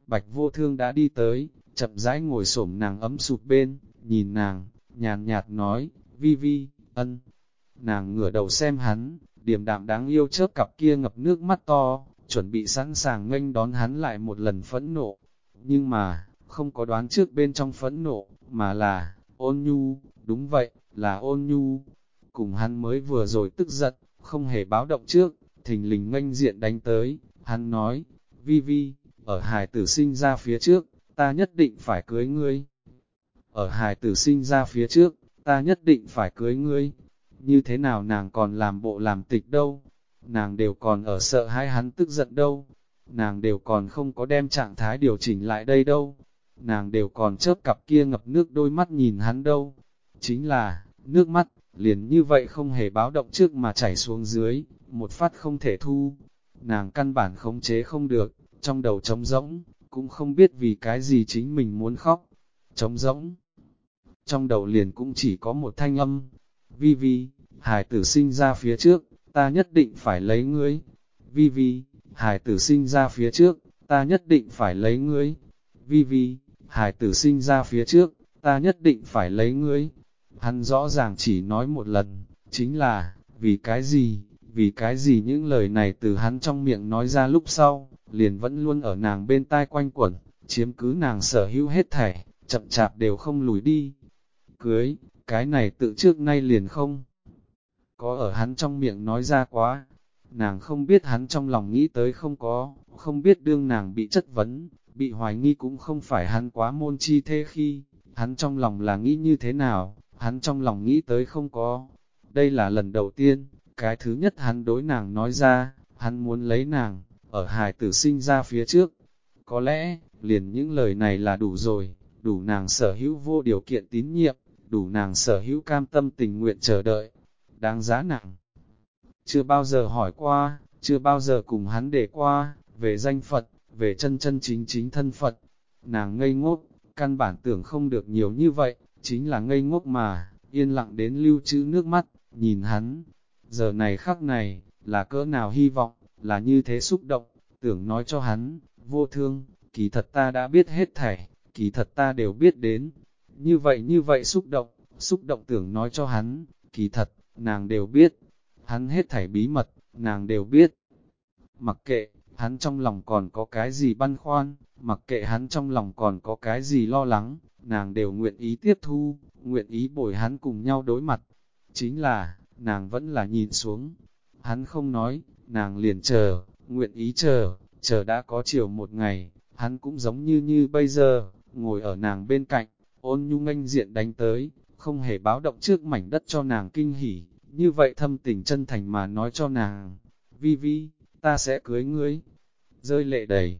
Bạch Vô Thương đã đi tới, chậm rãi ngồi xổm nàng ấm sụp bên, nhìn nàng, nhàn nhạt nói, Vi Vi, ân. Nàng ngửa đầu xem hắn, điềm đạm đáng yêu chớp cặp kia ngập nước mắt to, chuẩn bị sẵn sàng nghênh đón hắn lại một lần phẫn nộ. Nhưng mà, không có đoán trước bên trong phẫn nộ, mà là, ôn nhu, đúng vậy, là ôn nhu. Cùng hắn mới vừa rồi tức giận, không hề báo động trước, thình lình nghênh diện đánh tới, hắn nói, Vi Vi, ở hài tử sinh ra phía trước, ta nhất định phải cưới ngươi. Ở hài tử sinh ra phía trước, ta nhất định phải cưới ngươi. Như thế nào nàng còn làm bộ làm tịch đâu, nàng đều còn ở sợ hãi hắn tức giận đâu, nàng đều còn không có đem trạng thái điều chỉnh lại đây đâu, nàng đều còn chớp cặp kia ngập nước đôi mắt nhìn hắn đâu. Chính là, nước mắt, liền như vậy không hề báo động trước mà chảy xuống dưới, một phát không thể thu, nàng căn bản khống chế không được, trong đầu trống rỗng, cũng không biết vì cái gì chính mình muốn khóc, trống rỗng. Trong đầu liền cũng chỉ có một thanh âm, Vi Vi, hài tử sinh ra phía trước, ta nhất định phải lấy ngươi. Vi Vi, hài tử sinh ra phía trước, ta nhất định phải lấy ngươi. Vi Vi, hài tử sinh ra phía trước, ta nhất định phải lấy ngươi. Hắn rõ ràng chỉ nói một lần, chính là, vì cái gì những lời này từ hắn trong miệng nói ra lúc sau, liền vẫn luôn ở nàng bên tai quanh quẩn, chiếm cứ nàng sở hữu hết thảy, chậm chạp đều không lùi đi. Cưới, cái này tự trước nay liền không có ở hắn trong miệng nói ra quá, nàng không biết hắn trong lòng nghĩ tới không biết đương nàng bị chất vấn, bị hoài nghi cũng không phải hắn quá môn chi thế khi, hắn trong lòng là nghĩ như thế nào, hắn trong lòng nghĩ tới không có. Đây là lần đầu tiên, cái thứ nhất hắn đối nàng nói ra, hắn muốn lấy nàng, ở hài tử sinh ra phía trước. Có lẽ, liền những lời này là đủ rồi, đủ nàng sở hữu vô điều kiện tín nhiệm, đủ nàng sở hữu cam tâm tình nguyện chờ đợi. Đáng giá nàng. Chưa bao giờ hỏi qua, chưa bao giờ cùng hắn để qua, về danh Phật, về chân chân chính chính thân Phật. Nàng ngây ngốc, căn bản tưởng không được nhiều như vậy, chính là ngây ngốc mà, yên lặng đến lưu trữ nước mắt, nhìn hắn. Giờ này khắc này, là cỡ nào hy vọng, là như thế xúc động, tưởng nói cho hắn, Vô Thương, kỳ thật ta đã biết hết thảy, kỳ thật ta đều biết đến. Như vậy xúc động tưởng nói cho hắn, kỳ thật, nàng đều biết, hắn hết thảy bí mật, nàng đều biết. Mặc kệ, hắn trong lòng còn có cái gì băn khoăn, mặc kệ hắn trong lòng còn có cái gì lo lắng, nàng đều nguyện ý tiếp thu, nguyện ý bồi hắn cùng nhau đối mặt. Chính là, nàng vẫn là nhìn xuống. Hắn không nói, nàng liền chờ, nguyện ý chờ đã có chiều một ngày, hắn cũng giống như bây giờ, ngồi ở nàng bên cạnh, ôn nhu nghênh diện đánh tới, không hề báo động trước mảnh đất cho nàng kinh hỉ, như vậy thâm tình chân thành mà nói cho nàng, Vi Vi, ta sẽ cưới ngươi, rơi lệ đầy.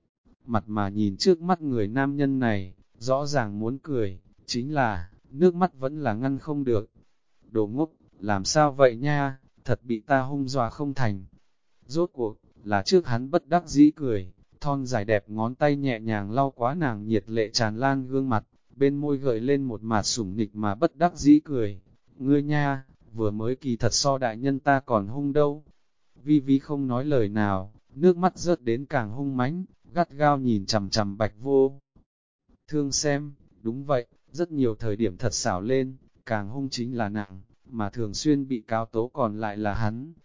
Mặt mà nhìn trước mắt người nam nhân này, rõ ràng muốn cười, chính là, nước mắt vẫn là ngăn không được. Đồ ngốc, làm sao vậy nha, thật bị ta hung dọa không thành. Rốt cuộc, là trước hắn bất đắc dĩ cười, thon dài đẹp ngón tay nhẹ nhàng lau quá nàng nhiệt lệ tràn lan gương mặt, bên môi gợi lên một mạt sủng nịch mà bất đắc dĩ cười. Ngươi nha, vừa mới kỳ thật so đại nhân ta còn hung đâu. Vi Vi không nói lời nào, nước mắt rớt đến càng hung mãnh, gắt gao nhìn chằm chằm Bạch Vô Thương xem, đúng vậy, rất nhiều thời điểm thật xảo lên, càng hung chính là nặng, mà thường xuyên bị cáo tố còn lại là hắn.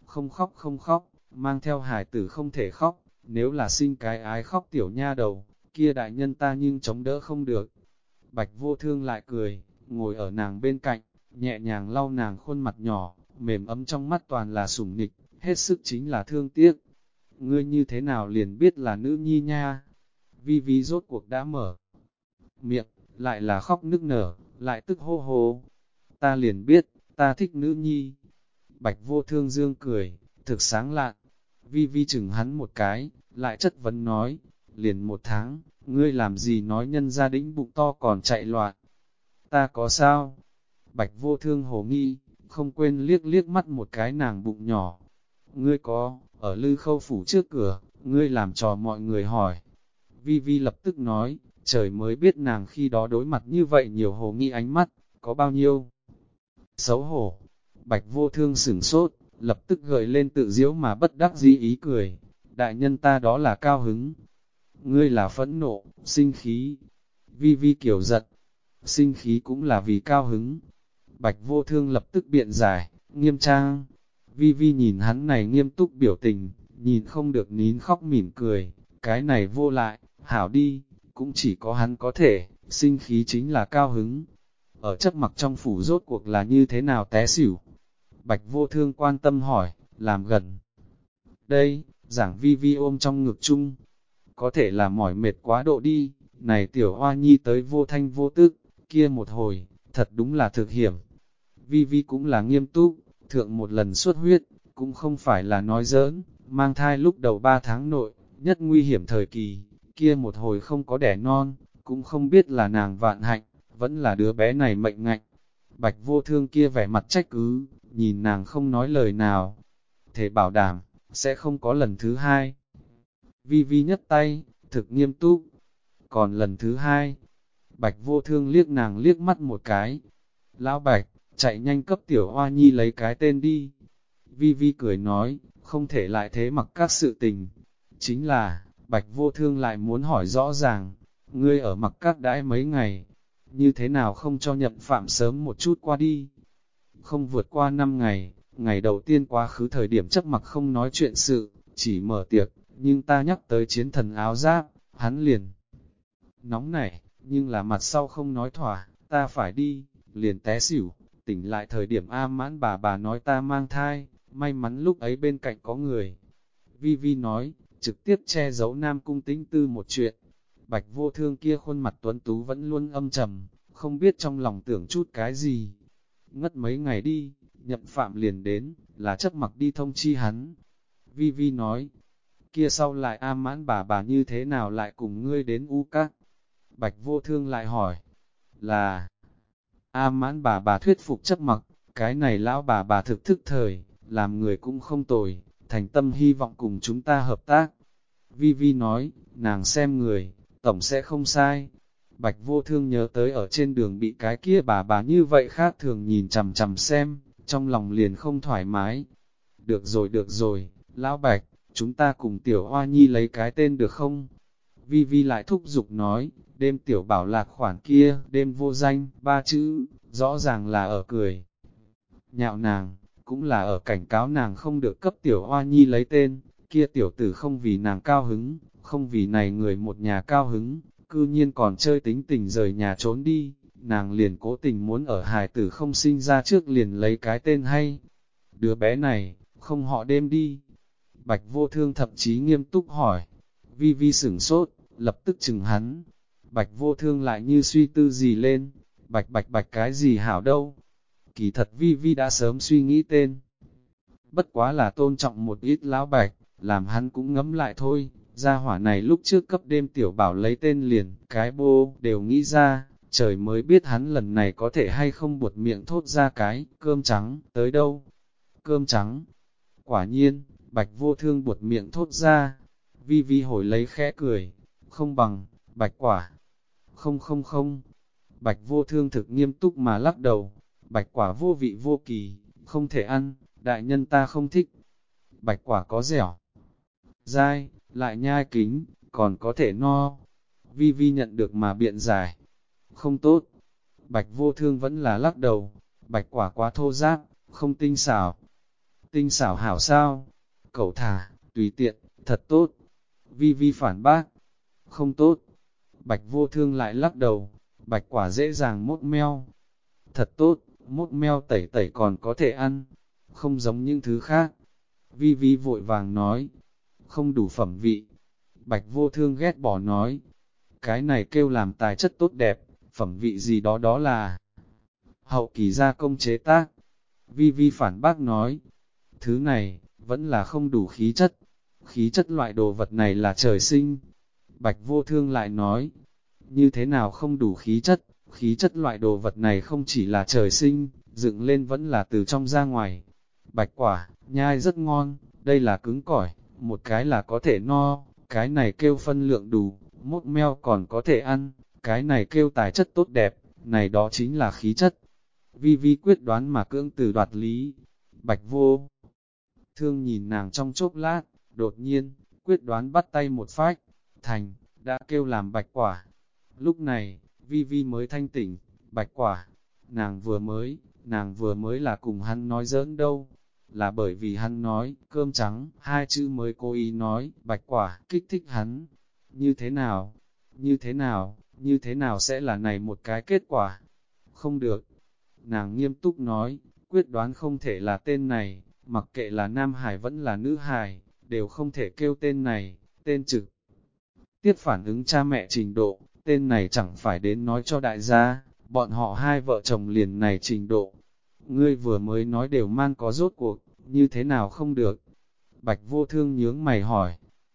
Không khóc, mang theo hài tử không thể khóc, nếu là sinh cái ái khóc tiểu nha đầu, kia đại nhân ta nhưng chống đỡ không được. Bạch Vô Thương lại cười, ngồi ở nàng bên cạnh, nhẹ nhàng lau nàng khuôn mặt nhỏ, mềm ấm trong mắt toàn là sủng nịch, hết sức chính là thương tiếc. Ngươi như thế nào liền biết là nữ nhi nha? Vi Vi rốt cuộc đã mở miệng, lại là khóc nức nở, lại tức hô hô. Ta liền biết, ta thích nữ nhi. Bạch Vô Thương dương cười, thực sáng lạn. Vi Vi chừng hắn một cái, lại chất vấn nói, liền 1 tháng, ngươi làm gì nói nhân gia đĩnh bụng to còn chạy loạn. Ta có sao? Bạch Vô Thương hồ nghi, không quên liếc liếc mắt một cái nàng bụng nhỏ. Ngươi có, ở Lư Khâu phủ trước cửa, ngươi làm trò mọi người hỏi. Vi Vi lập tức nói, trời mới biết nàng khi đó đối mặt như vậy nhiều hồ nghi ánh mắt, có bao nhiêu xấu hổ. Bạch Vô Thương sửng sốt, lập tức gợi lên tự diễu mà bất đắc dĩ ý cười. Đại nhân ta đó là cao hứng. ngươi là phẫn nộ, sinh khí. Vi Vi kiểu giận, sinh khí cũng là vì cao hứng. Bạch Vô Thương lập tức biện giải, nghiêm trang. Vi Vi nhìn hắn này nghiêm túc biểu tình, nhìn không được nín khóc mỉm cười, cái này vô lại, hảo đi, cũng chỉ có hắn có thể, sinh khí chính là cao hứng. Ở chấp mặc trong phủ rốt cuộc là như thế nào té xỉu? Bạch Vô Thương quan tâm hỏi, làm gần. Đây, giảng Vi Vi ôm trong ngực chung, có thể là mỏi mệt quá độ đi, này tiểu hoa nhi tới vô thanh vô tức, kia một hồi, thật đúng là thực hiểm. Vi Vi cũng là nghiêm túc, thượng một lần xuất huyết, cũng không phải là nói giỡn, mang thai lúc đầu 3 tháng nội, nhất nguy hiểm thời kỳ, kia một hồi không có đẻ non, cũng không biết là nàng vạn hạnh, vẫn là đứa bé này mệnh ngạnh. Bạch Vô Thương kia vẻ mặt trách cứ, nhìn nàng không nói lời nào, thể bảo đảm, sẽ không có lần thứ hai. Vi Vi nhất tay, thực nghiêm túc. Còn lần thứ hai, Bạch Vô Thương liếc nàng liếc mắt một cái. Lão Bạch, chạy nhanh cấp tiểu hoa nhi lấy cái tên đi. Vi Vi cười nói, không thể lại thế mặc các sự tình. Chính là, Bạch Vô Thương lại muốn hỏi rõ ràng, ngươi ở mặc các đãi mấy ngày, như thế nào không cho Nhậm Phạm sớm một chút qua đi. Không vượt qua 5 ngày, ngày đầu tiên quá khứ thời điểm chấp mặc không nói chuyện sự, chỉ mở tiệc, nhưng ta nhắc tới chiến thần áo giáp, hắn liền nóng nảy, nhưng là mặt sau không nói thỏa, ta phải đi, liền té xỉu, tỉnh lại thời điểm A Mãn bà nói ta mang thai, may mắn lúc ấy bên cạnh có người. Vi Vi nói, trực tiếp che giấu Nam Cung Tĩnh Tư một chuyện. Bạch Vô Thương kia khuôn mặt tuấn tú vẫn luôn âm trầm, không biết trong lòng tưởng chút cái gì. Ngất mấy ngày đi, Nhậm Phạm liền đến, là chấp mặc đi thông chi hắn. Vi Vi nói, kia sau lại A Mãn bà như thế nào lại cùng ngươi đến U Các? Bạch Vô Thương lại hỏi, là A Mãn bà thuyết phục chấp mặc, cái này lão bà thực thức thời, làm người cũng không tồi, thành tâm hy vọng cùng chúng ta hợp tác. Vi Vi nói, nàng xem người, tổng sẽ không sai. Bạch Vô Thương nhớ tới ở trên đường bị cái kia bà như vậy khác thường nhìn chằm chằm xem, trong lòng liền không thoải mái. Được rồi, lão Bạch, chúng ta cùng tiểu hoa nhi lấy cái tên được không? Vi Vi lại thúc giục nói, đêm tiểu bảo lạc khoản kia, đêm vô danh, 3 chữ, rõ ràng là ở cười. Nhạo nàng, cũng là ở cảnh cáo nàng không được cấp tiểu hoa nhi lấy tên, kia tiểu tử không vì nàng cao hứng, không vì này người một nhà cao hứng, cư nhiên còn chơi tính tình rời nhà trốn đi, nàng liền cố tình muốn ở hài tử không sinh ra trước liền lấy cái tên hay. Đứa bé này, không họ đêm đi. Bạch Vô Thương thậm chí nghiêm túc hỏi. Vi Vi sửng sốt, lập tức chừng hắn. Bạch Vô Thương lại như suy tư gì lên. Bạch cái gì hảo đâu. Kỳ thật Vi Vi đã sớm suy nghĩ tên. Bất quá là tôn trọng một ít lão Bạch, làm hắn cũng ngẫm lại thôi. Gia hỏa này lúc trước cấp đêm tiểu bảo lấy tên liền, cái bô đều nghĩ ra, trời mới biết hắn lần này có thể hay không buột miệng thốt ra cái cơm trắng, tới đâu. Cơm trắng. Quả nhiên, Bạch Vô Thương buột miệng thốt ra. Vi Vi hồi lấy khẽ cười, không bằng, Bạch quả. Không. Bạch Vô Thương thực nghiêm túc mà lắc đầu. Bạch quả vô vị vô kỳ, không thể ăn, đại nhân ta không thích. Bạch quả có dẻo, dai, lại nhai kính, còn có thể no. Vi Vi nhận được mà biện giải. Không tốt. Bạch Vô Thương vẫn là lắc đầu. Bạch quả quá thô ráp, không tinh xảo. Tinh xảo hảo sao? Cẩu thả, tùy tiện, thật tốt. Vi Vi phản bác. Không tốt. Bạch Vô Thương lại lắc đầu. Bạch quả dễ dàng mốt meo. Thật tốt, mốt meo tẩy tẩy còn có thể ăn. Không giống những thứ khác. Vi Vi vội vàng nói. Không đủ phẩm vị. Bạch Vô Thương ghét bỏ nói. Cái này kêu làm tài chất tốt đẹp, phẩm vị gì đó đó là hậu kỳ gia công chế tác. Vi Vi phản bác nói. Thứ này, vẫn là không đủ khí chất. Khí chất loại đồ vật này là trời sinh. Bạch Vô Thương lại nói. Như thế nào không đủ khí chất loại đồ vật này không chỉ là trời sinh, dựng lên vẫn là từ trong ra ngoài. Bạch quả, nhai rất ngon, đây là cứng cỏi, một cái là có thể no, cái này kêu phân lượng đủ, mốt meo còn có thể ăn, cái này kêu tài chất tốt đẹp, này đó chính là khí chất. Vi Vi quyết đoán mà cưỡng từ đoạt lý. Bạch Vô Thương nhìn nàng trong chốc lát, đột nhiên, quyết đoán bắt tay một phách, thành, đã kêu làm Bạch Quả. Lúc này, Vi Vi mới thanh tỉnh, Bạch Quả, nàng vừa mới là cùng hắn nói giỡn đâu. Là bởi vì hắn nói, cơm trắng, hai chữ mới cố ý nói, Bạch Quả, kích thích hắn. Như thế nào? Như thế nào sẽ là này một cái kết quả? Không được. Nàng nghiêm túc nói, quyết đoán không thể là tên này, mặc kệ là nam hài vẫn là nữ hài, đều không thể kêu tên này, tên trực. Tiếp phản ứng cha mẹ trình độ, tên này chẳng phải đến nói cho đại gia, bọn họ hai vợ chồng liền này trình độ. Ngươi vừa mới nói đều mang có rốt cuộc, như thế nào không được? Bạch Vô Thương nhướng mày hỏi.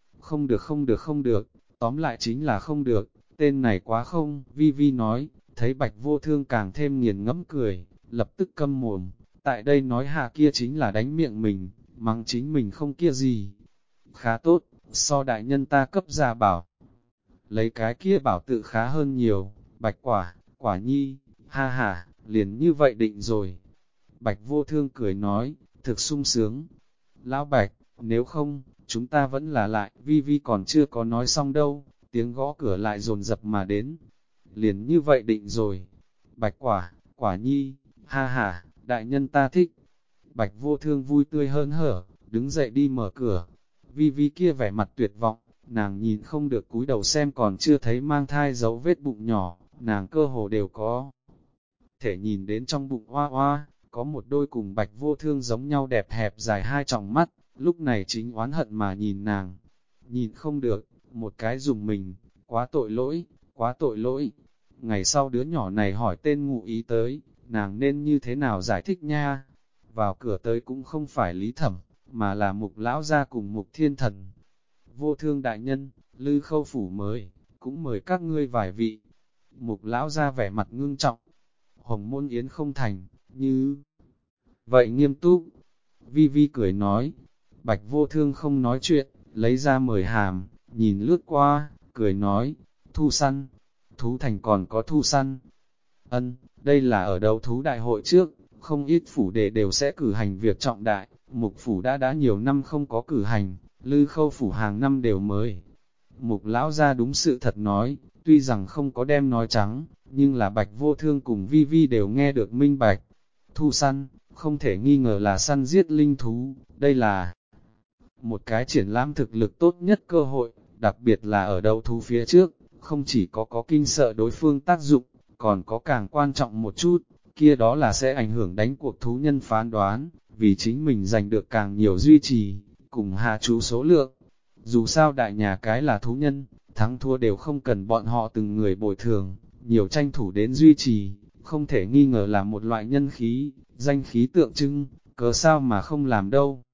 Không được, tóm lại chính là không được, tên này quá không, Vi Vi nói, thấy Bạch Vô Thương càng thêm nghiền ngẫm cười, lập tức câm mồm, tại đây nói hạ kia chính là đánh miệng mình, mắng chính mình không kia gì. Khá tốt, so đại nhân ta cấp ra bảo. Lấy cái kia bảo tự khá hơn nhiều, Bạch Quả, Quả Nhi, ha ha, liền như vậy định rồi. Bạch Vô Thương cười nói, thực sung sướng. Lão Bạch, nếu không, chúng ta vẫn là lại, Vi Vi còn chưa có nói xong đâu, tiếng gõ cửa lại dồn dập mà đến. Liền như vậy định rồi. Bạch Quả, Quả Nhi, ha ha, đại nhân ta thích. Bạch Vô Thương vui tươi hơn hở, đứng dậy đi mở cửa. Vi Vi kia vẻ mặt tuyệt vọng, nàng nhìn không được cúi đầu xem còn chưa thấy mang thai dấu vết bụng nhỏ, nàng cơ hồ đều có. Thể nhìn đến trong bụng hoa hoa, có một đôi cùng Bạch Vô Thương giống nhau đẹp hẹp dài hai tròng mắt, lúc này chính oán hận mà nhìn nàng. Nhìn không được, một cái dùng mình, quá tội lỗi, quá tội lỗi. Ngày sau đứa nhỏ này hỏi tên Ngụ Ý tới, nàng nên như thế nào giải thích nha? Vào cửa tới cũng không phải Lý Thẩm, mà là Mục Lão gia cùng Mục Thiên Thần. Vô Thương đại nhân, Lư Khâu phủ mới, cũng mời các ngươi vài vị. Mục Lão gia vẻ mặt ngưng trọng. Hồng Môn Yến không thành, như vậy nghiêm túc. Vi Vi cười nói, Bạch Vô Thương không nói chuyện, lấy ra mời hàm, nhìn lướt qua, cười nói, thu săn, thú thành còn có thu săn. Ân, đây là ở đấu thú đại hội trước, không ít phủ đệ đều sẽ cử hành việc trọng đại, Mục phủ đã nhiều năm không có cử hành, Lư Khâu phủ hàng năm đều mới. Mục Lão gia đúng sự thật nói, tuy rằng không có đem nói trắng, nhưng là Bạch Vô Thương cùng Vi Vi đều nghe được minh bạch. Thu săn, không thể nghi ngờ là săn giết linh thú, đây là một cái triển lãm thực lực tốt nhất cơ hội, đặc biệt là ở đấu thú phía trước, không chỉ có kinh sợ đối phương tác dụng, còn có càng quan trọng một chút, kia đó là sẽ ảnh hưởng đánh cuộc thú nhân phán đoán, vì chính mình giành được càng nhiều duy trì, cùng hạ chú số lượng. Dù sao đại nhà cái là thú nhân, thắng thua đều không cần bọn họ từng người bồi thường, nhiều tranh thủ đến duy trì, không thể nghi ngờ là một loại nhân khí, danh khí tượng trưng, cớ sao mà không làm đâu.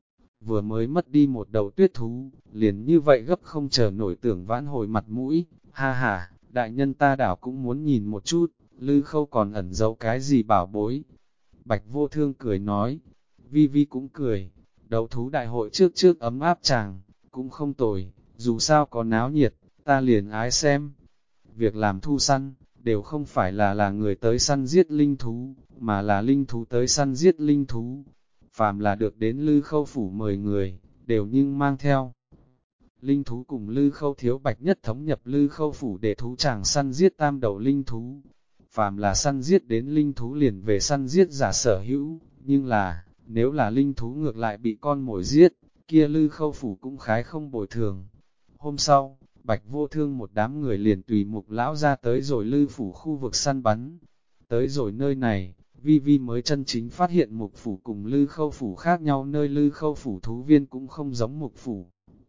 Vừa mới mất đi một đầu tuyết thú, liền như vậy gấp không chờ nổi tưởng vãn hồi mặt mũi, ha ha, đại nhân ta đảo cũng muốn nhìn một chút, Lư Khâu còn ẩn giấu cái gì bảo bối. Bạch Vô Thương cười nói, Vi Vi cũng cười, đấu thú đại hội trước ấm áp chàng, cũng không tồi, dù sao có náo nhiệt, ta liền ái xem. Việc làm thu săn, đều không phải là người tới săn giết linh thú, mà là linh thú tới săn giết linh thú. Phàm là được đến Lư Khâu phủ mời người, đều nhưng mang theo. Linh thú cùng Lư Khâu thiếu bạch nhất thống nhập Lư Khâu phủ để thú chàng săn giết tam đầu linh thú. Phàm là săn giết đến linh thú liền về săn giết giả sở hữu, nhưng là, nếu là linh thú ngược lại bị con mồi giết, kia Lư Khâu phủ cũng khái không bồi thường. Hôm sau, Bạch Vô Thương một đám người liền tùy Mục Lão ra tới rồi Lư phủ khu vực săn bắn. Tới rồi nơi này, Vi Vi mới chân chính phát hiện Mục phủ cùng Lư Khâu phủ khác nhau, nơi Lư Khâu phủ thú viên cũng không giống Mục phủ.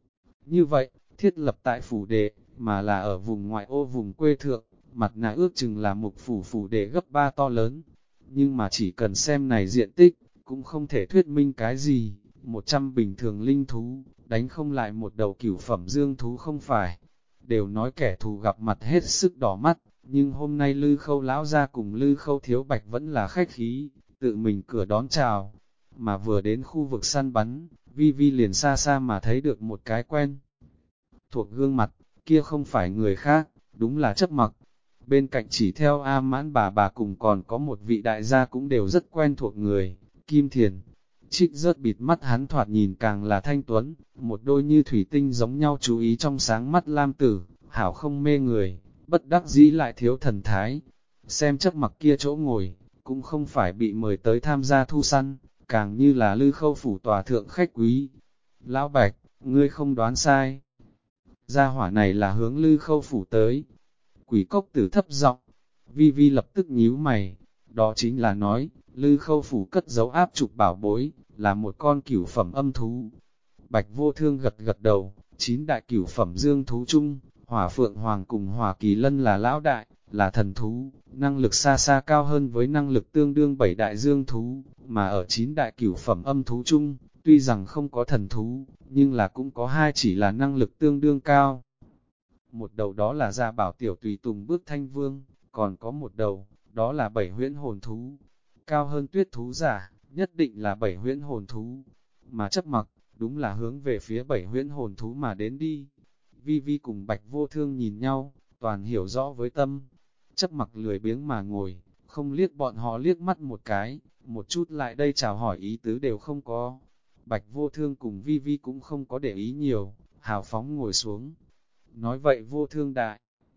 Như vậy, thiết lập tại phủ đệ, mà là ở vùng ngoại ô vùng quê thượng, mặt nạ ước chừng là Mục phủ đệ gấp 3 to lớn. Nhưng mà chỉ cần xem này diện tích, cũng không thể thuyết minh cái gì, 100 bình thường linh thú, đánh không lại một đầu cửu phẩm dương thú không phải. Đều nói kẻ thù gặp mặt hết sức đỏ mắt, nhưng hôm nay Lư Khâu lão ra cùng Lư Khâu thiếu bạch vẫn là khách khí, tự mình cửa đón chào. Mà vừa đến khu vực săn bắn, Vi Vi liền xa xa mà thấy được một cái quen thuộc gương mặt, kia không phải người khác, đúng là Chấp Mặc. Bên cạnh chỉ theo A Mãn bà cùng còn có một vị đại gia cũng đều rất quen thuộc người, Kim Thiền. Trích rớt bịt mắt hắn thoạt nhìn càng là thanh tuấn, một đôi như thủy tinh giống nhau chú ý trong sáng mắt lam tử, hảo không mê người, bất đắc dĩ lại thiếu thần thái. Xem Chấp Mặc kia chỗ ngồi, cũng không phải bị mời tới tham gia thu săn, càng như là Lư Khâu phủ tòa thượng khách quý. Lão Bạch, ngươi không đoán sai. Gia hỏa này là hướng Lư Khâu phủ tới. Quỷ Cốc Tử thấp giọng, Vi Vi lập tức nhíu mày, đó chính là nói, Lư Khâu phủ cất giấu áp trục bảo bối, là một con cửu phẩm âm thú. Bạch Vô Thương gật gật đầu, 9 đại cửu phẩm dương thú chung, Hỏa Phượng Hoàng cùng Hỏa Kỳ Lân là lão đại, là thần thú, năng lực xa xa cao hơn với năng lực tương đương 7 đại dương thú, mà ở 9 đại cửu phẩm âm thú chung, tuy rằng không có thần thú, nhưng là cũng có 2 chỉ là năng lực tương đương cao. Một đầu đó là Gia Bảo Tiểu Tùy Tùng Bước Thanh Vương, còn có một đầu, đó là 7 huyễn hồn thú. Cao hơn Tuyết thú giả, nhất định là 7 huyễn hồn thú, mà Chấp Mặc, đúng là hướng về phía 7 huyễn hồn thú mà đến đi. Vi Vi cùng Bạch Vô Thương nhìn nhau, toàn hiểu rõ với tâm. Chấp Mặc lười biếng mà ngồi, không liếc bọn họ liếc mắt một cái, một chút lại đây chào hỏi ý tứ đều không có. Bạch Vô Thương cùng Vi Vi cũng không có để ý nhiều, hào phóng ngồi xuống. Nói vậy Vô Thương đại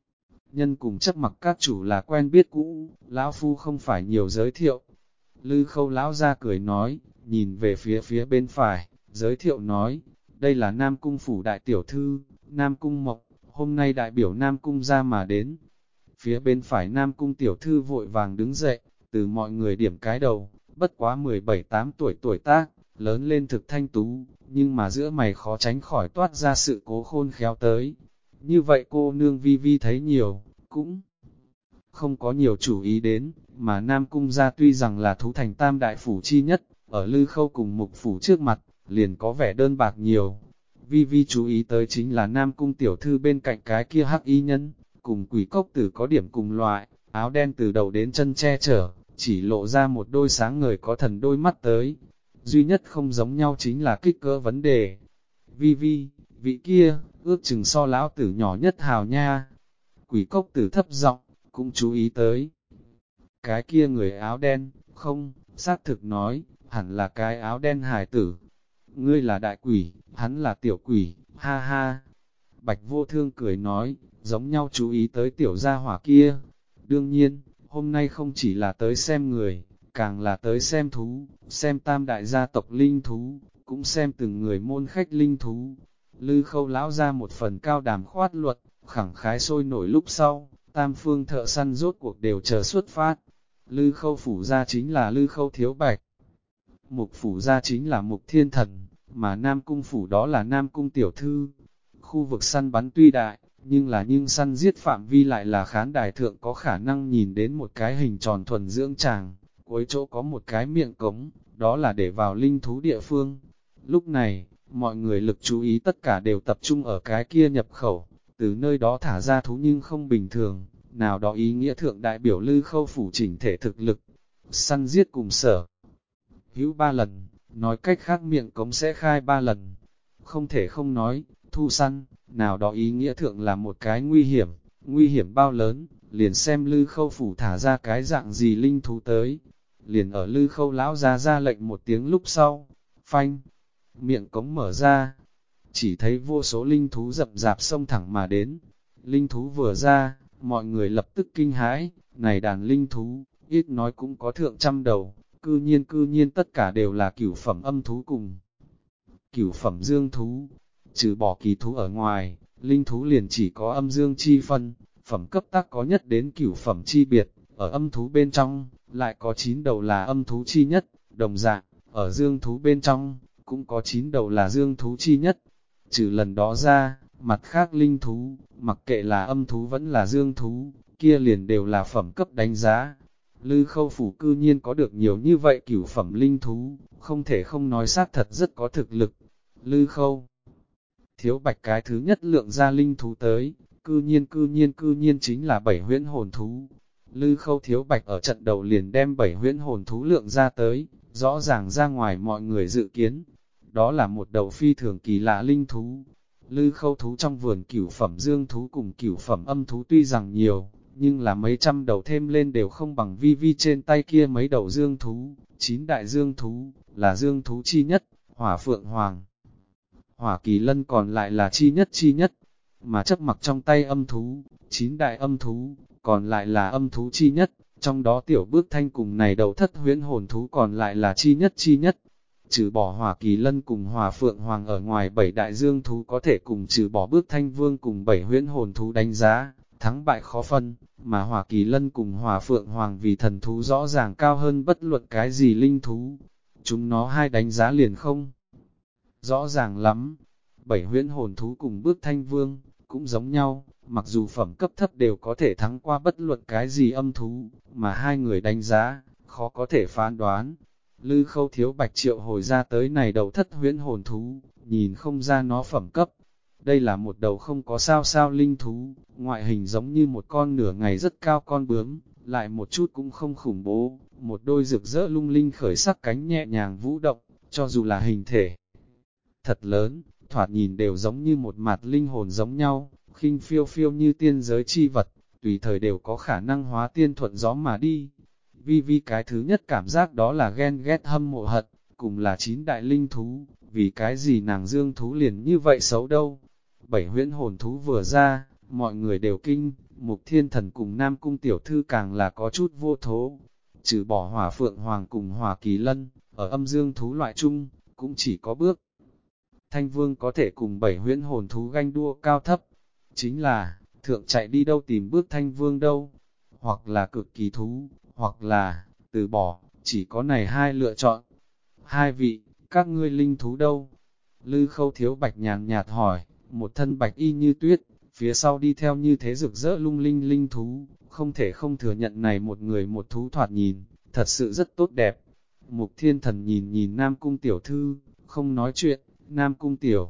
nhân cùng Chấp Mặc các chủ là quen biết cũ, lão phu không phải nhiều giới thiệu. Lư Khâu lão ra cười nói, nhìn về phía bên phải, giới thiệu nói, đây là Nam Cung phủ đại tiểu thư, Nam Cung Mộc, hôm nay đại biểu Nam Cung ra mà đến. Phía bên phải Nam Cung tiểu thư vội vàng đứng dậy, từ mọi người điểm cái đầu, bất quá 17-8 tuổi tác, lớn lên thực thanh tú, nhưng mà giữa mày khó tránh khỏi toát ra sự cố khôn khéo tới. Như vậy cô nương Vi Vi thấy nhiều, cũng không có nhiều chủ ý đến, mà Nam Cung gia tuy rằng là thú thành tam đại phủ chi nhất, ở Lư Khâu cùng Mục phủ trước mặt, liền có vẻ đơn bạc nhiều. Vi Vi chú ý tới chính là Nam Cung tiểu thư bên cạnh cái kia hắc y nhân, cùng Quỷ Cốc Tử có điểm cùng loại, áo đen từ đầu đến chân che chở, chỉ lộ ra một đôi sáng ngời có thần đôi mắt tới. Duy nhất không giống nhau chính là kích cỡ vấn đề. Vi Vi, vị kia, ước chừng so lão tử nhỏ nhất hào nha. Quỷ Cốc Tử thấp giọng, cũng chú ý tới. Cái kia người áo đen, không, xác thực nói, hẳn là cái áo đen hài tử. Ngươi là đại quỷ, hắn là tiểu quỷ, ha ha. Bạch Vô Thương cười nói, giống nhau chú ý tới tiểu gia hỏa kia. Đương nhiên, hôm nay không chỉ là tới xem người, càng là tới xem thú, xem tam đại gia tộc linh thú, cũng xem từng người môn khách linh thú. Lư Khâu lão ra một phần cao đàm khoát luật, khẳng khái sôi nổi lúc sau, tam phương thợ săn rốt cuộc đều chờ xuất phát. Lư Khâu phủ gia chính là Lư Khâu Thiếu Bạch, Mục phủ gia chính là Mục Thiên Thần, mà Nam Cung phủ đó là Nam Cung Tiểu Thư. Khu vực săn bắn tuy đại, nhưng săn giết phạm vi lại là khán đài thượng có khả năng nhìn đến một cái hình tròn thuần dưỡng tràng, cuối chỗ có một cái miệng cống, đó là để vào linh thú địa phương. Lúc này, mọi người lực chú ý tất cả đều tập trung ở cái kia nhập khẩu, từ nơi đó thả ra thú nhưng không bình thường, nào đó ý nghĩa thượng đại biểu Lư Khâu phủ chỉnh thể thực lực. Săn giết cùng sở hữu 3 lần, nói cách khác miệng cống sẽ khai 3 lần. Không thể không nói, thu săn, nào đó ý nghĩa thượng là một cái nguy hiểm bao lớn, liền xem Lư Khâu phủ thả ra cái dạng gì linh thú tới. Liền ở Lư Khâu lão ra lệnh một tiếng lúc sau, phanh, miệng cống mở ra, chỉ thấy vô số linh thú rậm rạp xông thẳng mà đến. Linh thú vừa ra, mọi người lập tức kinh hãi, này đàn linh thú, ít nói cũng có thượng trăm đầu, cư nhiên tất cả đều là cửu phẩm âm thú cùng cửu phẩm dương thú. Trừ bỏ kỳ thú ở ngoài, linh thú liền chỉ có âm dương chi phân, phẩm cấp tác có nhất đến cửu phẩm chi biệt, ở âm thú bên trong, lại có 9 đầu là âm thú chi nhất, đồng dạng, ở dương thú bên trong, cũng có 9 đầu là dương thú chi nhất. Trừ lần đó ra, mặt khác linh thú, mặc kệ là âm thú vẫn là dương thú, kia liền đều là phẩm cấp đánh giá. Lư Khâu phủ cư nhiên có được nhiều như vậy cửu phẩm linh thú, không thể không nói xác thật rất có thực lực. Lư Khâu Thiếu Bạch cái thứ nhất lượng ra linh thú tới, cư nhiên chính là 7 huyễn hồn thú. Lư Khâu Thiếu Bạch ở trận đầu liền đem 7 huyễn hồn thú lượng ra tới, rõ ràng ra ngoài mọi người dự kiến. Đó là một đầu phi thường kỳ lạ linh thú. Lư Khâu thú trong vườn cửu phẩm dương thú cùng cửu phẩm âm thú tuy rằng nhiều, nhưng là mấy trăm đầu thêm lên đều không bằng Vi Vi trên tay kia mấy đầu dương thú. 9 đại dương thú, là dương thú chi nhất, Hỏa Phượng Hoàng, Hỏa Kỳ Lân còn lại là chi nhất. mà chấp mặc trong tay âm thú, 9 đại âm thú, còn lại là âm thú chi nhất, trong đó tiểu bước thanh cùng này đầu thất huyễn hồn thú còn lại là chi nhất. Trừ bỏ Hỏa Kỳ Lân cùng Hỏa Phượng Hoàng ở ngoài 7 đại dương thú có thể cùng trừ bỏ bước thanh vương cùng 7 huyễn hồn thú đánh giá, thắng bại khó phân, mà Hỏa Kỳ Lân cùng Hỏa Phượng Hoàng vì thần thú rõ ràng cao hơn bất luận cái gì linh thú. Chúng nó hai đánh giá liền không rõ ràng lắm. 7 huyễn hồn thú cùng bước thanh vương, cũng giống nhau, mặc dù phẩm cấp thấp đều có thể thắng qua bất luận cái gì âm thú, mà hai người đánh giá, khó có thể phán đoán. Lư Khâu Thiếu Bạch triệu hồi ra tới này đầu thất huyễn hồn thú, nhìn không ra nó phẩm cấp. Đây là một đầu không có sao linh thú, ngoại hình giống như một con nửa ngày rất cao con bướm, lại một chút cũng không khủng bố, một đôi rực rỡ lung linh khởi sắc cánh nhẹ nhàng vũ động, cho dù là hình thể thật lớn, thoạt nhìn đều giống như một mặt linh hồn giống nhau, khinh phiêu phiêu như tiên giới chi vật, tùy thời đều có khả năng hóa tiên thuận gió mà đi. Vi cái thứ nhất cảm giác đó là ghen ghét hâm mộ hận, cùng là 9 đại linh thú, vì cái gì nàng dương thú liền như vậy xấu đâu. 7 huyễn hồn thú vừa ra, mọi người đều kinh, Mục Thiên Thần cùng Nam Cung Tiểu Thư càng là có chút vô thố. Trừ bỏ Hỏa Phượng Hoàng cùng Hỏa Kỳ Lân, ở âm dương thú loại chung, cũng chỉ có bước Thanh Vương có thể cùng 7 huyễn hồn thú ganh đua cao thấp. Chính là, thượng chạy đi đâu tìm bước Thanh Vương đâu, hoặc là cực kỳ thú, hoặc là, từ bỏ, chỉ có này hai lựa chọn. Hai vị, các ngươi linh thú đâu? Lư Khâu Thiếu Bạch nhàn nhạt hỏi, một thân bạch y như tuyết, phía sau đi theo như thế rực rỡ lung linh linh thú, không thể không thừa nhận này một người một thú thoạt nhìn, thật sự rất tốt đẹp. Mục Thiên Thần nhìn Nam Cung Tiểu Thư, không nói chuyện, Nam Cung Tiểu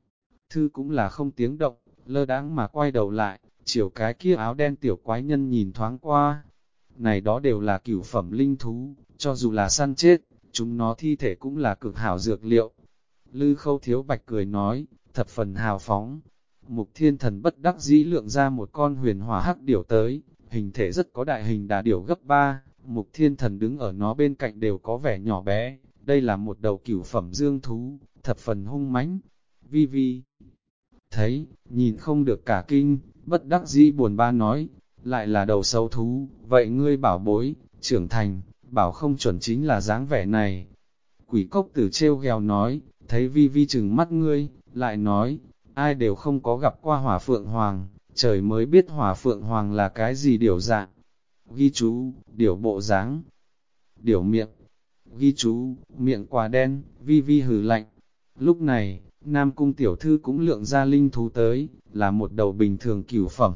Thư cũng là không tiếng động, lơ đãng mà quay đầu lại, chiều cái kia áo đen tiểu quái nhân nhìn thoáng qua. Này đó đều là cửu phẩm linh thú, cho dù là săn chết, chúng nó thi thể cũng là cực hảo dược liệu. Lư Khâu Thiếu Bạch cười nói, thập phần hào phóng. Mục Thiên Thần bất đắc dĩ lượng ra một con huyền hỏa hắc điểu tới, hình thể rất có đại hình đà điểu gấp 3, Mục Thiên Thần đứng ở nó bên cạnh đều có vẻ nhỏ bé, đây là một đầu cửu phẩm dương thú, thập phần hung mãnh. Vi thấy, nhìn không được cả kinh, bất đắc dĩ buồn ba nói, lại là đầu sâu thú, vậy ngươi bảo bối, trưởng thành, bảo không chuẩn chính là dáng vẻ này. Quỷ cốc tử trêu ghèo nói, thấy Vi chừng mắt ngươi, lại nói, ai đều không có gặp qua Hỏa Phượng Hoàng, trời mới biết Hỏa Phượng Hoàng là cái gì điểu dạng. Ghi chú, điểu bộ dáng, điểu miệng. Ghi chú, miệng quả đen, Vi hừ lạnh. Lúc này, Nam Cung Tiểu Thư cũng lượng ra linh thú tới, là một đầu bình thường cửu phẩm.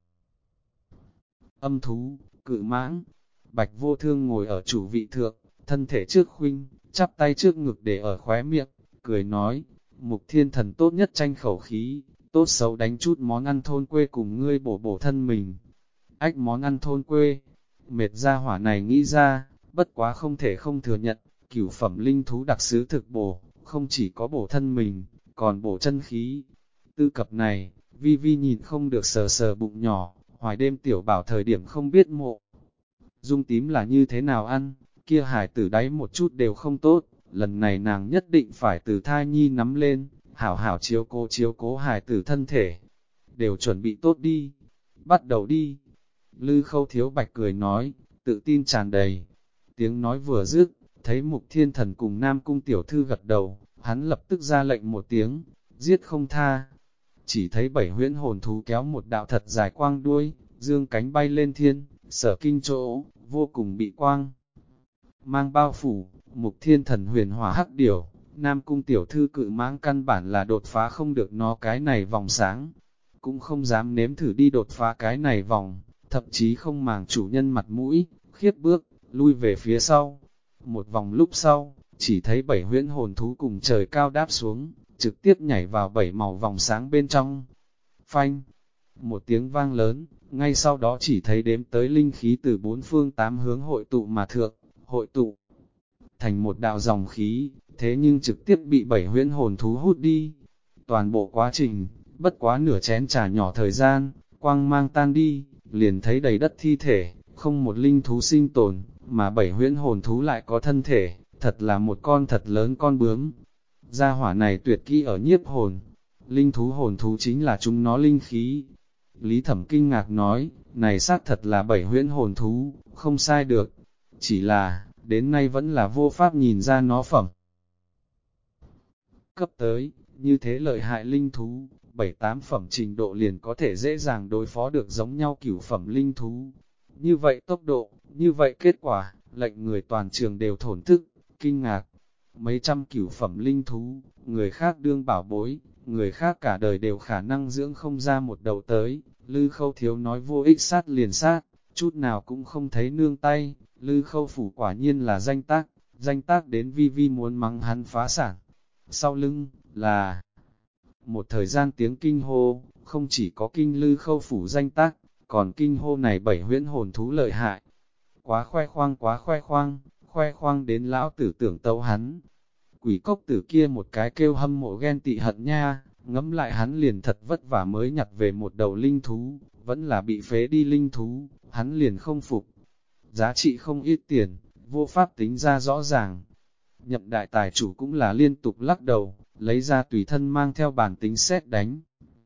Âm thú, cự mãng. Bạch Vô Thương ngồi ở chủ vị thượng, thân thể trước khuynh, chắp tay trước ngực để ở khóe miệng, cười nói, Mục Thiên Thần tốt nhất tranh khẩu khí, tốt xấu đánh chút món ăn thôn quê cùng ngươi bổ thân mình. Ách, món ăn thôn quê, mệt ra hỏa này nghĩ ra, bất quá không thể không thừa nhận, cửu phẩm linh thú đặc sứ thực bổ, không chỉ có bổ thân mình, còn bổ chân khí. Tư cập này, Vi nhìn không được sờ bụng nhỏ, hoài đêm tiểu bảo thời điểm không biết Mộ Dung Tím là như thế nào ăn, kia hải tử đáy một chút đều không tốt, lần này nàng nhất định phải từ thai nhi nắm lên, hảo hảo chiếu cố hải tử thân thể. Đều chuẩn bị tốt đi, bắt đầu đi. Lư Khâu Thiếu Bạch cười nói, tự tin tràn đầy. Tiếng nói vừa dứt, thấy Mục Thiên Thần cùng Nam Cung Tiểu Thư gật đầu, hắn lập tức ra lệnh một tiếng, giết không tha. Chỉ thấy 7 huyễn hồn thú kéo một đạo thật dài quang đuôi, dương cánh bay lên thiên, sở kinh chỗ, vô cùng bị quang mang bao phủ. Mục Thiên Thần huyền hỏa hắc điểu, Nam Cung Tiểu Thư cự mãng căn bản là đột phá không được nó cái này vòng sáng, cũng không dám nếm thử đi đột phá cái này vòng, thậm chí không màng chủ nhân mặt mũi, khiếp bước, lui về phía sau. Một vòng lúc sau, chỉ thấy 7 huyễn hồn thú cùng trời cao đáp xuống, trực tiếp nhảy vào 7 màu vòng sáng bên trong. Phanh! Một tiếng vang lớn, ngay sau đó chỉ thấy đếm tới linh khí từ 4 phương 8 hướng hội tụ mà thượng, hội tụ thành một đạo dòng khí, thế nhưng trực tiếp bị 7 huyễn hồn thú hút đi. Toàn bộ quá trình, bất quá nửa chén trà nhỏ thời gian, quang mang tan đi, liền thấy đầy đất thi thể, không một linh thú sinh tồn, mà 7 huyễn hồn thú lại có thân thể, thật là một con thật lớn con bướm. Gia hỏa này tuyệt kỹ ở nhiếp hồn. linh thú hồn thú chính là chúng nó linh khí. Lý Thẩm kinh ngạc nói, này xác thật là 7 huyễn hồn thú, không sai được, chỉ là, đến nay vẫn là vô pháp nhìn ra nó phẩm. Cấp tới, như thế lợi hại linh thú, 7-8 phẩm trình độ liền có thể dễ dàng đối phó được giống nhau cửu phẩm linh thú. Như vậy tốc độ, như vậy kết quả, lệnh người toàn trường đều thổn thức, kinh ngạc. Mấy trăm cửu phẩm linh thú, người khác đương bảo bối, người khác cả đời đều khả năng dưỡng không ra một đầu tới. Lư Khâu Thiếu nói vô ích sát liền sát, chút nào cũng không thấy nương tay. Lư Khâu Phủ quả nhiên là danh tác đến vi vi muốn mắng hắn phá sản. Sau lưng, là một thời gian tiếng kinh hô, không chỉ có kinh Lư Khâu Phủ danh tác, còn kinh hô này 7 huyễn hồn thú lợi hại. Quá khoe khoang đến lão tử tưởng tấu hắn. Quỷ cốc tử kia một cái kêu hâm mộ ghen tị hận nha, ngẫm lại hắn liền thật vất vả mới nhặt về một đầu linh thú, vẫn là bị phế đi linh thú, hắn liền không phục. Giá trị không ít tiền, vô pháp tính ra rõ ràng. Nhậm đại tài chủ cũng là liên tục lắc đầu, lấy ra tùy thân mang theo bản tính xét đánh.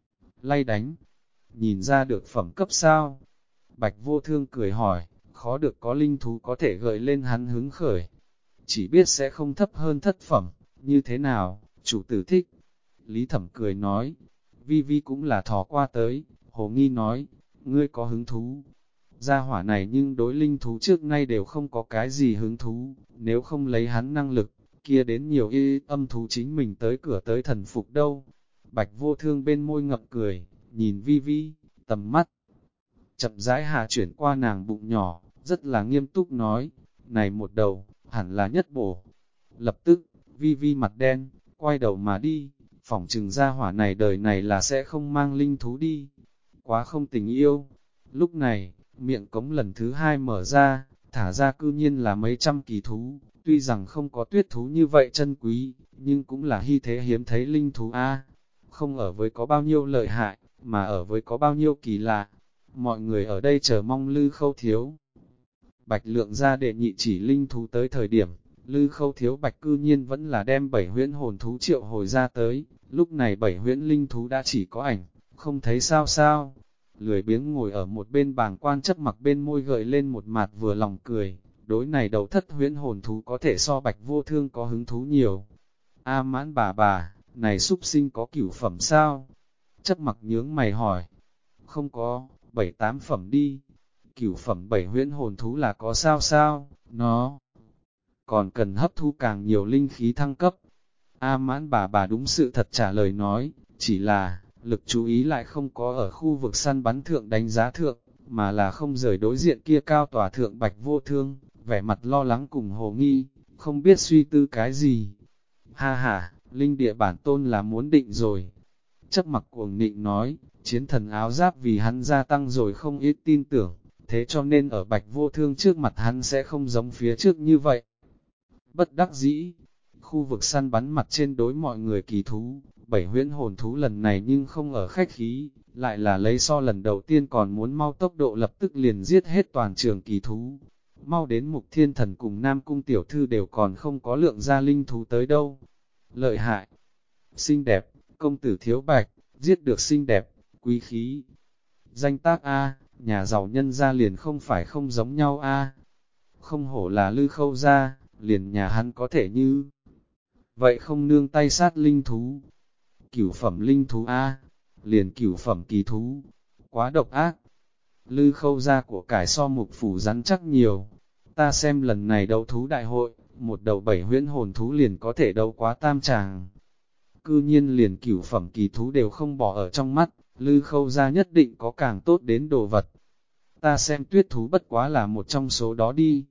Lay đánh, nhìn ra được phẩm cấp sao? Bạch Vô Thương cười hỏi, khó được có linh thú có thể gợi lên hắn hứng khởi. Chỉ biết sẽ không thấp hơn thất phẩm, như thế nào, chủ tử thích. Lý Thẩm cười nói, Vi Vi cũng là thò qua tới, Hồ Nghi nói, ngươi có hứng thú. Gia hỏa này nhưng đối linh thú trước nay đều không có cái gì hứng thú, nếu không lấy hắn năng lực, kia đến nhiều âm thú chính mình tới cửa tới thần phục đâu. Bạch Vô Thương bên môi ngậm cười, nhìn Vi Vi, tầm mắt chậm rãi hạ chuyển qua nàng bụng nhỏ, rất là nghiêm túc nói, này một đầu, hẳn là nhất bổ. Lập tức, Vi Vi mặt đen, quay đầu mà đi, phỏng chừng gia hỏa này đời này là sẽ không mang linh thú đi. Quá không tình yêu. Lúc này, miệng cống lần thứ 2 mở ra, thả ra cư nhiên là mấy trăm kỳ thú, tuy rằng không có tuyết thú như vậy chân quý, nhưng cũng là hy thế hiếm thấy linh thú a. Không ở với có bao nhiêu lợi hại, mà ở với có bao nhiêu kỳ lạ. Mọi người ở đây chờ mong Lư Khâu Thiếu. Bạch Lượng ra để nhị chỉ linh thú tới thời điểm, Lư Khâu Thiếu Bạch cư nhiên vẫn là đem 7 huyễn hồn thú triệu hồi ra tới, lúc này 7 huyễn linh thú đã chỉ có ảnh, không thấy sao. Lười biếng ngồi ở một bên bàng quan chấp mặc bên môi gợi lên một mặt vừa lòng cười, đối này đầu thất huyễn hồn thú có thể so Bạch Vô Thương có hứng thú nhiều. A Mãn bà, này súc sinh có cửu phẩm sao? Chấp mặc nhướng mày hỏi. Không có, 7-8 phẩm đi. Cửu phẩm 7 huyễn hồn thú là có sao, nó còn cần hấp thu càng nhiều linh khí thăng cấp. A Mãn bà đúng sự thật trả lời nói, chỉ là, lực chú ý lại không có ở khu vực săn bắn thượng đánh giá thượng, mà là không rời đối diện kia cao tòa thượng Bạch Vô Thương, vẻ mặt lo lắng cùng hồ nghi, không biết suy tư cái gì. Ha ha, linh địa bản tôn là muốn định rồi. Chấp mặc cuồng nịnh nói, chiến thần áo giáp vì hắn gia tăng rồi không ít tin tưởng, thế cho nên ở Bạch Vô Thương trước mặt hắn sẽ không giống phía trước như vậy. Bất đắc dĩ, khu vực săn bắn mặt trên đối mọi người kỳ thú, 7 huyễn hồn thú lần này nhưng không ở khách khí, lại là lấy so lần đầu tiên còn muốn mau tốc độ lập tức liền giết hết toàn trường kỳ thú. Mau đến Mục Thiên Thần cùng Nam Cung Tiểu Thư đều còn không có lượng ra linh thú tới đâu. Lợi hại, xinh đẹp, công tử Thiếu Bạch, giết được xinh đẹp, quý khí. Danh tác A, nhà giàu nhân gia liền không phải không giống nhau A. Không hổ là Lư Khâu gia, liền nhà hắn có thể như vậy không nương tay sát linh thú. Cửu phẩm linh thú A, liền cửu phẩm kỳ thú, quá độc ác. Lư Khâu gia của cải so Mục phủ rắn chắc nhiều. Ta xem lần này đấu thú đại hội, một đầu 7 huyễn hồn thú liền có thể đấu quá tam tràng. Cư nhiên liền cửu phẩm kỳ thú đều không bỏ ở trong mắt, Lư Khâu gia nhất định có càng tốt đến đồ vật. Ta xem tuyết thú bất quá là một trong số đó đi.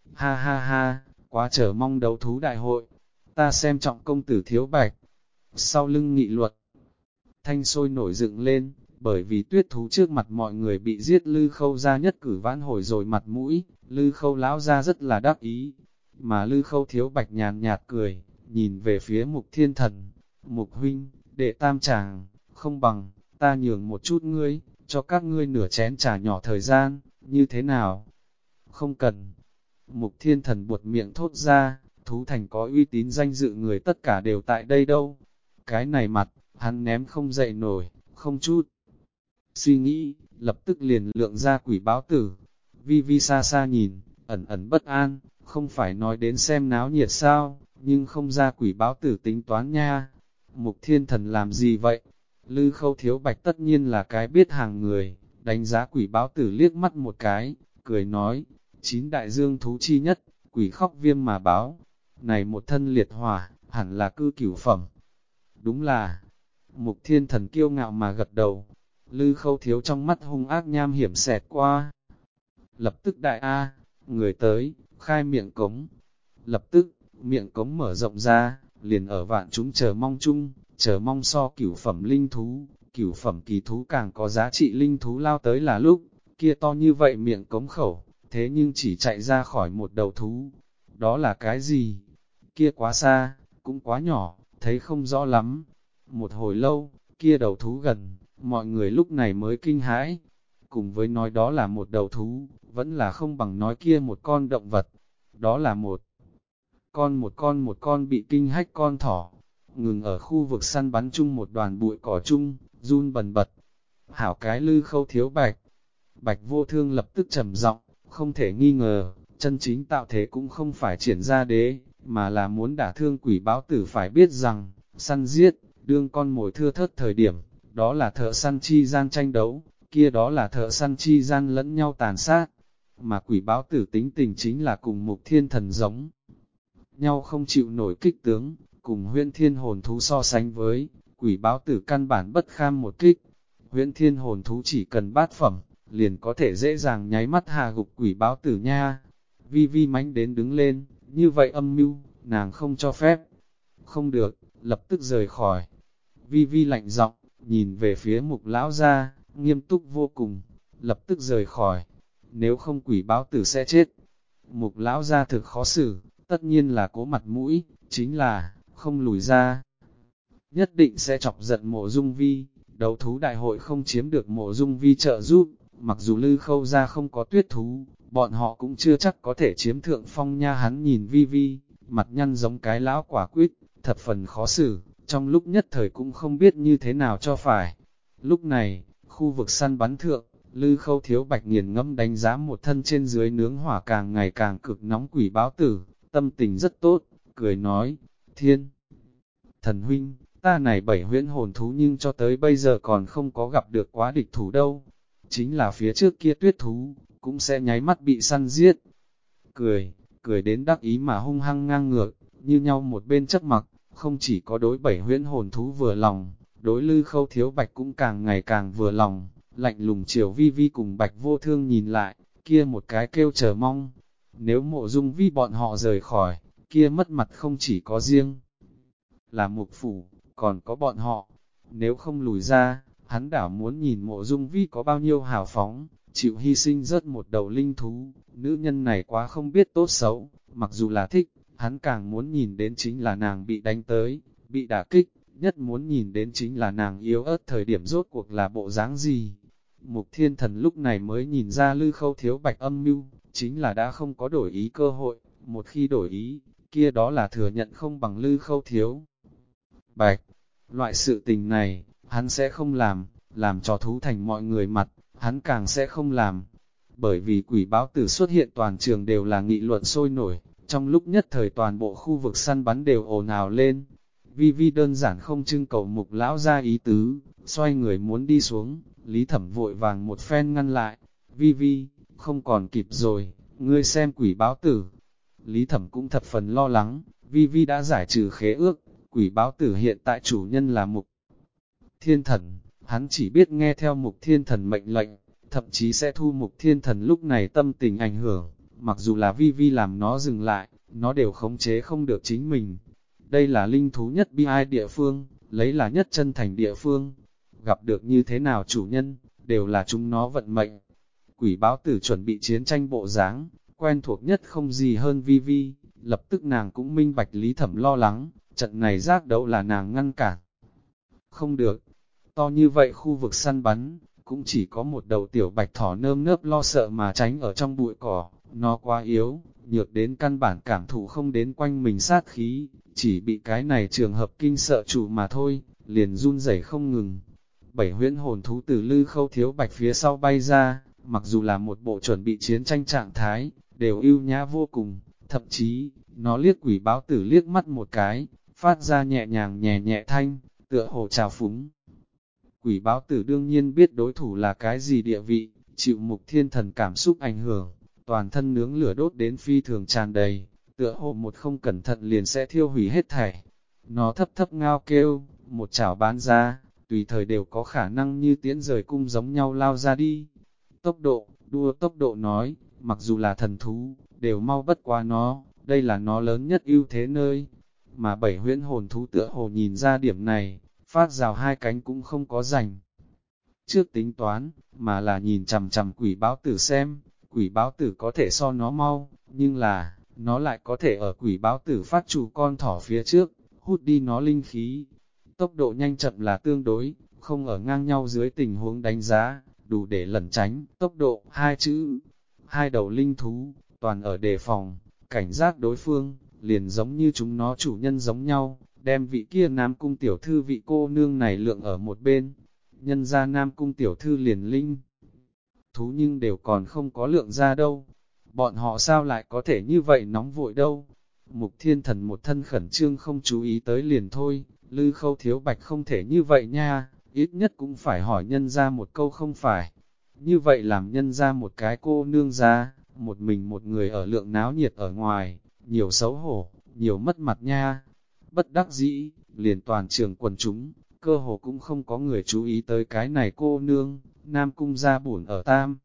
Ha, quá chờ mong đấu thú đại hội. Ta xem trọng công tử Thiếu Bạch. Sau lưng nghị luật, thanh sôi nổi dựng lên, bởi vì tuyết thú trước mặt mọi người bị giết Lư Khâu gia nhất cử vãn hồi rồi mặt mũi, Lư Khâu lão gia rất là đắc ý. Mà Lư Khâu Thiếu Bạch nhàn nhạt cười, nhìn về phía Mục Thiên Thần. Mục huynh, đệ tam chàng, không bằng, ta nhường một chút ngươi, cho các ngươi nửa chén trà nhỏ thời gian, như thế nào? Không cần. Mục Thiên Thần buột miệng thốt ra, thú thành có uy tín danh dự người tất cả đều tại đây đâu. Cái này mặt, hắn ném không dậy nổi, không chút suy nghĩ, lập tức liền lượng ra quỷ báo tử. Vi Vi xa xa nhìn, ẩn ẩn bất an, không phải nói đến xem náo nhiệt sao, nhưng không ra quỷ báo tử tính toán nha. Mục Thiên Thần làm gì vậy? Lư Khâu Thiếu Bạch tất nhiên là cái biết hàng người, đánh giá quỷ báo tử liếc mắt một cái, cười nói, 9 đại dương thú chi nhất, quỷ khóc viêm mà báo. Này một thân liệt hỏa, hẳn là cư cửu phẩm. Đúng là, Mục Thiên Thần kiêu ngạo mà gật đầu. Lư Khâu Thiếu trong mắt hung ác nham hiểm xẹt qua. Lập tức đại A, người tới, khai miệng cống. Lập tức, miệng cống mở rộng ra, liền ở vạn chúng chờ mong chung, chờ mong so cửu phẩm linh thú, cửu phẩm kỳ thú càng có giá trị linh thú lao tới là lúc, kia to như vậy miệng cống khẩu, thế nhưng chỉ chạy ra khỏi một đầu thú. Đó là cái gì? Kia quá xa, cũng quá nhỏ, thấy không rõ lắm. Một hồi lâu, kia đầu thú gần, mọi người lúc này mới kinh hãi. Cùng với nói đó là một đầu thú, vẫn là không bằng nói kia một con động vật. Đó là một con bị kinh hách con thỏ, ngừng ở khu vực săn bắn chung một đoàn bụi cỏ chung, run bần bật. Hảo cái Lư Khâu Thiếu Bạch. Bạch Vô Thương lập tức trầm giọng, không thể nghi ngờ, chân chính tạo thế cũng không phải triển ra đế, mà là muốn đả thương quỷ báo tử. Phải biết rằng, săn giết, đương con mồi thưa thớt thời điểm, đó là thợ săn chi gian tranh đấu, kia đó là thợ săn chi gian lẫn nhau tàn sát. Mà quỷ báo tử tính tình chính là cùng Mục Thiên Thần giống nhau, không chịu nổi kích tướng, cùng Huyễn Thiên hồn thú so sánh với, quỷ báo tử căn bản bất kham một kích. Huyễn Thiên hồn thú chỉ cần bát phẩm, liền có thể dễ dàng nháy mắt hạ gục quỷ báo tử nha. Vi Vi mánh đến đứng lên, như vậy âm mưu, nàng không cho phép. Không được, lập tức rời khỏi. Vi Vi lạnh giọng, nhìn về phía Mục lão gia, nghiêm túc vô cùng, lập tức rời khỏi. Nếu không quỷ báo tử sẽ chết. Mục lão gia thực khó xử, tất nhiên là cố mặt mũi, chính là, không lùi ra. Nhất định sẽ chọc giận Mộ Dung Vi, đấu thú đại hội không chiếm được Mộ Dung Vi trợ giúp, mặc dù Lư Khâu gia không có tuyết thú, bọn họ cũng chưa chắc có thể chiếm thượng phong nha. Hắn nhìn Vi Vi, mặt nhăn giống cái lão quả quýt, thập phần khó xử, trong lúc nhất thời cũng không biết như thế nào cho phải. Lúc này, khu vực săn bắn thượng, Lư Khâu Thiếu Bạch nghiền ngẫm đánh giá một thân trên dưới nướng hỏa càng ngày càng cực nóng quỷ báo tử, tâm tình rất tốt, cười nói, Thiên Thần huynh, ta này 7 huyễn hồn thú nhưng cho tới bây giờ còn không có gặp được quá địch thủ đâu. Chính là phía trước kia tuyết thú, cũng sẽ nháy mắt bị săn giết. Cười đến đắc ý mà hung hăng ngang ngược, như nhau một bên chấp mặc, không chỉ có đối 7 huyễn hồn thú vừa lòng, đối Lư Khâu Thiếu Bạch cũng càng ngày càng vừa lòng. Lạnh lùng chiều Vi Vi cùng Bạch Vô Thương nhìn lại, kia một cái kêu chờ mong. Nếu Mộ Dung Vi bọn họ rời khỏi, kia mất mặt không chỉ có riêng là Mục Phủ, còn có bọn họ. Nếu không lùi ra, hắn đảo muốn nhìn Mộ Dung Vi có bao nhiêu hào phóng, chịu hy sinh rớt một đầu linh thú. Nữ nhân này quá không biết tốt xấu, mặc dù là thích, hắn càng muốn nhìn đến chính là nàng bị đánh tới, bị đả kích, nhất muốn nhìn đến chính là nàng yếu ớt thời điểm rốt cuộc là bộ dáng gì. Mục Thiên Thần lúc này mới nhìn ra Lư Khâu Thiếu Bạch âm mưu, chính là đã không có đổi ý cơ hội, một khi đổi ý, kia đó là thừa nhận không bằng Lư Khâu Thiếu Bạch. Loại sự tình này, hắn sẽ không làm cho thú thành mọi người mặt, hắn càng sẽ không làm. Bởi vì quỷ báo tử xuất hiện toàn trường đều là nghị luận sôi nổi, trong lúc nhất thời toàn bộ khu vực săn bắn đều ồn ào lên. Vi Vi đơn giản không trưng cầu Mục lão ra ý tứ, xoay người muốn đi xuống, Lý Thẩm vội vàng một phen ngăn lại. Vi Vi, không còn kịp rồi, ngươi xem quỷ báo tử. Lý Thẩm cũng thập phần lo lắng, Vi Vi đã giải trừ khế ước, quỷ báo tử hiện tại chủ nhân là Mục Thiên Thần, hắn chỉ biết nghe theo Mục Thiên Thần mệnh lệnh, thậm chí sẽ thu Mục Thiên Thần lúc này tâm tình ảnh hưởng, mặc dù là Vi Vi làm nó dừng lại, nó đều khống chế không được chính mình. Đây là linh thú nhất bi ai địa phương, lấy là nhất chân thành địa phương. Gặp được như thế nào chủ nhân, đều là chúng nó vận mệnh. Quỷ báo tử chuẩn bị chiến tranh bộ dáng, quen thuộc nhất không gì hơn Vi Vi, lập tức nàng cũng minh bạch Lý Thẩm lo lắng, trận này giác đấu là nàng ngăn cản. Không được, to như vậy khu vực săn bắn, cũng chỉ có một đầu tiểu bạch thỏ nơm nớp lo sợ mà tránh ở trong bụi cỏ, nó quá yếu, nhược đến căn bản cảm thụ không đến quanh mình sát khí, chỉ bị cái này trường hợp kinh sợ chủ mà thôi, liền run rẩy không ngừng. 7 huyễn hồn thú từ Lư Khâu Thiếu Bạch phía sau bay ra, mặc dù là một bộ chuẩn bị chiến tranh trạng thái, đều ưu nhã vô cùng, thậm chí, nó liếc quỷ báo tử liếc mắt một cái, phát ra nhẹ nhàng nhẹ nhẹ thanh, tựa hồ trào phúng. Quỷ báo tử đương nhiên biết đối thủ là cái gì địa vị, chịu Mục Thiên Thần cảm xúc ảnh hưởng, toàn thân nướng lửa đốt đến phi thường tràn đầy, tựa hồ một không cẩn thận liền sẽ thiêu hủy hết thảy. Nó thấp thấp ngao kêu, một chảo bán ra, tùy thời đều có khả năng như tiễn rời cung giống nhau lao ra đi. Tốc độ, đua tốc độ nói, mặc dù là thần thú, đều mau bất qua nó, đây là nó lớn nhất ưu thế nơi. Mà 7 huyễn hồn thú tựa hồ nhìn ra điểm này, phát rào hai cánh cũng không có rành. Trước tính toán, mà là nhìn chằm chằm quỷ báo tử xem, quỷ báo tử có thể so nó mau, nhưng là, nó lại có thể ở quỷ báo tử phát chủ con thỏ phía trước, hút đi nó linh khí. Tốc độ nhanh chậm là tương đối, không ở ngang nhau dưới tình huống đánh giá, đủ để lẩn tránh. Tốc độ, hai chữ, hai đầu linh thú, toàn ở đề phòng, cảnh giác đối phương, liền giống như chúng nó chủ nhân giống nhau, đem vị kia Nam Cung tiểu thư vị cô nương này lượng ở một bên. Nhân ra Nam Cung tiểu thư liền linh thú nhưng đều còn không có lượng ra đâu. Bọn họ sao lại có thể như vậy nóng vội đâu. Mục Thiên Thần một thân khẩn trương không chú ý tới liền thôi, Lư Khâu Thiếu Bạch không thể như vậy nha, ít nhất cũng phải hỏi nhân ra một câu không phải. Như vậy làm nhân ra một cái cô nương ra, một mình một người ở lượng náo nhiệt ở ngoài, nhiều xấu hổ, nhiều mất mặt nha. Bất đắc dĩ, liền toàn trường quần chúng, cơ hồ cũng không có người chú ý tới cái này cô nương, Nam Cung gia bổn ở Tam.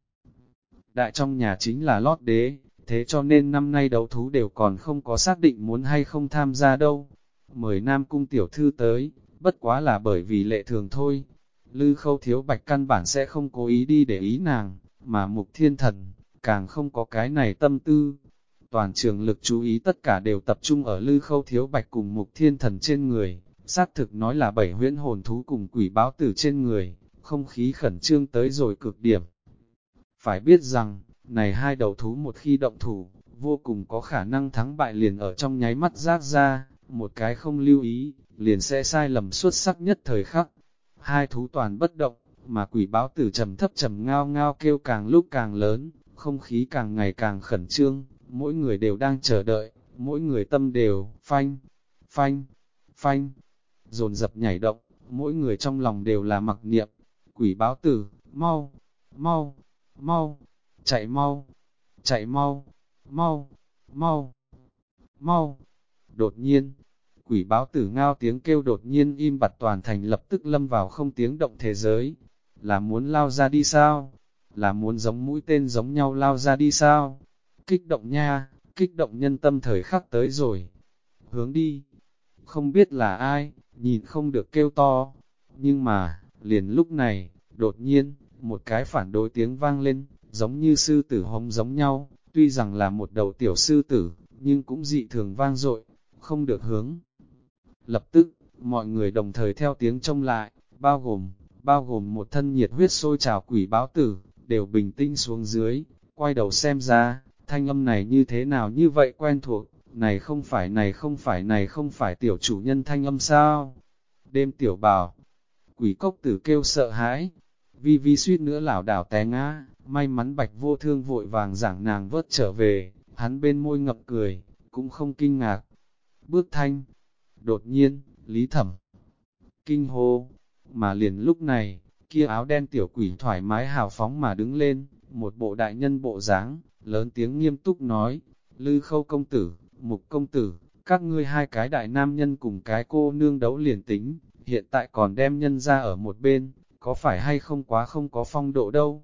Đại trong nhà chính là lót đế, thế cho nên năm nay đấu thú đều còn không có xác định muốn hay không tham gia đâu. Mời Nam Cung tiểu thư tới, bất quá là bởi vì lệ thường thôi. Lư Khâu Thiếu Bạch căn bản sẽ không cố ý đi để ý nàng, mà Mục Thiên Thần, càng không có cái này tâm tư. Toàn trường lực chú ý tất cả đều tập trung ở Lư Khâu Thiếu Bạch cùng Mục Thiên Thần trên người, xác thực nói là 7 huyễn hồn thú cùng quỷ báo tử trên người, không khí khẩn trương tới rồi cực điểm. Phải biết rằng, này hai đầu thú một khi động thủ, vô cùng có khả năng thắng bại liền ở trong nháy mắt rác ra, một cái không lưu ý, liền sẽ sai lầm xuất sắc nhất thời khắc. Hai thú toàn bất động, mà quỷ báo tử trầm thấp trầm ngao ngao kêu càng lúc càng lớn, không khí càng ngày càng khẩn trương, mỗi người đều đang chờ đợi, mỗi người tâm đều, phanh, phanh, phanh, dồn dập nhảy động, mỗi người trong lòng đều là mặc niệm, quỷ báo tử, mau, mau, mau, chạy mau, chạy mau, mau, mau, mau. Đột nhiên, quỷ báo tử ngao tiếng kêu đột nhiên im bặt, toàn thành lập tức lâm vào không tiếng động thế giới. Là muốn lao ra đi sao? Là muốn giống mũi tên giống nhau lao ra đi sao? Kích động nha, kích động nhân tâm thời khắc tới rồi. Hướng đi. Không biết là ai, nhìn không được kêu to. Nhưng mà, liền lúc này, đột nhiên, một cái phản đối tiếng vang lên, giống như sư tử hống giống nhau, tuy rằng là một đầu tiểu sư tử, nhưng cũng dị thường vang dội, không được hướng. Lập tức, mọi người đồng thời theo tiếng trông lại, bao gồm một thân nhiệt huyết sôi trào quỷ báo tử, đều bình tĩnh xuống dưới, quay đầu xem ra, thanh âm này như thế nào như vậy quen thuộc, này không phải tiểu chủ nhân thanh âm sao? Đêm tiểu bảo, quỷ cốc tử kêu sợ hãi, vi suýt nữa lảo đảo té ngã, may mắn Bạch Vô Thương vội vàng giảng nàng vớt trở về, hắn bên môi ngập cười, cũng không kinh ngạc. Bước thanh, đột nhiên, Lý Thẩm kinh hô, mà liền lúc này, kia áo đen tiểu quỷ thoải mái hào phóng mà đứng lên, một bộ đại nhân bộ dáng, lớn tiếng nghiêm túc nói, Lư Khâu công tử, Mục công tử, các ngươi hai cái đại nam nhân cùng cái cô nương đấu liền tính, hiện tại còn đem nhân ra ở một bên, có phải hay không quá không có phong độ đâu.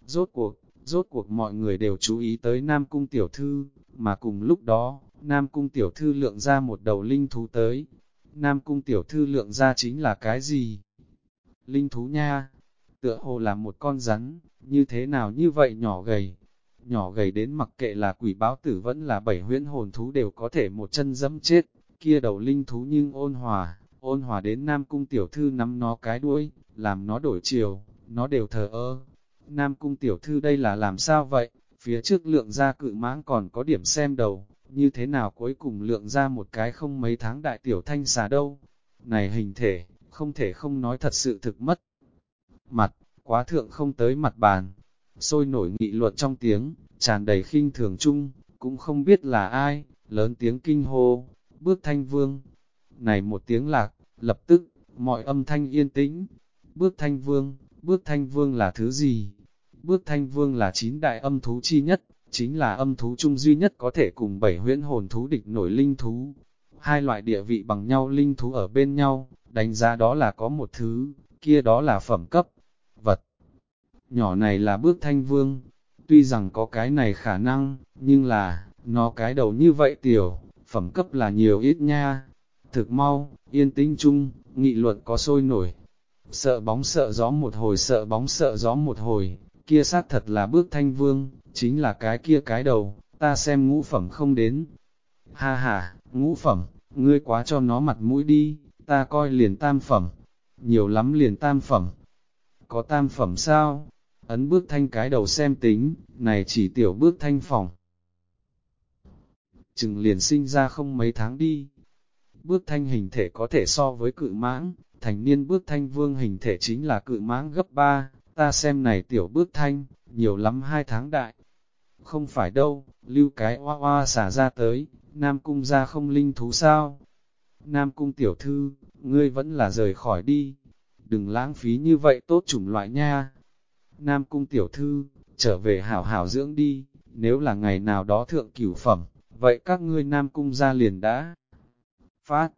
Rốt cuộc mọi người đều chú ý tới Nam Cung tiểu thư, mà cùng lúc đó, Nam Cung tiểu thư lượng ra một đầu linh thú tới. Nam Cung tiểu thư lượng ra chính là cái gì? Linh thú nha, tựa hồ là một con rắn, như thế nào như vậy nhỏ gầy đến mặc kệ là quỷ báo tử vẫn là 7 huyễn hồn thú đều có thể một chân dẫm chết, kia đầu linh thú nhưng ôn hòa đến Nam Cung tiểu thư nắm nó cái đuôi, làm nó đổi chiều, nó đều thờ ơ. Nam Cung tiểu thư đây là làm sao vậy? Phía trước lượng ra cự mãng còn có điểm xem đầu, như thế nào cuối cùng lượng ra một cái không mấy tháng đại tiểu thanh xà đâu? Này hình thể, không thể không nói thật sự thực mất mặt, quá thượng không tới mặt bàn. Sôi nổi nghị luận trong tiếng, tràn đầy khinh thường chung, cũng không biết là ai, lớn tiếng kinh hô, Bước Thanh Vương. Này một tiếng lạc, lập tức, mọi âm thanh yên tĩnh. Bước Thanh Vương là thứ gì? Bước Thanh Vương là 9 đại âm thú chi nhất, chính là âm thú chung duy nhất có thể cùng 7 huyễn hồn thú địch nổi linh thú. Hai loại địa vị bằng nhau linh thú ở bên nhau, đánh giá đó là có một thứ, kia đó là phẩm cấp. Vật nhỏ này là Bước Thanh Vương, tuy rằng có cái này khả năng, nhưng là, nó cái đầu như vậy tiểu, phẩm cấp là nhiều ít nha. Thực mau, yên tĩnh chung, nghị luận có sôi nổi. Sợ bóng sợ gió một hồi, sợ bóng sợ gió một hồi, kia xác thật là Bước Thanh Vương, chính là cái kia cái đầu, ta xem ngũ phẩm không đến. Ha ha, ngũ phẩm, ngươi quá cho nó mặt mũi đi, ta coi liền tam phẩm, nhiều lắm liền tam phẩm. Có tam phẩm sao? Ấn Bước Thanh cái đầu xem tính, này chỉ tiểu Bước Thanh phòng. Chừng liền sinh ra không mấy tháng đi. Bước Thanh hình thể có thể so với cự mãng, thành niên Bước Thanh Vương hình thể chính là cự mãng gấp 3, ta xem này tiểu Bước Thanh, nhiều lắm 2 tháng đại. Không phải đâu, lưu cái oa oa xả ra tới, Nam Cung ra không linh thú sao? Nam Cung tiểu thư, ngươi vẫn là rời khỏi đi, đừng lãng phí như vậy tốt chủng loại nha. Nam Cung tiểu thư, trở về hảo hảo dưỡng đi, nếu là ngày nào đó thượng cửu phẩm, vậy các ngươi Nam Cung ra liền đã phát.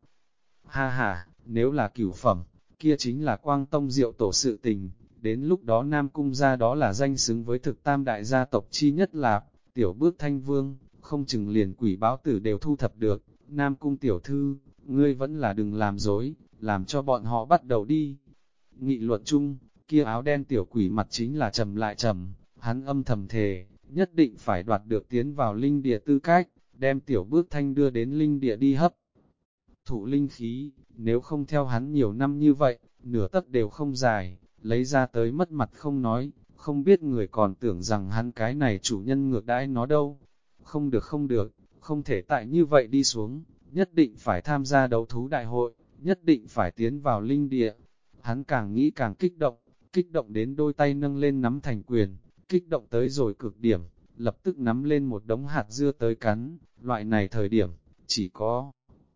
Ha ha, nếu là cửu phẩm, kia chính là Quang Tông Diệu Tổ sự tình, đến lúc đó Nam Cung ra đó là danh xứng với thực tam đại gia tộc chi nhất lạp, tiểu Bước Thanh Vương, không chừng liền quỷ báo tử đều thu thập được. Nam Cung tiểu thư, ngươi vẫn là đừng làm dối, làm cho bọn họ bắt đầu đi. Nghị luận chung, kia áo đen tiểu quỷ mặt chính là trầm lại trầm, hắn âm thầm thề, nhất định phải đoạt được tiến vào linh địa tư cách, đem tiểu Bước Thanh đưa đến linh địa đi hấp. Thụ linh khí, nếu không theo hắn nhiều năm như vậy, nửa tấc đều không dài, lấy ra tới mất mặt không nói, không biết người còn tưởng rằng hắn cái này chủ nhân ngược đãi nó đâu. Không được không được, không thể tại như vậy đi xuống, nhất định phải tham gia đấu thú đại hội, nhất định phải tiến vào linh địa. Hắn càng nghĩ càng kích động đến đôi tay nâng lên nắm thành quyền, kích động tới rồi cực điểm, lập tức nắm lên một đống hạt dưa tới cắn, loại này thời điểm, chỉ có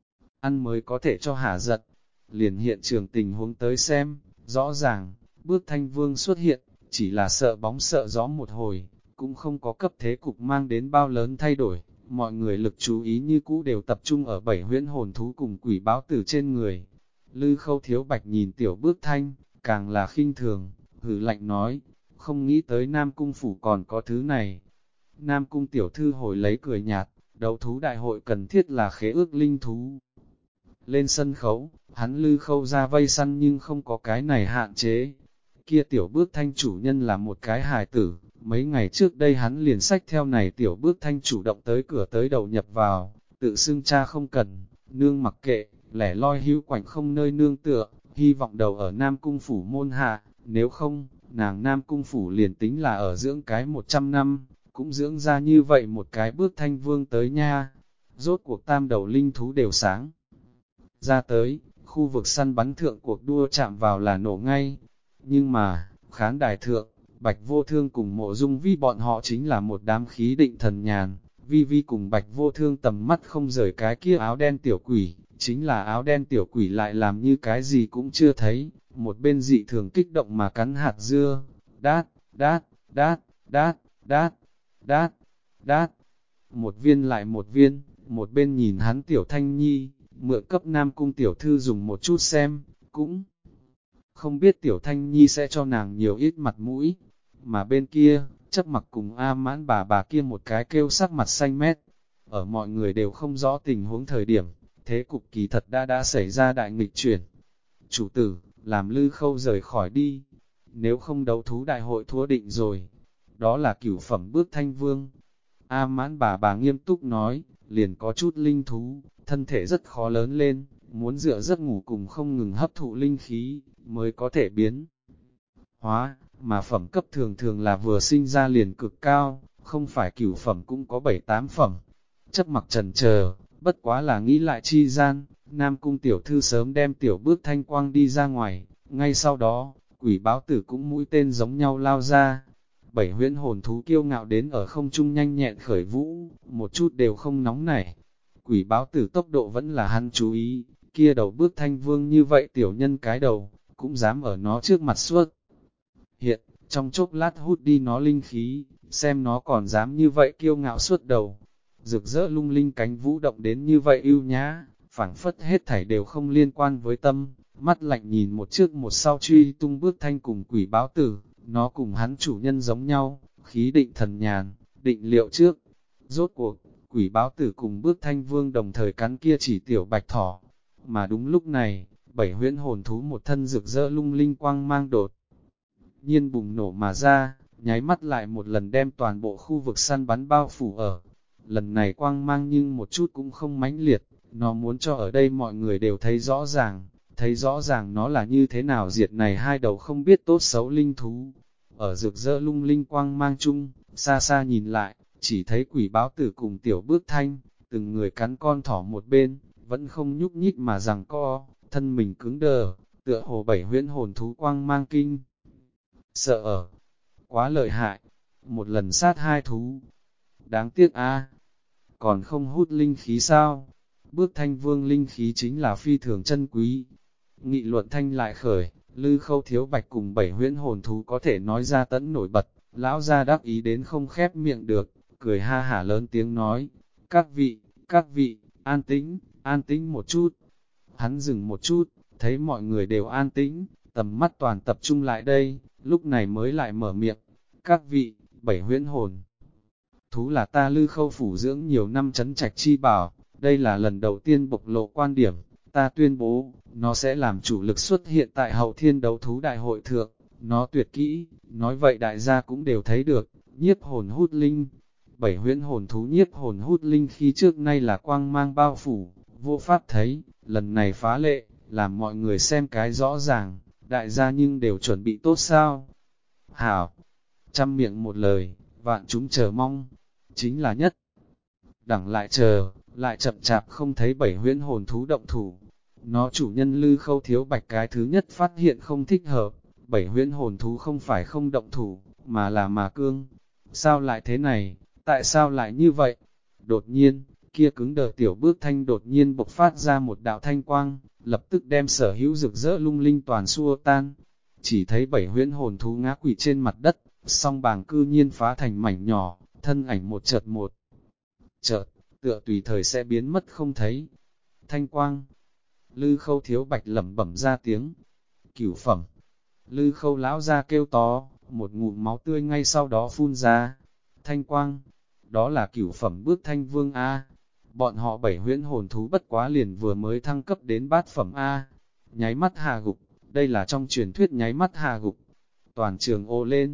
ăn mới có thể cho hả giận. Liền hiện trường tình huống tới xem, rõ ràng, Bước Thanh Vương xuất hiện, chỉ là sợ bóng sợ gió một hồi, cũng không có cấp thế cục mang đến bao lớn thay đổi, mọi người lực chú ý như cũ đều tập trung ở 7 huyễn hồn thú cùng quỷ báo tử trên người. Lư Khâu Thiếu Bạch nhìn tiểu Bước Thanh, càng là khinh thường, hừ lạnh nói, không nghĩ tới Nam Cung phủ còn có thứ này. Nam Cung tiểu thư hồi lấy cười nhạt, đấu thú đại hội cần thiết là khế ước linh thú. Lên sân khấu, hắn Lư Khâu ra vây săn nhưng không có cái này hạn chế. Kia tiểu Bước Thanh chủ nhân là một cái hài tử, mấy ngày trước đây hắn liền sách theo này tiểu Bước Thanh chủ động tới cửa tới đầu nhập vào, tự xưng cha không cần, nương mặc kệ, lẻ loi hữu quạnh không nơi nương tựa, hy vọng đầu ở Nam Cung phủ môn hạ, nếu không, nàng Nam Cung phủ liền tính là ở dưỡng cái 100 năm, cũng dưỡng ra như vậy một cái Bước Thanh Vương tới nha. Rốt cuộc tam đầu linh thú đều sáng ra tới, khu vực săn bắn thượng cuộc đua chạm vào là nổ ngay. Nhưng mà, khán đài thượng, Bạch Vô Thương cùng Mộ Dung Vi bọn họ chính là một đám khí định thần nhàn. Vi Vi cùng Bạch Vô Thương tầm mắt không rời cái kia áo đen tiểu quỷ, chính là áo đen tiểu quỷ lại làm như cái gì cũng chưa thấy, một bên dị thường kích động mà cắn hạt dưa, đát, đát, đát, đát, đát, đát, đát, một viên lại một viên, một bên nhìn hắn tiểu Thanh Nhi, mượn cấp Nam Cung tiểu thư dùng một chút xem, cũng không biết tiểu Thanh Nhi sẽ cho nàng nhiều ít mặt mũi, mà bên kia, chấp mặc cùng A Mãn bà kia một cái kêu sắc mặt xanh mét, ở mọi người đều không rõ tình huống thời điểm, thế cục kỳ thật đã xảy ra đại nghịch chuyển. Chủ tử, làm Lư Khâu rời khỏi đi, nếu không đấu thú đại hội thua định rồi, đó là cửu phẩm Bước Thanh Vương. A Mãn bà nghiêm túc nói, liền có chút linh thú, thân thể rất khó lớn lên, muốn dựa giấc ngủ cùng không ngừng hấp thụ linh khí, mới có thể biến hóa, mà phẩm cấp thường thường là vừa sinh ra liền cực cao, không phải cửu phẩm cũng có 7-8 phẩm. Chấp mặc trần chờ, bất quá là nghĩ lại chi gian, Nam Cung tiểu thư sớm đem tiểu bước thanh quang đi ra ngoài, ngay sau đó, quỷ báo tử cũng mũi tên giống nhau lao ra. 7 huyễn hồn thú kiêu ngạo đến ở không trung nhanh nhẹn khởi vũ, một chút đều không nóng nảy. Quỷ báo tử tốc độ vẫn là hắn chú ý, kia đầu bước thanh vương như vậy tiểu nhân cái đầu, cũng dám ở nó trước mặt suốt. Hiện, trong chốc lát hút đi nó linh khí, xem nó còn dám như vậy kiêu ngạo suốt đầu. Rực rỡ lung linh cánh vũ động đến như vậy ưu nhã, phảng phất hết thảy đều không liên quan với tâm, mắt lạnh nhìn một trước một sau truy tung bước thanh cùng quỷ báo tử, nó cùng hắn chủ nhân giống nhau, khí định thần nhàn, định liệu trước. Rốt cuộc, quỷ báo tử cùng bước thanh vương đồng thời cắn kia chỉ tiểu bạch thỏ, mà đúng lúc này, 7 huyễn hồn thú một thân rực rỡ lung linh quang mang đột nhiên bùng nổ mà ra, nháy mắt lại một lần đem toàn bộ khu vực săn bắn bao phủ ở. Lần này quang mang nhưng một chút cũng không mãnh liệt, nó muốn cho ở đây mọi người đều thấy rõ ràng nó là như thế nào diệt này hai đầu không biết tốt xấu linh thú. Ở rực rỡ lung linh quang mang chung, xa xa nhìn lại, chỉ thấy quỷ báo tử cùng tiểu bước thanh, từng người cắn con thỏ một bên, vẫn không nhúc nhích mà rằng co, thân mình cứng đờ, tựa hồ 7 huyễn hồn thú quang mang kinh. Sợ ở, quá lợi hại, một lần sát hai thú, đáng tiếc a, còn không hút linh khí sao? Bước thanh vương linh khí chính là phi thường chân quý. Nghị luận thanh lại khởi, Lư Khâu Thiếu Bạch cùng 7 huyễn hồn thú có thể nói ra tẫn nổi bật, lão gia đắc ý đến không khép miệng được, cười ha hả lớn tiếng nói, các vị, an tĩnh một chút. Hắn dừng một chút, thấy mọi người đều an tĩnh, tầm mắt toàn tập trung lại đây, lúc này mới lại mở miệng, các vị, 7 huyễn hồn thú là ta Lư Khâu phủ dưỡng nhiều năm trấn trạch chi bảo, đây là lần đầu tiên bộc lộ quan điểm, ta tuyên bố, nó sẽ làm chủ lực xuất hiện tại hậu thiên đấu thú đại hội thượng, nó tuyệt kỹ, nói vậy đại gia cũng đều thấy được, nhiếp hồn hút linh. 7 huyễn hồn thú nhiếp hồn hút linh khi trước nay là quang mang bao phủ, vô pháp thấy, lần này phá lệ, làm mọi người xem cái rõ ràng, đại gia nhưng đều chuẩn bị tốt sao. Hảo, trăm miệng một lời, vạn chúng chờ mong, chính là nhất. Đẳng lại chờ, lại chậm chạp không thấy 7 huyễn hồn thú động thủ. Nó chủ nhân Lư Khâu Thiếu Bạch cái thứ nhất phát hiện không thích hợp, 7 huyễn hồn thú không phải không động thủ, mà là mà cương. Sao lại thế này, tại sao lại như vậy? Đột nhiên, kia cứng đờ tiểu bước thanh đột nhiên bộc phát ra một đạo thanh quang, lập tức đem sở hữu rực rỡ lung linh toàn xua tan. Chỉ thấy 7 huyễn hồn thú ngã quỵ trên mặt đất, song bàng cư nhiên phá thành mảnh nhỏ, thân ảnh một chợt, tựa tùy thời sẽ biến mất không thấy. Thanh quang, Lư Khâu Thiếu Bạch lẩm bẩm ra tiếng, cửu phẩm. Lư Khâu lão ra kêu to, một ngụm máu tươi ngay sau đó phun ra. Thanh quang, đó là cửu phẩm bước thanh vương A. Bọn họ 7 huyễn hồn thú bất quá liền vừa mới thăng cấp đến bát phẩm A. Nháy mắt hạ gục, đây là trong truyền thuyết nháy mắt hạ gục. Toàn trường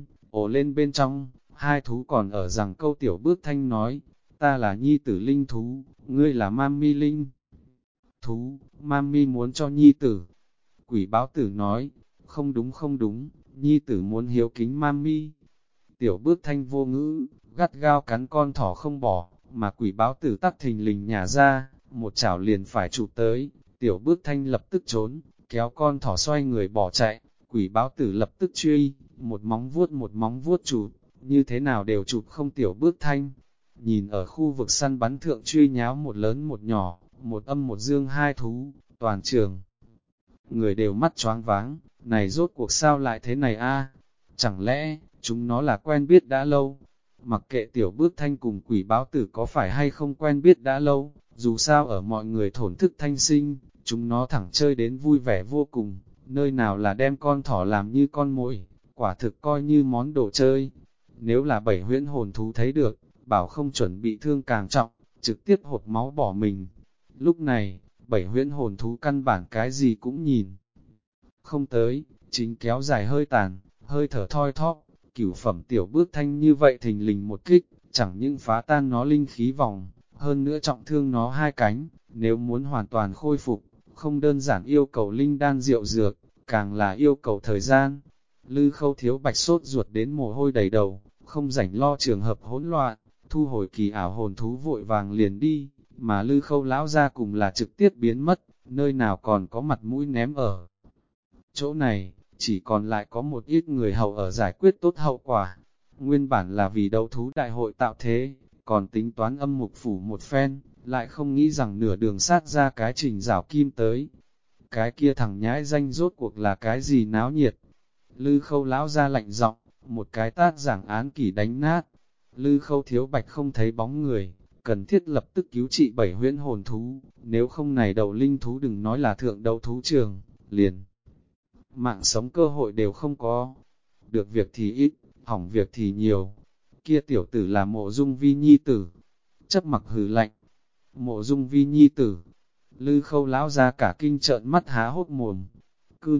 ồ lên bên trong, hai thú còn ở rằng câu tiểu bước thanh nói, ta là nhi tử linh thú, ngươi là mami linh thú, mami muốn cho nhi tử. Quỷ báo tử nói, không đúng, nhi tử muốn hiếu kính mami. Tiểu bước thanh vô ngữ, gắt gao cắn con thỏ không bỏ, mà quỷ báo tử tắc thình lình nhả ra, một chảo liền phải chụp tới, tiểu bước thanh lập tức trốn, kéo con thỏ xoay người bỏ chạy, quỷ báo tử lập tức truy, một móng vuốt chụp, như thế nào đều chụp không tiểu bước thanh. Nhìn ở khu vực săn bắn thượng truy nháo một lớn một nhỏ, một âm một dương hai thú, toàn trường. Người đều mắt choáng váng, này rốt cuộc sao lại thế này a? Chẳng lẽ, chúng nó là quen biết đã lâu? Mặc kệ tiểu bước thanh cùng quỷ báo tử có phải hay không quen biết đã lâu, dù sao ở mọi người thổn thức thanh sinh, chúng nó thẳng chơi đến vui vẻ vô cùng, nơi nào là đem con thỏ làm như con mồi, quả thực coi như món đồ chơi. Nếu là 7 huyễn hồn thú thấy được, bảo không chuẩn bị thương càng trọng, trực tiếp hột máu bỏ mình. Lúc này, 7 huyễn hồn thú căn bản cái gì cũng nhìn không tới, chính kéo dài hơi tàn, hơi thở thoi thóp, cửu phẩm tiểu bước thanh như vậy thình lình một kích, chẳng những phá tan nó linh khí vòng, hơn nữa trọng thương nó hai cánh, nếu muốn hoàn toàn khôi phục, không đơn giản yêu cầu linh đan rượu dược, càng là yêu cầu thời gian. Lư Khâu Thiếu Bạch sốt ruột đến mồ hôi đầy đầu, không rảnh lo trường hợp hỗn loạn, thu hồi kỳ ảo hồn thú vội vàng liền đi, mà Lư Khâu lão ra cùng là trực tiếp biến mất, nơi nào còn có mặt mũi ném ở chỗ này, chỉ còn lại có một ít người hầu ở giải quyết tốt hậu quả. Nguyên bản là vì đấu thú đại hội tạo thế, còn tính toán âm mục phủ một phen, lại không nghĩ rằng nửa đường sát ra cái Trình Giảo Kim tới. Cái kia thằng nhãi danh rốt cuộc là cái gì náo nhiệt? Lư Khâu lão ra lạnh giọng, một cái tát giảng án kỷ đánh nát. Lư Khâu thiếu bạch không thấy bóng người, cần thiết lập tức cứu trị 7 huyễn hồn thú, nếu không này đầu linh thú đừng nói là thượng đấu thú trường, liền. Mạng sống cơ hội đều không có. Được việc thì ít, hỏng việc thì nhiều. Kia tiểu tử là Mộ Dung Vi nhi tử. Chấp mặc hừ lạnh. Mộ Dung Vi nhi tử. Lư Khâu lão ra cả kinh trợn mắt há hốt mồm. Cư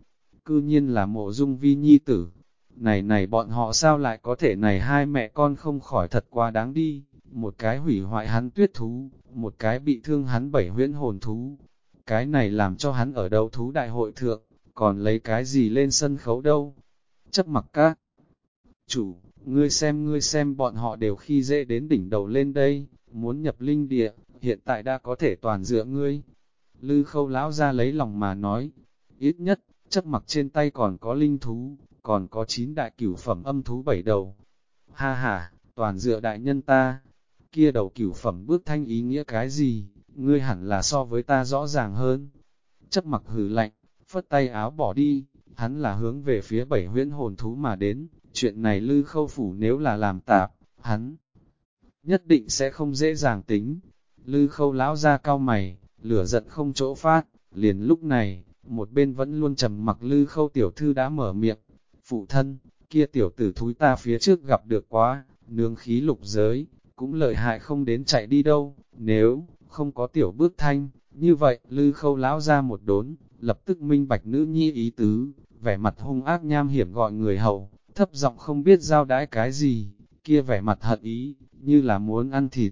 nhiên là Mộ Dung Vi nhi tử. Này bọn họ sao lại có thể, này hai mẹ con không khỏi thật quá đáng đi. Một cái hủy hoại hắn tuyết thú, một cái bị thương hắn 7 huyễn hồn thú. Cái này làm cho hắn ở đấu thú đại hội thượng, còn lấy cái gì lên sân khấu đâu. Chấp mặc các chủ, ngươi xem bọn họ đều khi dễ đến đỉnh đầu lên đây, muốn nhập linh địa, hiện tại đã có thể toàn dựa ngươi. Lư Khâu lão ra lấy lòng mà nói, ít nhất, chấp mặc trên tay còn có linh thú, còn có 9 đại cửu phẩm âm thú 7 đầu. Ha ha, toàn dựa đại nhân ta, kia đầu cửu phẩm bước thanh ý nghĩa cái gì, ngươi hẳn là so với ta rõ ràng hơn. Chấp mặc hừ lạnh, phất tay áo bỏ đi, hắn là hướng về phía 7 huyễn hồn thú mà đến, chuyện này Lư Khâu phủ nếu là làm tạp, hắn nhất định sẽ không dễ dàng tính. Lư Khâu lão ra cao mày, lửa giận không chỗ phát, liền lúc này, một bên vẫn luôn trầm mặc Lư Khâu tiểu thư đã mở miệng, phụ thân, kia tiểu tử thúi ta phía trước gặp được quá, nương khí lục giới, cũng lợi hại không đến chạy đi đâu, nếu không có tiểu bước thanh, như vậy Lư Khâu lão ra một đốn, lập tức minh bạch nữ nhi ý tứ, vẻ mặt hung ác nham hiểm gọi người hầu, thấp giọng không biết giao đãi cái gì, kia vẻ mặt hận ý, như là muốn ăn thịt.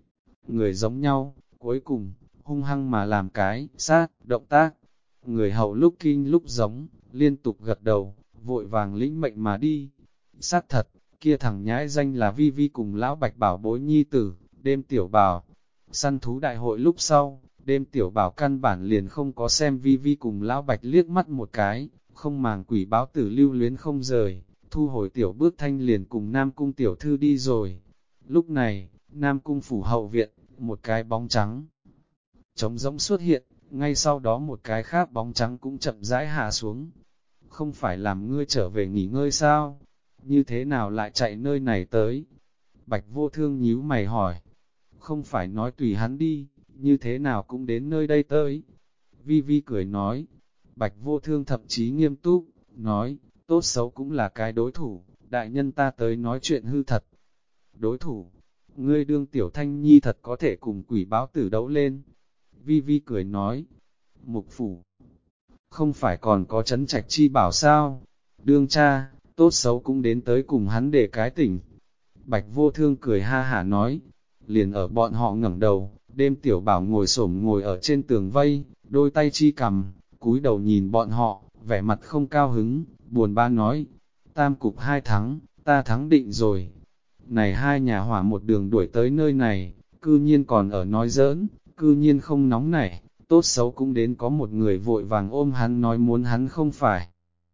Người giống nhau, cuối cùng, hung hăng mà làm cái, sát, động tác. Người hầu lúc kinh lúc giống, liên tục gật đầu, vội vàng lĩnh mệnh mà đi. Sát thật, kia thằng nhãi danh là Vi Vi cùng lão bạch bảo bối nhi tử, đêm tiểu bảo. Săn thú đại hội lúc sau, đêm tiểu bảo căn bản liền không có xem Vi Vi cùng lão bạch liếc mắt một cái, không màng quỷ báo tử lưu luyến không rời, thu hồi tiểu bước thanh liền cùng Nam Cung tiểu thư đi rồi. Lúc này, Nam Cung phủ hậu viện, một cái bóng trắng trống rỗng xuất hiện, ngay sau đó một cái khác bóng trắng cũng chậm rãi hạ xuống. Không phải làm ngươi trở về nghỉ ngơi sao? Như thế nào lại chạy nơi này tới? Bạch Vô Thương nhíu mày hỏi. Không phải nói tùy hắn đi, như thế nào cũng đến nơi đây tới. Vi Vi cười nói. Bạch Vô Thương thậm chí nghiêm túc, nói, tốt xấu cũng là cái đối thủ, đại nhân ta tới nói chuyện hư thật. Đối thủ, ngươi đương tiểu thanh nhi thật có thể cùng quỷ báo tử đấu lên. Vi Vi cười nói, mục phủ, không phải còn có trấn trạch chi bảo sao? Đương cha, tốt xấu cũng đến tới cùng hắn để cái tỉnh. Bạch Vô Thương cười ha hả nói, liền ở bọn họ ngẩng đầu, đêm tiểu bảo ngồi xổm ngồi ở trên tường vây, đôi tay chi cầm, cúi đầu nhìn bọn họ, vẻ mặt không cao hứng, buồn ba nói, tam cục 2 thắng, ta thắng định rồi. Này hai nhà hỏa một đường đuổi tới nơi này, cư nhiên còn ở nói giỡn, cư nhiên không nóng nảy, tốt xấu cũng đến có một người vội vàng ôm hắn nói muốn hắn không phải.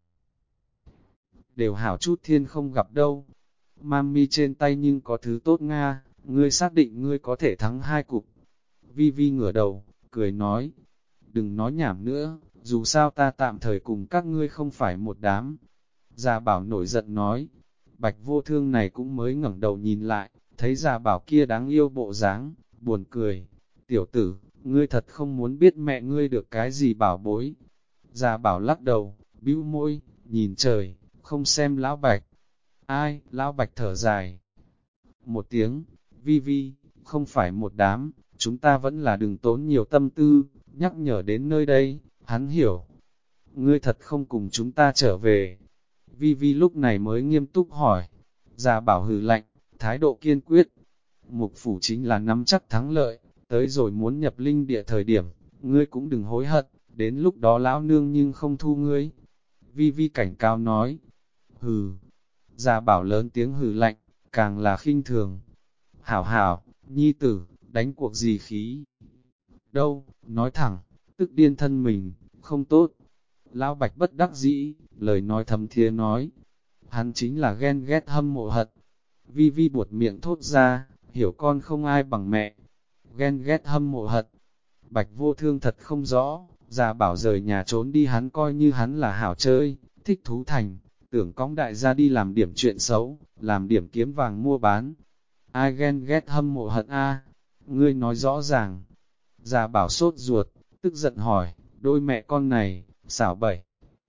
Đều hảo chút thiên không gặp đâu. Mami trên tay nhưng có thứ tốt Nga, ngươi xác định ngươi có thể thắng 2 cục. Vi Vi ngửa đầu, cười nói, đừng nói nhảm nữa, dù sao ta tạm thời cùng các ngươi không phải một đám. Gia Bảo nổi giận nói, Bạch Vô Thương này cũng mới ngẩng đầu nhìn lại, thấy Gia Bảo kia đáng yêu bộ dáng, buồn cười. Tiểu tử, ngươi thật không muốn biết mẹ ngươi được cái gì bảo bối. Gia Bảo lắc đầu, bĩu môi, nhìn trời, không xem Lão Bạch. Ai, Lão Bạch thở dài. Một tiếng, Vi Vi, không phải một đám, chúng ta vẫn là đừng tốn nhiều tâm tư, nhắc nhở đến nơi đây, hắn hiểu. Ngươi thật không cùng chúng ta trở về. Vi Vi lúc này mới nghiêm túc hỏi. Gia Bảo hừ lạnh, thái độ kiên quyết. Mục phủ chính là nắm chắc thắng lợi, tới rồi muốn nhập linh địa thời điểm, ngươi cũng đừng hối hận, đến lúc đó lão nương nhưng không thu ngươi. Vi Vi cảnh cáo nói. Hừ. Gia Bảo lớn tiếng hừ lạnh, càng là khinh thường. Hảo hảo, nhi tử, đánh cuộc gì khí? Đâu, nói thẳng, tức điên thân mình, không tốt. Lão Bạch bất đắc dĩ, lời nói thầm thía nói, hắn chính là ghen ghét hâm mộ hận. Vi Vi buột miệng thốt ra, hiểu con không ai bằng mẹ. Ghen ghét hâm mộ hận. Bạch Vô Thương thật không rõ, già bảo rời nhà trốn đi hắn coi như hắn là hảo chơi, thích thú thành, tưởng cõng đại gia đi làm điểm chuyện xấu, làm điểm kiếm vàng mua bán. Ai ghen ghét hâm mộ hận a? Ngươi nói rõ ràng. Già bảo sốt ruột, tức giận hỏi, đôi mẹ con này, xảo bậy.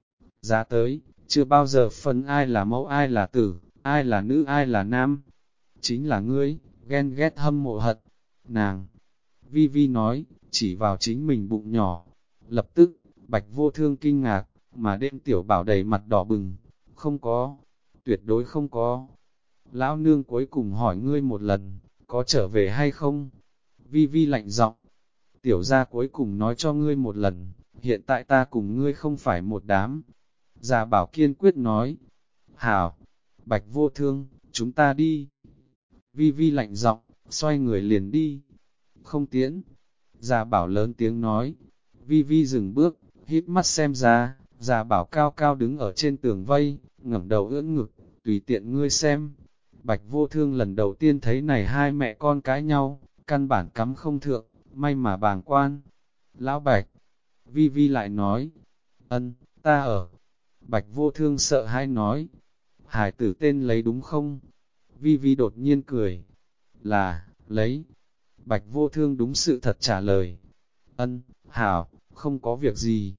Giá tới, chưa bao giờ phân ai là mẫu ai là tử, ai là nữ ai là nam. Chính là ngươi, ghen ghét hâm mộ hận. Nàng, Vi Vi nói, chỉ vào chính mình bụng nhỏ. Lập tức, Bạch Vô Thương kinh ngạc, mà đêm tiểu bảo đầy mặt đỏ bừng. Không có, tuyệt đối không có. Lão nương cuối cùng hỏi ngươi một lần, có trở về hay không? Vi Vi lạnh giọng, tiểu gia cuối cùng nói cho ngươi một lần, hiện tại ta cùng ngươi không phải một đám. Già bảo kiên quyết nói, hảo, Bạch Vô Thương, chúng ta đi. Vi Vi lạnh giọng, xoay người liền đi. Không tiễn. Già bảo lớn tiếng nói. Vi Vi dừng bước, híp mắt xem ra, già bảo cao cao đứng ở trên tường vây, ngẩng đầu ưỡn ngực, tùy tiện ngươi xem. Bạch Vô Thương lần đầu tiên thấy này hai mẹ con cãi nhau, căn bản cắm không thượng, may mà bàng quan. Lão Bạch, Vi Vi lại nói, ân, ta ở. Bạch Vô Thương sợ hãi nói, hải tử tên lấy đúng không? Vi Vi đột nhiên cười, là, lấy. Bạch Vô Thương đúng sự thật trả lời, ân, hảo, không có việc gì.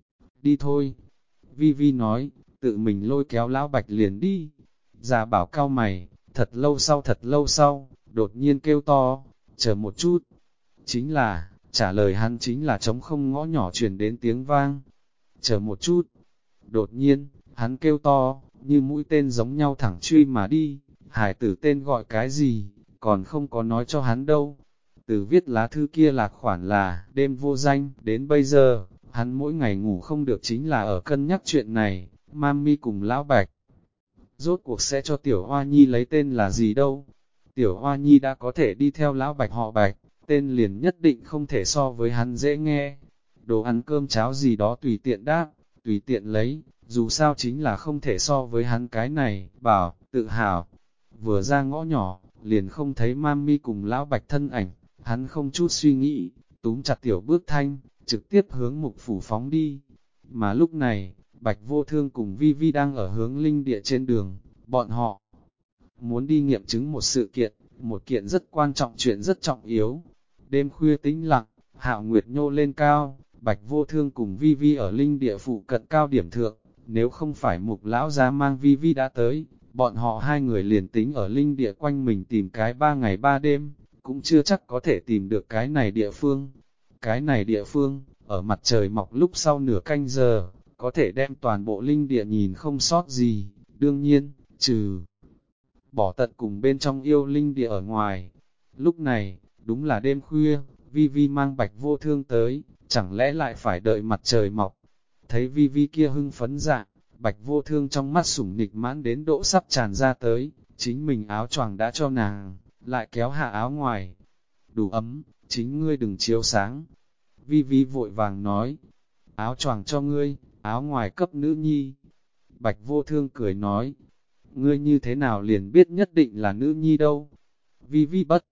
Đi thôi. Vi Vi nói, tự mình lôi kéo Lão Bạch liền đi. Già bảo cao mày, thật lâu sau, đột nhiên kêu to, chờ một chút. Chính là, trả lời hắn chính là trống không ngõ nhỏ truyền đến tiếng vang. Chờ một chút. Đột nhiên, hắn kêu to, như mũi tên giống nhau thẳng truy mà đi. Hải tử tên gọi cái gì, còn không có nói cho hắn đâu. Từ viết lá thư kia lạc khoản là, đêm vô danh, đến bây giờ, hắn mỗi ngày ngủ không được chính là ở cân nhắc chuyện này, Mami cùng Lão Bạch. Rốt cuộc sẽ cho Tiểu Hoa Nhi lấy tên là gì đâu. Tiểu Hoa Nhi đã có thể đi theo Lão Bạch họ Bạch, tên liền nhất định không thể so với hắn dễ nghe. Đồ ăn cơm cháo gì đó tùy tiện đáp, tùy tiện lấy, dù sao chính là không thể so với hắn cái này, bảo, tự hào. Vừa ra ngõ nhỏ, liền không thấy Mami cùng Lão Bạch thân ảnh, hắn không chút suy nghĩ, túm chặt Tiểu Bước Thanh, trực tiếp hướng Mục Phủ phóng đi. Mà lúc này, Bạch Vô Thương cùng Vi Vi đang ở hướng linh địa trên đường, bọn họ muốn đi nghiệm chứng một kiện rất quan trọng, chuyện rất trọng yếu. Đêm khuya tĩnh lặng, Hạo Nguyệt nhô lên cao, Bạch Vô Thương cùng Vi Vi ở linh địa phụ cận cao điểm thượng, nếu không phải Mục lão gia mang Vi Vi đã tới, bọn họ hai người liền tính ở linh địa quanh mình tìm cái 3 ngày 3 đêm, cũng chưa chắc có thể tìm được cái này địa phương. Cái này địa phương, ở mặt trời mọc lúc sau nửa canh giờ, có thể đem toàn bộ linh địa nhìn không sót gì, đương nhiên, trừ bỏ tận cùng bên trong yêu linh địa ở ngoài. Lúc này, đúng là đêm khuya, Vi Vi mang Bạch Vô Thương tới, chẳng lẽ lại phải đợi mặt trời mọc. Thấy Vi Vi kia hưng phấn dạng, Bạch Vô Thương trong mắt sủng nịch mãn đến độ sắp tràn ra tới, chính mình áo choàng đã cho nàng, lại kéo hạ áo ngoài. Đủ ấm, chính ngươi đừng chiếu sáng. Vi Vi vội vàng nói, áo choàng cho ngươi, áo ngoài cấp nữ nhi. Bạch Vô Thương cười nói, ngươi như thế nào liền biết nhất định là nữ nhi đâu. Vi Vi bất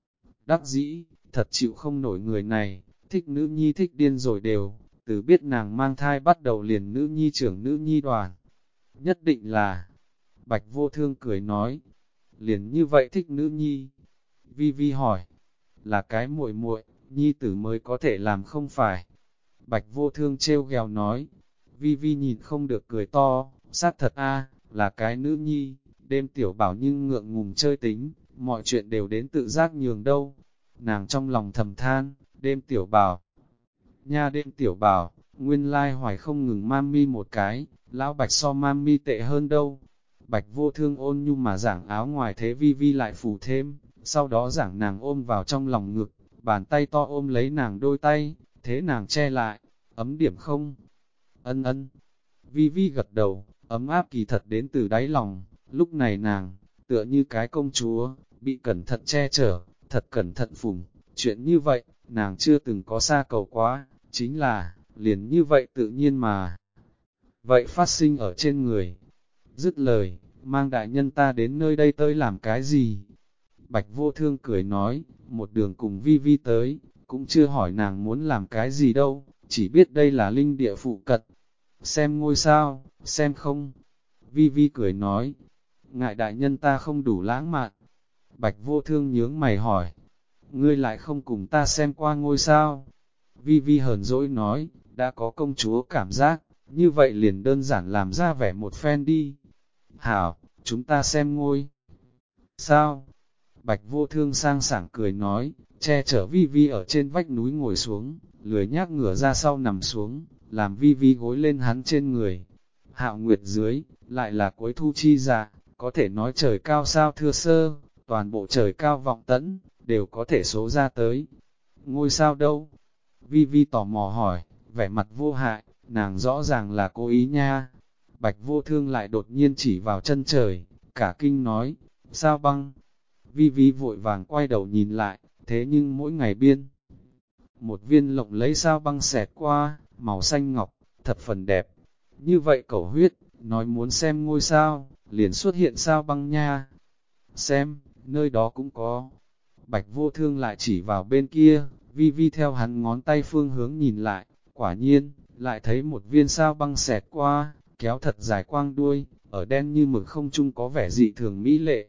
đắc dĩ, thật chịu không nổi người này, thích nữ nhi thích điên rồi đều, từ biết nàng mang thai bắt đầu liền nữ nhi trưởng nữ nhi đoàn. Nhất định là, Bạch Vô Thương cười nói, liền như vậy thích nữ nhi. Vi Vi hỏi, là cái muội muội, nhi tử mới có thể làm không phải. Bạch Vô Thương trêu ghẹo nói, Vi Vi nhìn không được cười to, xác thật a, là cái nữ nhi, đêm tiểu bảo nhưng ngượng ngùng chơi tính, mọi chuyện đều đến tự giác nhường đâu. Nàng trong lòng thầm than, đêm tiểu bảo, nha đêm tiểu bảo, nguyên lai hoài không ngừng Mami một cái, lão Bạch so Mami tệ hơn đâu. Bạch Vô Thương ôn nhu mà giảng áo ngoài thế Vi Vi lại phủ thêm, sau đó giảng nàng ôm vào trong lòng ngực, bàn tay to ôm lấy nàng đôi tay, thế nàng che lại, ấm điểm không? Ân ân. Vi Vi gật đầu, ấm áp kỳ thật đến từ đáy lòng, lúc này nàng, tựa như cái công chúa, bị cẩn thận che chở, thật cẩn thận phụng, chuyện như vậy, nàng chưa từng có xa cầu quá, chính là, liền như vậy tự nhiên mà. Vậy phát sinh ở trên người. Dứt lời, mang đại nhân ta đến nơi đây tới làm cái gì? Bạch Vô Thương cười nói, một đường cùng Vi Vi tới, cũng chưa hỏi nàng muốn làm cái gì đâu, chỉ biết đây là linh địa phụ cận. Xem ngôi sao, xem không? Vi Vi cười nói, ngại đại nhân ta không đủ lãng mạn. Bạch Vô Thương nhướng mày hỏi, ngươi lại không cùng ta xem qua ngôi sao? Vi Vi hờn dỗi nói, đã có công chúa cảm giác, như vậy liền đơn giản làm ra vẻ một phen đi. Hảo, chúng ta xem ngôi. Sao? Bạch Vô Thương sang sảng cười nói, che chở Vi Vi ở trên vách núi ngồi xuống, lười nhác ngửa ra sau nằm xuống, làm Vi Vi gối lên hắn trên người. Hạo Nguyệt dưới, lại là cuối thu chi dạ, có thể nói trời cao sao thưa sơ, toàn bộ trời cao vọng tẫn, đều có thể số ra tới. Ngôi sao đâu? Vi Vi tò mò hỏi, vẻ mặt vô hại, nàng rõ ràng là cố ý nha. Bạch Vô Thương lại đột nhiên chỉ vào chân trời, cả kinh nói, sao băng? Vi Vi vội vàng quay đầu nhìn lại, thế nhưng mỗi ngày biên. Một viên lộng lấy sao băng xẹt qua, màu xanh ngọc, thật phần đẹp. Như vậy cẩu huyết, nói muốn xem ngôi sao, liền xuất hiện sao băng nha. Xem, nơi đó cũng có. Bạch Vô Thương lại chỉ vào bên kia, Vi Vi theo hắn ngón tay phương hướng nhìn lại, quả nhiên, lại thấy một viên sao băng xẹt qua, kéo thật dài quang đuôi, ở đen như mực không trung có vẻ dị thường mỹ lệ.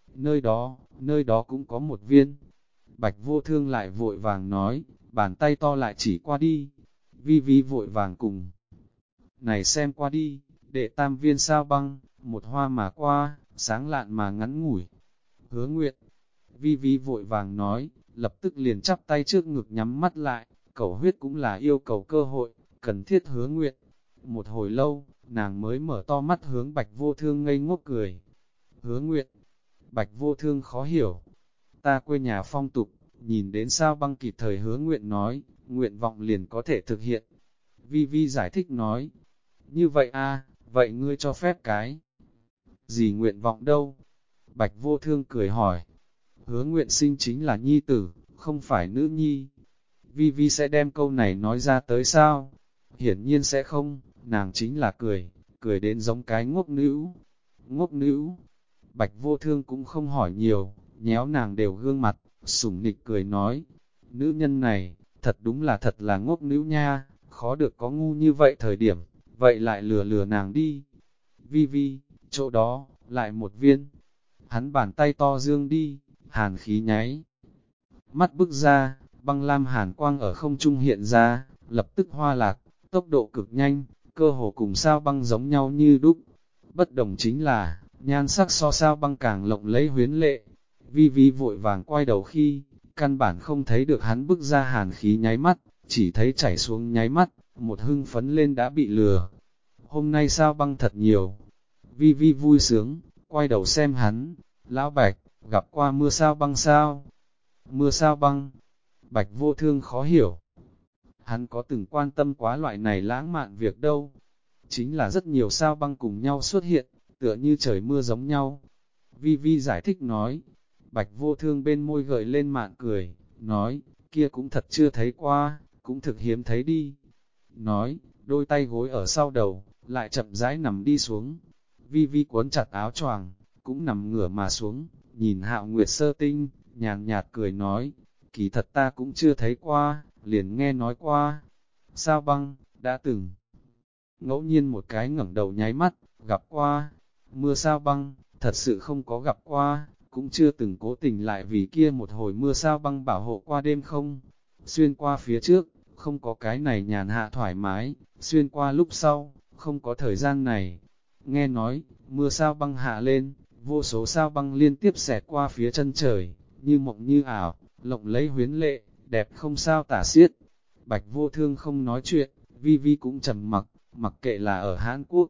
Nơi đó cũng có một viên. Bạch Vô Thương lại vội vàng nói, bàn tay to lại chỉ qua đi. Vi Vi vội vàng cùng. Này xem qua đi, đệ tam viên sao băng, một hoa mà qua, sáng lạn mà ngắn ngủi. Hứa Nguyệt, Vi Vi vội vàng nói, lập tức liền chắp tay trước ngực nhắm mắt lại, cầu huyết cũng là yêu cầu cơ hội, cần thiết Hứa Nguyệt. Một hồi lâu, nàng mới mở to mắt hướng Bạch Vô Thương ngây ngốc cười. Hứa Nguyệt, Bạch Vô Thương khó hiểu. Ta quê nhà phong tục, nhìn đến sao băng kịp thời Hứa Nguyện nói, nguyện vọng liền có thể thực hiện. Vi Vi giải thích nói, như vậy a, vậy ngươi cho phép cái gì nguyện vọng đâu? Bạch Vô Thương cười hỏi, Hứa Nguyện sinh chính là nhi tử, không phải nữ nhi. Vi Vi sẽ đem câu này nói ra tới sao? Hiển nhiên sẽ không, nàng chính là cười đến giống cái ngốc nữ. Ngốc nữ, Bạch Vô Thương cũng không hỏi nhiều, nhéo nàng đều gương mặt, sủng nịch cười nói, nữ nhân này, thật là ngốc nữ nha, khó được có ngu như vậy thời điểm, vậy lại lừa nàng đi. Vi Vi, chỗ đó, lại một viên. Hắn bàn tay to dương đi, hàn khí nháy. Mắt bức ra, băng lam hàn quang ở không trung hiện ra, lập tức hoa lạc, tốc độ cực nhanh, cơ hồ cùng sao băng giống nhau như đúc. Bất đồng chính là, nhan sắc so sao băng càng lộng lẫy huyến lệ. Vi Vi vội vàng quay đầu khi, căn bản không thấy được hắn bức ra hàn khí nháy mắt, chỉ thấy chảy xuống nháy mắt, một hưng phấn lên đã bị lừa. Hôm nay sao băng thật nhiều. Vi Vi vui sướng, quay đầu xem hắn, lão Bạch, gặp qua mưa sao băng sao? Mưa sao băng? Bạch Vô Thương khó hiểu. Hắn có từng quan tâm quá loại này lãng mạn việc đâu. Chính là rất nhiều sao băng cùng nhau xuất hiện, tựa như trời mưa giống nhau. Vi Vi giải thích nói, Bạch Vô Thương bên môi gợi lên mạn cười, nói, kia cũng thật chưa thấy qua, cũng thực hiếm thấy đi. Nói, đôi tay gối ở sau đầu, lại chậm rãi nằm đi xuống. Vi Vi cuốn chặt áo choàng, cũng nằm ngửa mà xuống, nhìn Hạo Nguyệt sơ tinh, nhàn nhạt cười nói, kỳ thật ta cũng chưa thấy qua, liền nghe nói qua. Sao băng, đã từng. Ngẫu nhiên một cái ngẩng đầu nháy mắt, gặp qua. Mưa sao băng, thật sự không có gặp qua, cũng chưa từng cố tình lại vì kia một hồi mưa sao băng bảo hộ qua đêm không. Xuyên qua phía trước, không có cái này nhàn hạ thoải mái, xuyên qua lúc sau, không có thời gian này. Nghe nói, mưa sao băng hạ lên, vô số sao băng liên tiếp xẹt qua phía chân trời, như mộng như ảo, lộng lẫy huyến lệ, đẹp không sao tả xiết. Bạch Vô Thương không nói chuyện, Vi Vi cũng trầm mặc, mặc kệ là ở Hàn Quốc,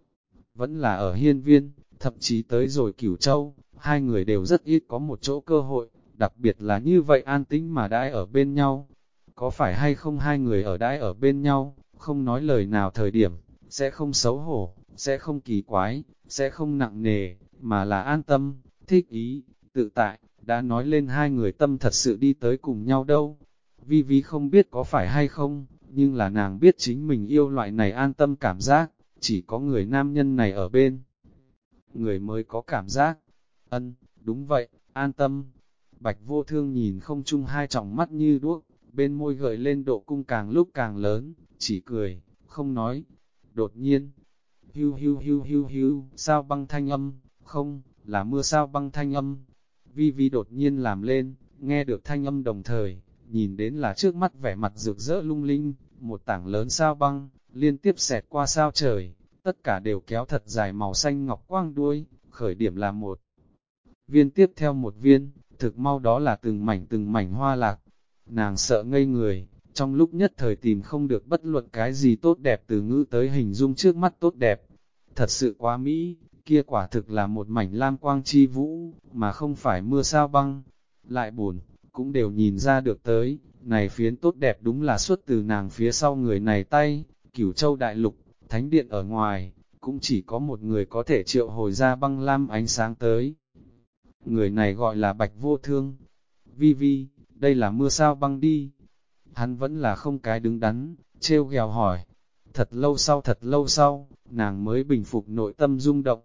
vẫn là ở Hiên Viên, thậm chí tới rồi Cửu Châu, hai người đều rất ít có một chỗ cơ hội, đặc biệt là như vậy an tĩnh mà đãi ở bên nhau. Có phải hay không hai người ở đãi ở bên nhau, không nói lời nào thời điểm, sẽ không xấu hổ, sẽ không kỳ quái, sẽ không nặng nề, mà là an tâm, thích ý, tự tại, đã nói lên hai người tâm thật sự đi tới cùng nhau đâu. Vi Vi không biết có phải hay không, nhưng là nàng biết chính mình yêu loại này an tâm cảm giác, chỉ có người nam nhân này ở bên. Người mới có cảm giác. Đúng vậy, an tâm. Bạch Vô Thương nhìn không chung hai tròng mắt như đuốc, bên môi gợi lên độ cung càng lúc càng lớn, chỉ cười, không nói. Đột nhiên, hưu hưu hưu hưu hưu, sao băng thanh âm, không, là mưa sao băng thanh âm. Vi Vi đột nhiên làm lên, nghe được thanh âm đồng thời, nhìn đến là trước mắt vẻ mặt rực rỡ lung linh, một tảng lớn sao băng, liên tiếp xẹt qua sao trời, tất cả đều kéo thật dài màu xanh ngọc quang đuôi, khởi điểm là một viên tiếp theo một viên, thực mau đó là từng mảnh hoa lạc. Nàng sợ ngây người, trong lúc nhất thời tìm không được bất luận cái gì tốt đẹp từ ngữ tới hình dung trước mắt tốt đẹp. Thật sự quá mỹ, kia quả thực là một mảnh lam quang chi vũ, mà không phải mưa sao băng. Lại buồn, cũng đều nhìn ra được tới, này phiến tốt đẹp đúng là xuất từ nàng phía sau người này tay, Cửu Châu Đại Lục, thánh điện ở ngoài, cũng chỉ có một người có thể triệu hồi ra băng lam ánh sáng tới. Người này gọi là Bạch Vô Thương. Vi Vi, đây là mưa sao băng đi. Hắn vẫn là không cái đứng đắn, trêu ghẹo hỏi. Thật lâu sau, nàng mới bình phục nội tâm rung động.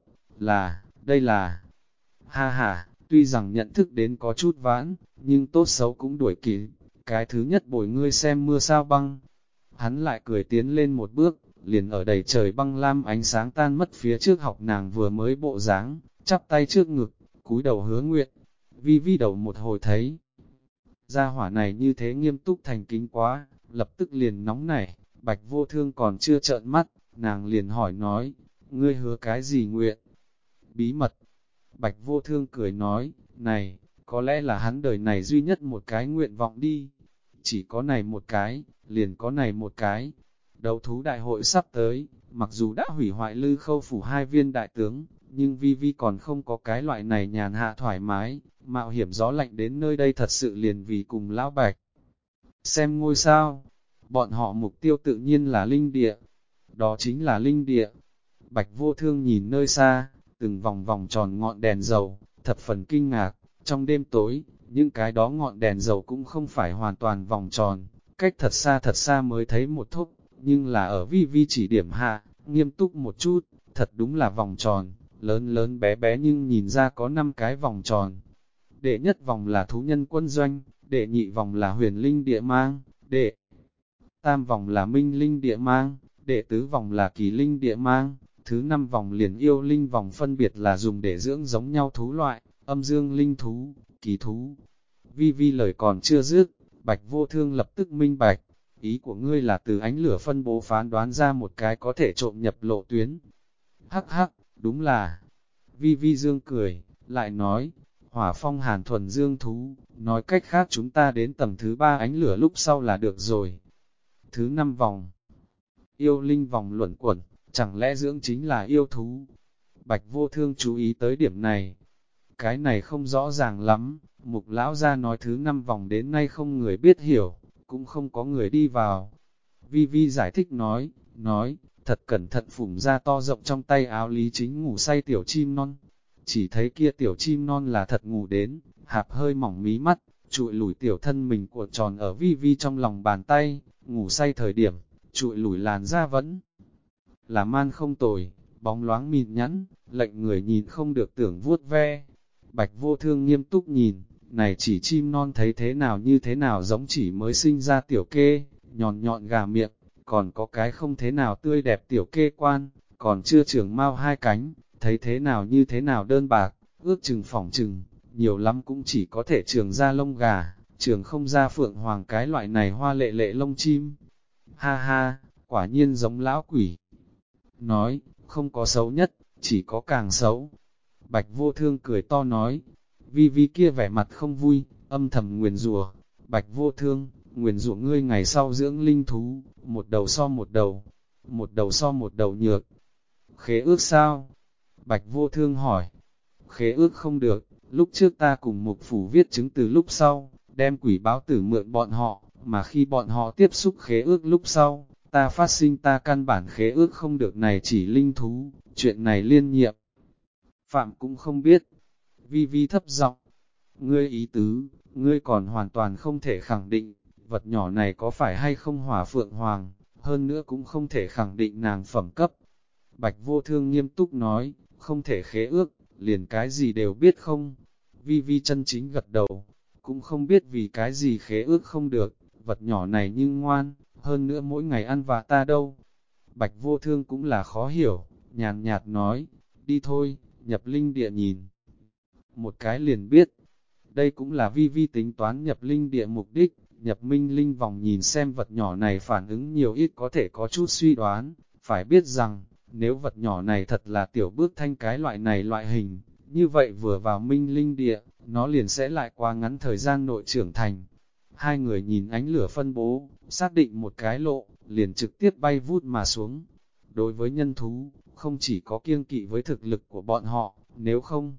Đây là... Ha ha, tuy rằng nhận thức đến có chút vãn, nhưng tốt xấu cũng đuổi kịp. Cái thứ nhất bồi ngươi xem mưa sao băng. Hắn lại cười tiến lên một bước, liền ở đầy trời băng lam ánh sáng tan mất phía trước học nàng vừa mới bộ dáng, chắp tay trước ngực, cúi đầu hứa nguyện. Vi Vi đầu một hồi thấy, gia hỏa này như thế nghiêm túc thành kính quá, lập tức liền nóng nảy. Bạch Vô Thương còn chưa trợn mắt, nàng liền hỏi nói, ngươi hứa cái gì nguyện? Bí mật. Bạch Vô Thương cười nói, này, có lẽ là hắn đời này duy nhất một cái nguyện vọng đi. Chỉ có này một cái, liền có này một cái. Đấu thú đại hội sắp tới, mặc dù đã hủy hoại Lư Khâu phủ 2 viên đại tướng, nhưng Vi Vi còn không có cái loại này nhàn hạ thoải mái, mạo hiểm gió lạnh đến nơi đây thật sự liền vì cùng lão Bạch. Xem ngôi sao, bọn họ mục tiêu tự nhiên là linh địa, đó chính là linh địa. Bạch Vô Thương nhìn nơi xa, từng vòng vòng tròn ngọn đèn dầu, thập phần kinh ngạc, trong đêm tối, những cái đó ngọn đèn dầu cũng không phải hoàn toàn vòng tròn, cách thật xa mới thấy một thúc, nhưng là ở Vi Vi chỉ điểm hạ, nghiêm túc một chút, thật đúng là vòng tròn, lớn lớn bé bé nhưng nhìn ra có 5 cái vòng tròn. Đệ nhất vòng là thú nhân quân doanh, đệ nhị vòng là huyền linh địa mang, đệ tam vòng là minh linh địa mang, đệ tứ vòng là kỳ linh địa mang, thứ 5 vòng liền yêu linh vòng phân biệt là dùng để dưỡng giống nhau thú loại, âm dương linh thú, kỳ thú. Vi Vi lời còn chưa dứt, Bạch Vô Thương lập tức minh bạch, ý của ngươi là từ ánh lửa phân bố phán đoán ra một cái có thể trộm nhập lộ tuyến. Hắc hắc, đúng là. Vi Vi dương cười, lại nói, hỏa phong hàn thuần dương thú, nói cách khác chúng ta đến tầng thứ 3 ánh lửa lúc sau là được rồi. Thứ 5 vòng, yêu linh vòng luẩn quẩn, chẳng lẽ dưỡng chính là yêu thú? Bạch Vô Thương chú ý tới điểm này. Cái này không rõ ràng lắm, Mục lão ra nói thứ 5 vòng đến nay không người biết hiểu, cũng không có người đi vào. Vi Vi giải thích nói, thật cẩn thận phủng ra to rộng trong tay áo Lý Chính ngủ say tiểu chim non. Chỉ thấy kia tiểu chim non là thật ngủ đến, hạp hơi mỏng mí mắt, trụi lủi tiểu thân mình cuộn tròn ở Vi Vi trong lòng bàn tay, ngủ say thời điểm, trụi lủi làn da vẫn là man không tồi, bóng loáng mịn nhẵn, lệnh người nhìn không được tưởng vuốt ve. Bạch Vô Thương nghiêm túc nhìn, này chỉ chim non thấy thế nào như thế nào giống chỉ mới sinh ra tiểu kê, nhọn nhọn gà miệng, còn có cái không thế nào tươi đẹp tiểu kê quan, còn chưa trưởng mau 2 cánh, thấy thế nào như thế nào đơn bạc, ước chừng phỏng chừng, nhiều lắm cũng chỉ có thể trường ra lông gà, trường không ra phượng hoàng cái loại này hoa lệ lệ lông chim. Ha ha, quả nhiên giống lão quỷ. Nói, không có xấu nhất, chỉ có càng xấu. Bạch Vô Thương cười to nói, Vi Vi kia vẻ mặt không vui, âm thầm nguyền rủa. Bạch Vô Thương, nguyền rủa ngươi ngày sau dưỡng linh thú, một đầu so một đầu, một đầu so một đầu nhược. Khế ước sao? Bạch Vô Thương hỏi. Khế ước không được, lúc trước ta cùng Mục Phủ viết chứng từ lúc sau, đem quỷ báo tử mượn bọn họ, mà khi bọn họ tiếp xúc khế ước lúc sau, ta phát sinh ta căn bản khế ước không được này chỉ linh thú, chuyện này liên nhiệm. Phạm cũng không biết. Vi Vi thấp giọng, ngươi ý tứ, ngươi còn hoàn toàn không thể khẳng định. vật nhỏ này có phải hay không hỏa phượng hoàng, hơn nữa cũng không thể khẳng định nàng phẩm cấp. Bạch Vô Thương nghiêm túc nói, không thể khế ước, liền cái gì đều biết không. Vi Vi chân chính gật đầu, cũng không biết vì cái gì khế ước không được, vật nhỏ này nhưng ngoan, hơn nữa mỗi ngày ăn vạ ta đâu. Bạch Vô Thương cũng là khó hiểu, nhàn nhạt nói, đi thôi, nhập linh địa nhìn. Một cái liền biết, đây cũng là Vi Vi tính toán nhập linh địa mục đích, nhập minh linh vòng nhìn xem vật nhỏ này phản ứng nhiều ít có thể có chút suy đoán, phải biết rằng, nếu vật nhỏ này thật là tiểu bước thanh cái loại này loại hình, như vậy vừa vào minh linh địa, nó liền sẽ lại quá ngắn thời gian nội trưởng thành. Hai người nhìn ánh lửa phân bố, xác định một cái lộ, liền trực tiếp bay vút mà xuống. Đối với nhân thú, không chỉ có kiêng kỵ với thực lực của bọn họ, nếu không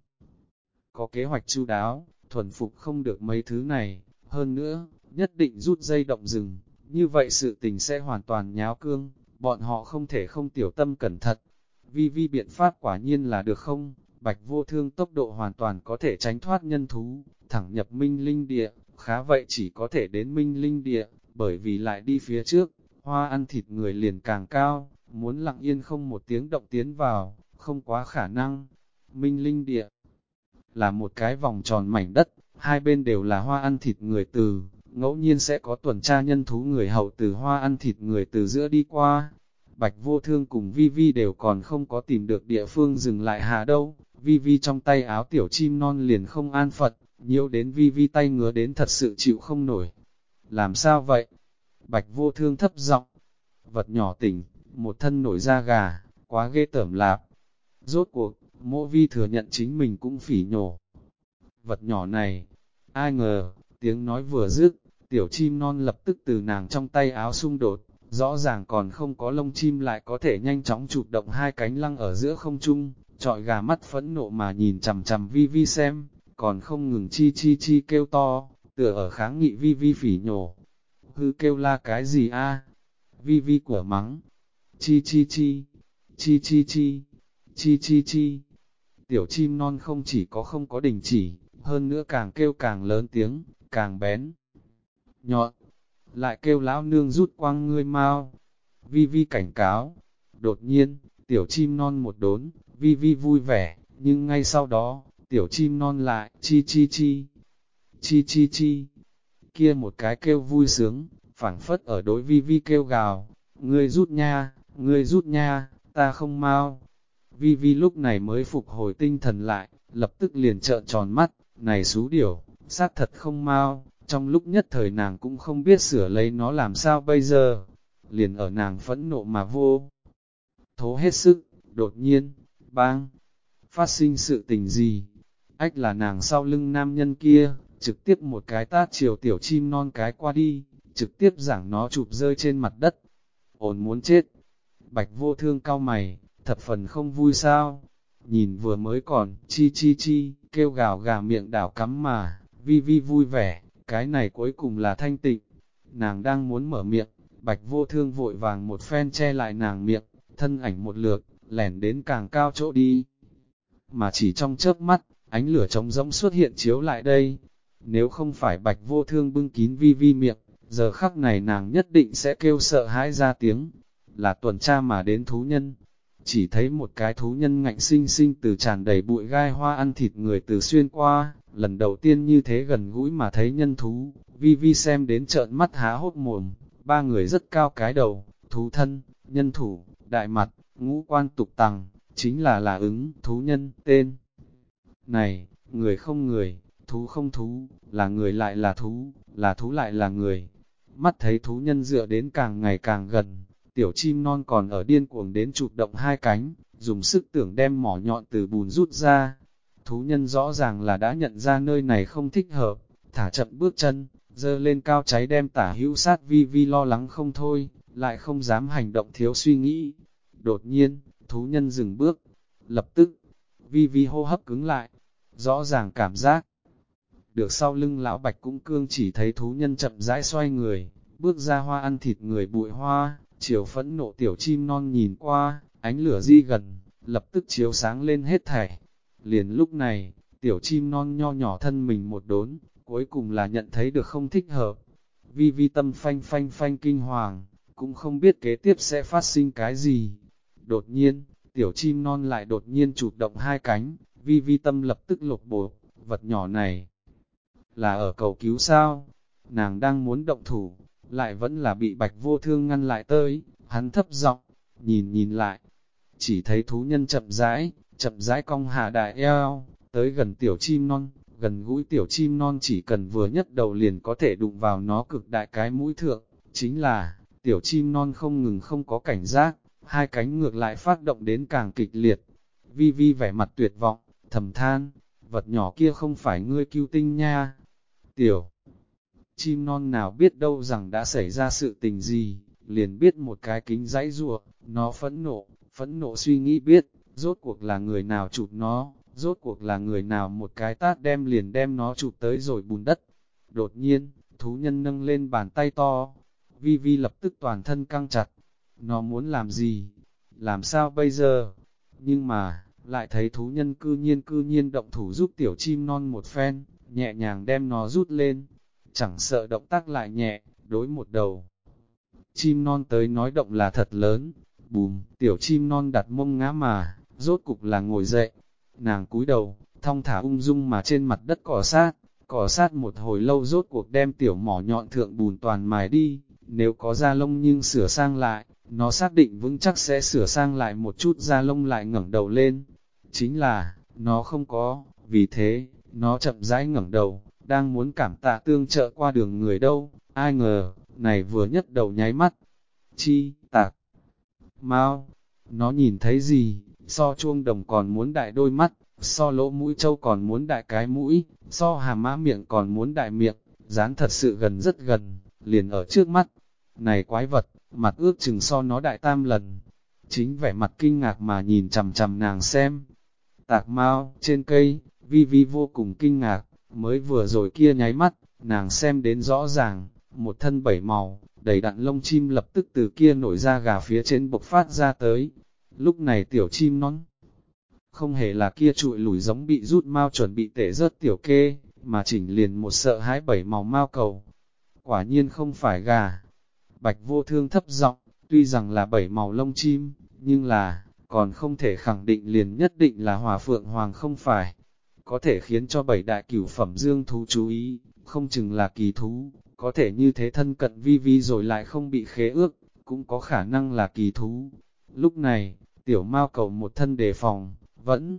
có kế hoạch chu đáo, thuần phục không được mấy thứ này, hơn nữa, nhất định rút dây động rừng, như vậy sự tình sẽ hoàn toàn nháo cương, bọn họ không thể không tiểu tâm cẩn thận. Vi Vi biện pháp quả nhiên là được không? Bạch Vô Thương tốc độ hoàn toàn có thể tránh thoát nhân thú, thẳng nhập minh linh địa, khá vậy chỉ có thể đến minh linh địa, bởi vì lại đi phía trước, hoa ăn thịt người liền càng cao, muốn lặng yên không một tiếng động tiến vào, không quá khả năng. Minh linh địa là một cái vòng tròn mảnh đất, hai bên đều là hoa ăn thịt người từ, ngẫu nhiên sẽ có tuần tra nhân thú người hậu từ hoa ăn thịt người từ giữa đi qua. Bạch Vô Thương cùng Vi Vi đều còn không có tìm được địa phương dừng lại hạ đâu, Vi Vi trong tay áo tiểu chim non liền không an phận, nhiễu đến Vi Vi tay ngứa đến thật sự chịu không nổi. Làm sao vậy? Bạch Vô Thương thấp giọng, vật nhỏ tỉnh, một thân nổi da gà, quá ghê tởm lạp. Rốt cuộc, Mộ Vi thừa nhận chính mình cũng phỉ nhổ. Vật nhỏ này, ai ngờ, tiếng nói vừa dứt, tiểu chim non lập tức từ nàng trong tay áo xung đột, rõ ràng còn không có lông chim lại có thể nhanh chóng chụp động hai cánh lăng ở giữa không trung, trọi gà mắt phẫn nộ mà nhìn chằm chằm Vi Vi xem, còn không ngừng chi chi chi kêu to, tựa ở kháng nghị Vi Vi phỉ nhổ. Hư kêu la cái gì a? Vi Vi của mắng, chi chi chi, chi chi chi, chi chi chi. Tiểu chim non không chỉ có không có đình chỉ, hơn nữa càng kêu càng lớn tiếng, càng bén. Nhọn, lại kêu lão nương rút quăng ngươi mau. Vi Vi cảnh cáo. Đột nhiên, tiểu chim non một đốn, Vi Vi vui vẻ, nhưng ngay sau đó, tiểu chim non lại, chi chi chi, chi chi chi. Kia một cái kêu vui sướng, phảng phất ở đối Vi Vi kêu gào, ngươi rút nha, ta không mau. Vi Vi lúc này mới phục hồi tinh thần lại, lập tức liền trợn tròn mắt, này xú điểu, xác thật không mau, trong lúc nhất thời nàng cũng không biết sửa lấy nó làm sao bây giờ. Liền ở nàng phẫn nộ mà vô thố hết sức, đột nhiên, bang, phát sinh sự tình gì? Ách là nàng sau lưng nam nhân kia, trực tiếp một cái tát chiều tiểu chim non cái qua đi, trực tiếp giảng nó chụp rơi trên mặt đất. Ổn muốn chết. Bạch Vô Thương cau mày, thập phần không vui sao? Nhìn vừa mới còn, chi chi chi, kêu gào gà miệng đảo cắm mà, Vi Vi vui vẻ, cái này cuối cùng là thanh tịnh. Nàng đang muốn mở miệng, Bạch Vô Thương vội vàng một phen che lại nàng miệng, thân ảnh một lượt, lẻn đến càng cao chỗ đi. Mà chỉ trong chớp mắt, ánh lửa trống rỗng xuất hiện chiếu lại đây. Nếu không phải Bạch Vô Thương bưng kín Vi Vi miệng, giờ khắc này nàng nhất định sẽ kêu sợ hãi ra tiếng. Là tuần tra mà đến thú nhân. Chỉ thấy một cái thú nhân ngạnh sinh sinh từ tràn đầy bụi gai hoa ăn thịt người từ xuyên qua, lần đầu tiên như thế gần gũi mà thấy nhân thú, Vi Vi xem đến trợn mắt há hốc mồm, ba người rất cao cái đầu, thú thân, nhân thủ, đại mặt, ngũ quan tục tằng, chính là ứng thú nhân, tên. Này, người không người, thú không thú, là người lại là thú lại là người. Mắt thấy thú nhân dựa đến càng ngày càng gần, tiểu chim non còn ở điên cuồng đến chụp động hai cánh, dùng sức tưởng đem mỏ nhọn từ bùn rút ra. Thú nhân rõ ràng là đã nhận ra nơi này không thích hợp, thả chậm bước chân, dơ lên cao cháy đem tả hữu sát Vi Vi lo lắng không thôi, lại không dám hành động thiếu suy nghĩ. Đột nhiên, thú nhân dừng bước, lập tức, Vi Vi hô hấp cứng lại, rõ ràng cảm giác. Được sau lưng lão bạch cũng cương chỉ thấy thú nhân chậm rãi xoay người, bước ra hoa ăn thịt người bụi hoa, chiều phẫn nộ tiểu chim non nhìn qua, ánh lửa di gần, lập tức chiếu sáng lên hết thảy. Liền lúc này, tiểu chim non nho nhỏ thân mình một đốn, cuối cùng là nhận thấy được không thích hợp. Vi Vi tâm phanh phanh phanh kinh hoàng, cũng không biết kế tiếp sẽ phát sinh cái gì. Đột nhiên, tiểu chim non lại đột nhiên chụp động hai cánh, Vi Vi tâm lập tức lột bột, vật nhỏ này là ở cầu cứu sao? Nàng đang muốn động thủ, lại vẫn là bị Bạch Vô Thương ngăn lại tới, hắn thấp giọng, nhìn lại, chỉ thấy thú nhân chậm rãi cong hạ đại eo, tới gần tiểu chim non, gần gũi tiểu chim non chỉ cần vừa nhấc đầu liền có thể đụng vào nó cực đại cái mũi thượng, chính là, tiểu chim non không ngừng không có cảnh giác, hai cánh ngược lại phát động đến càng kịch liệt. Vi Vi vẻ mặt tuyệt vọng, thầm than, vật nhỏ kia không phải ngươi cứu tinh nha. Tiểu chim non nào biết đâu rằng đã xảy ra sự tình gì, liền biết một cái kính dãy rùa, nó phẫn nộ suy nghĩ biết, rốt cuộc là người nào chụp nó, rốt cuộc là người nào một cái tát liền đem nó chụp tới rồi bùn đất. Đột nhiên, thú nhân nâng lên bàn tay to, Vi Vi lập tức toàn thân căng chặt, nó muốn làm gì, làm sao bây giờ, nhưng mà, lại thấy thú nhân cư nhiên động thủ giúp tiểu chim non một phen, nhẹ nhàng đem nó rút lên, chẳng sợ động tác lại nhẹ, đối một đầu. Chim non tới nói động là thật lớn, bùm, tiểu chim non đặt mông ngã mà, rốt cục là ngồi dậy, nàng cúi đầu, thong thả ung dung mà trên mặt đất cỏ sát một hồi lâu rốt cuộc đem tiểu mỏ nhọn thượng bùn toàn mài đi, nếu có da lông nhưng sửa sang lại, nó xác định vững chắc sẽ sửa sang lại một chút da lông lại ngẩng đầu lên, chính là, nó không có, vì thế, nó chậm rãi ngẩng đầu, đang muốn cảm tạ tương trợ qua đường người đâu, ai ngờ, này vừa nhấc đầu nháy mắt, tạc, mau, nó nhìn thấy gì, so chuông đồng còn muốn đại đôi mắt, so lỗ mũi trâu còn muốn đại cái mũi, so hàm mã miệng còn muốn đại miệng, dán thật sự gần rất gần, liền ở trước mắt, này quái vật, mặt ước chừng so nó đại tam lần, chính vẻ mặt kinh ngạc mà nhìn chằm chằm nàng xem, tạc mau, trên cây, Vi Vi vô cùng kinh ngạc, mới vừa rồi kia nháy mắt, nàng xem đến rõ ràng, một thân bảy màu, đầy đặn lông chim lập tức từ kia nổi ra gà phía trên bộc phát ra tới. Lúc này tiểu chim non, không hề là kia trụi lủi giống bị rút mao chuẩn bị tể rớt tiểu kê, mà chỉnh liền một sợ hãi bảy màu mao cầu. Quả nhiên không phải gà. Bạch Vô Thương thấp giọng, tuy rằng là bảy màu lông chim, nhưng là, còn không thể khẳng định liền nhất định là Hỏa Phượng Hoàng không phải. Có thể khiến cho bảy đại cửu phẩm dương thú chú ý, không chừng là kỳ thú, có thể như thế thân cận Vi Vi rồi lại không bị khế ước, cũng có khả năng là kỳ thú. Lúc này, tiểu mao cầu một thân đề phòng, vẫn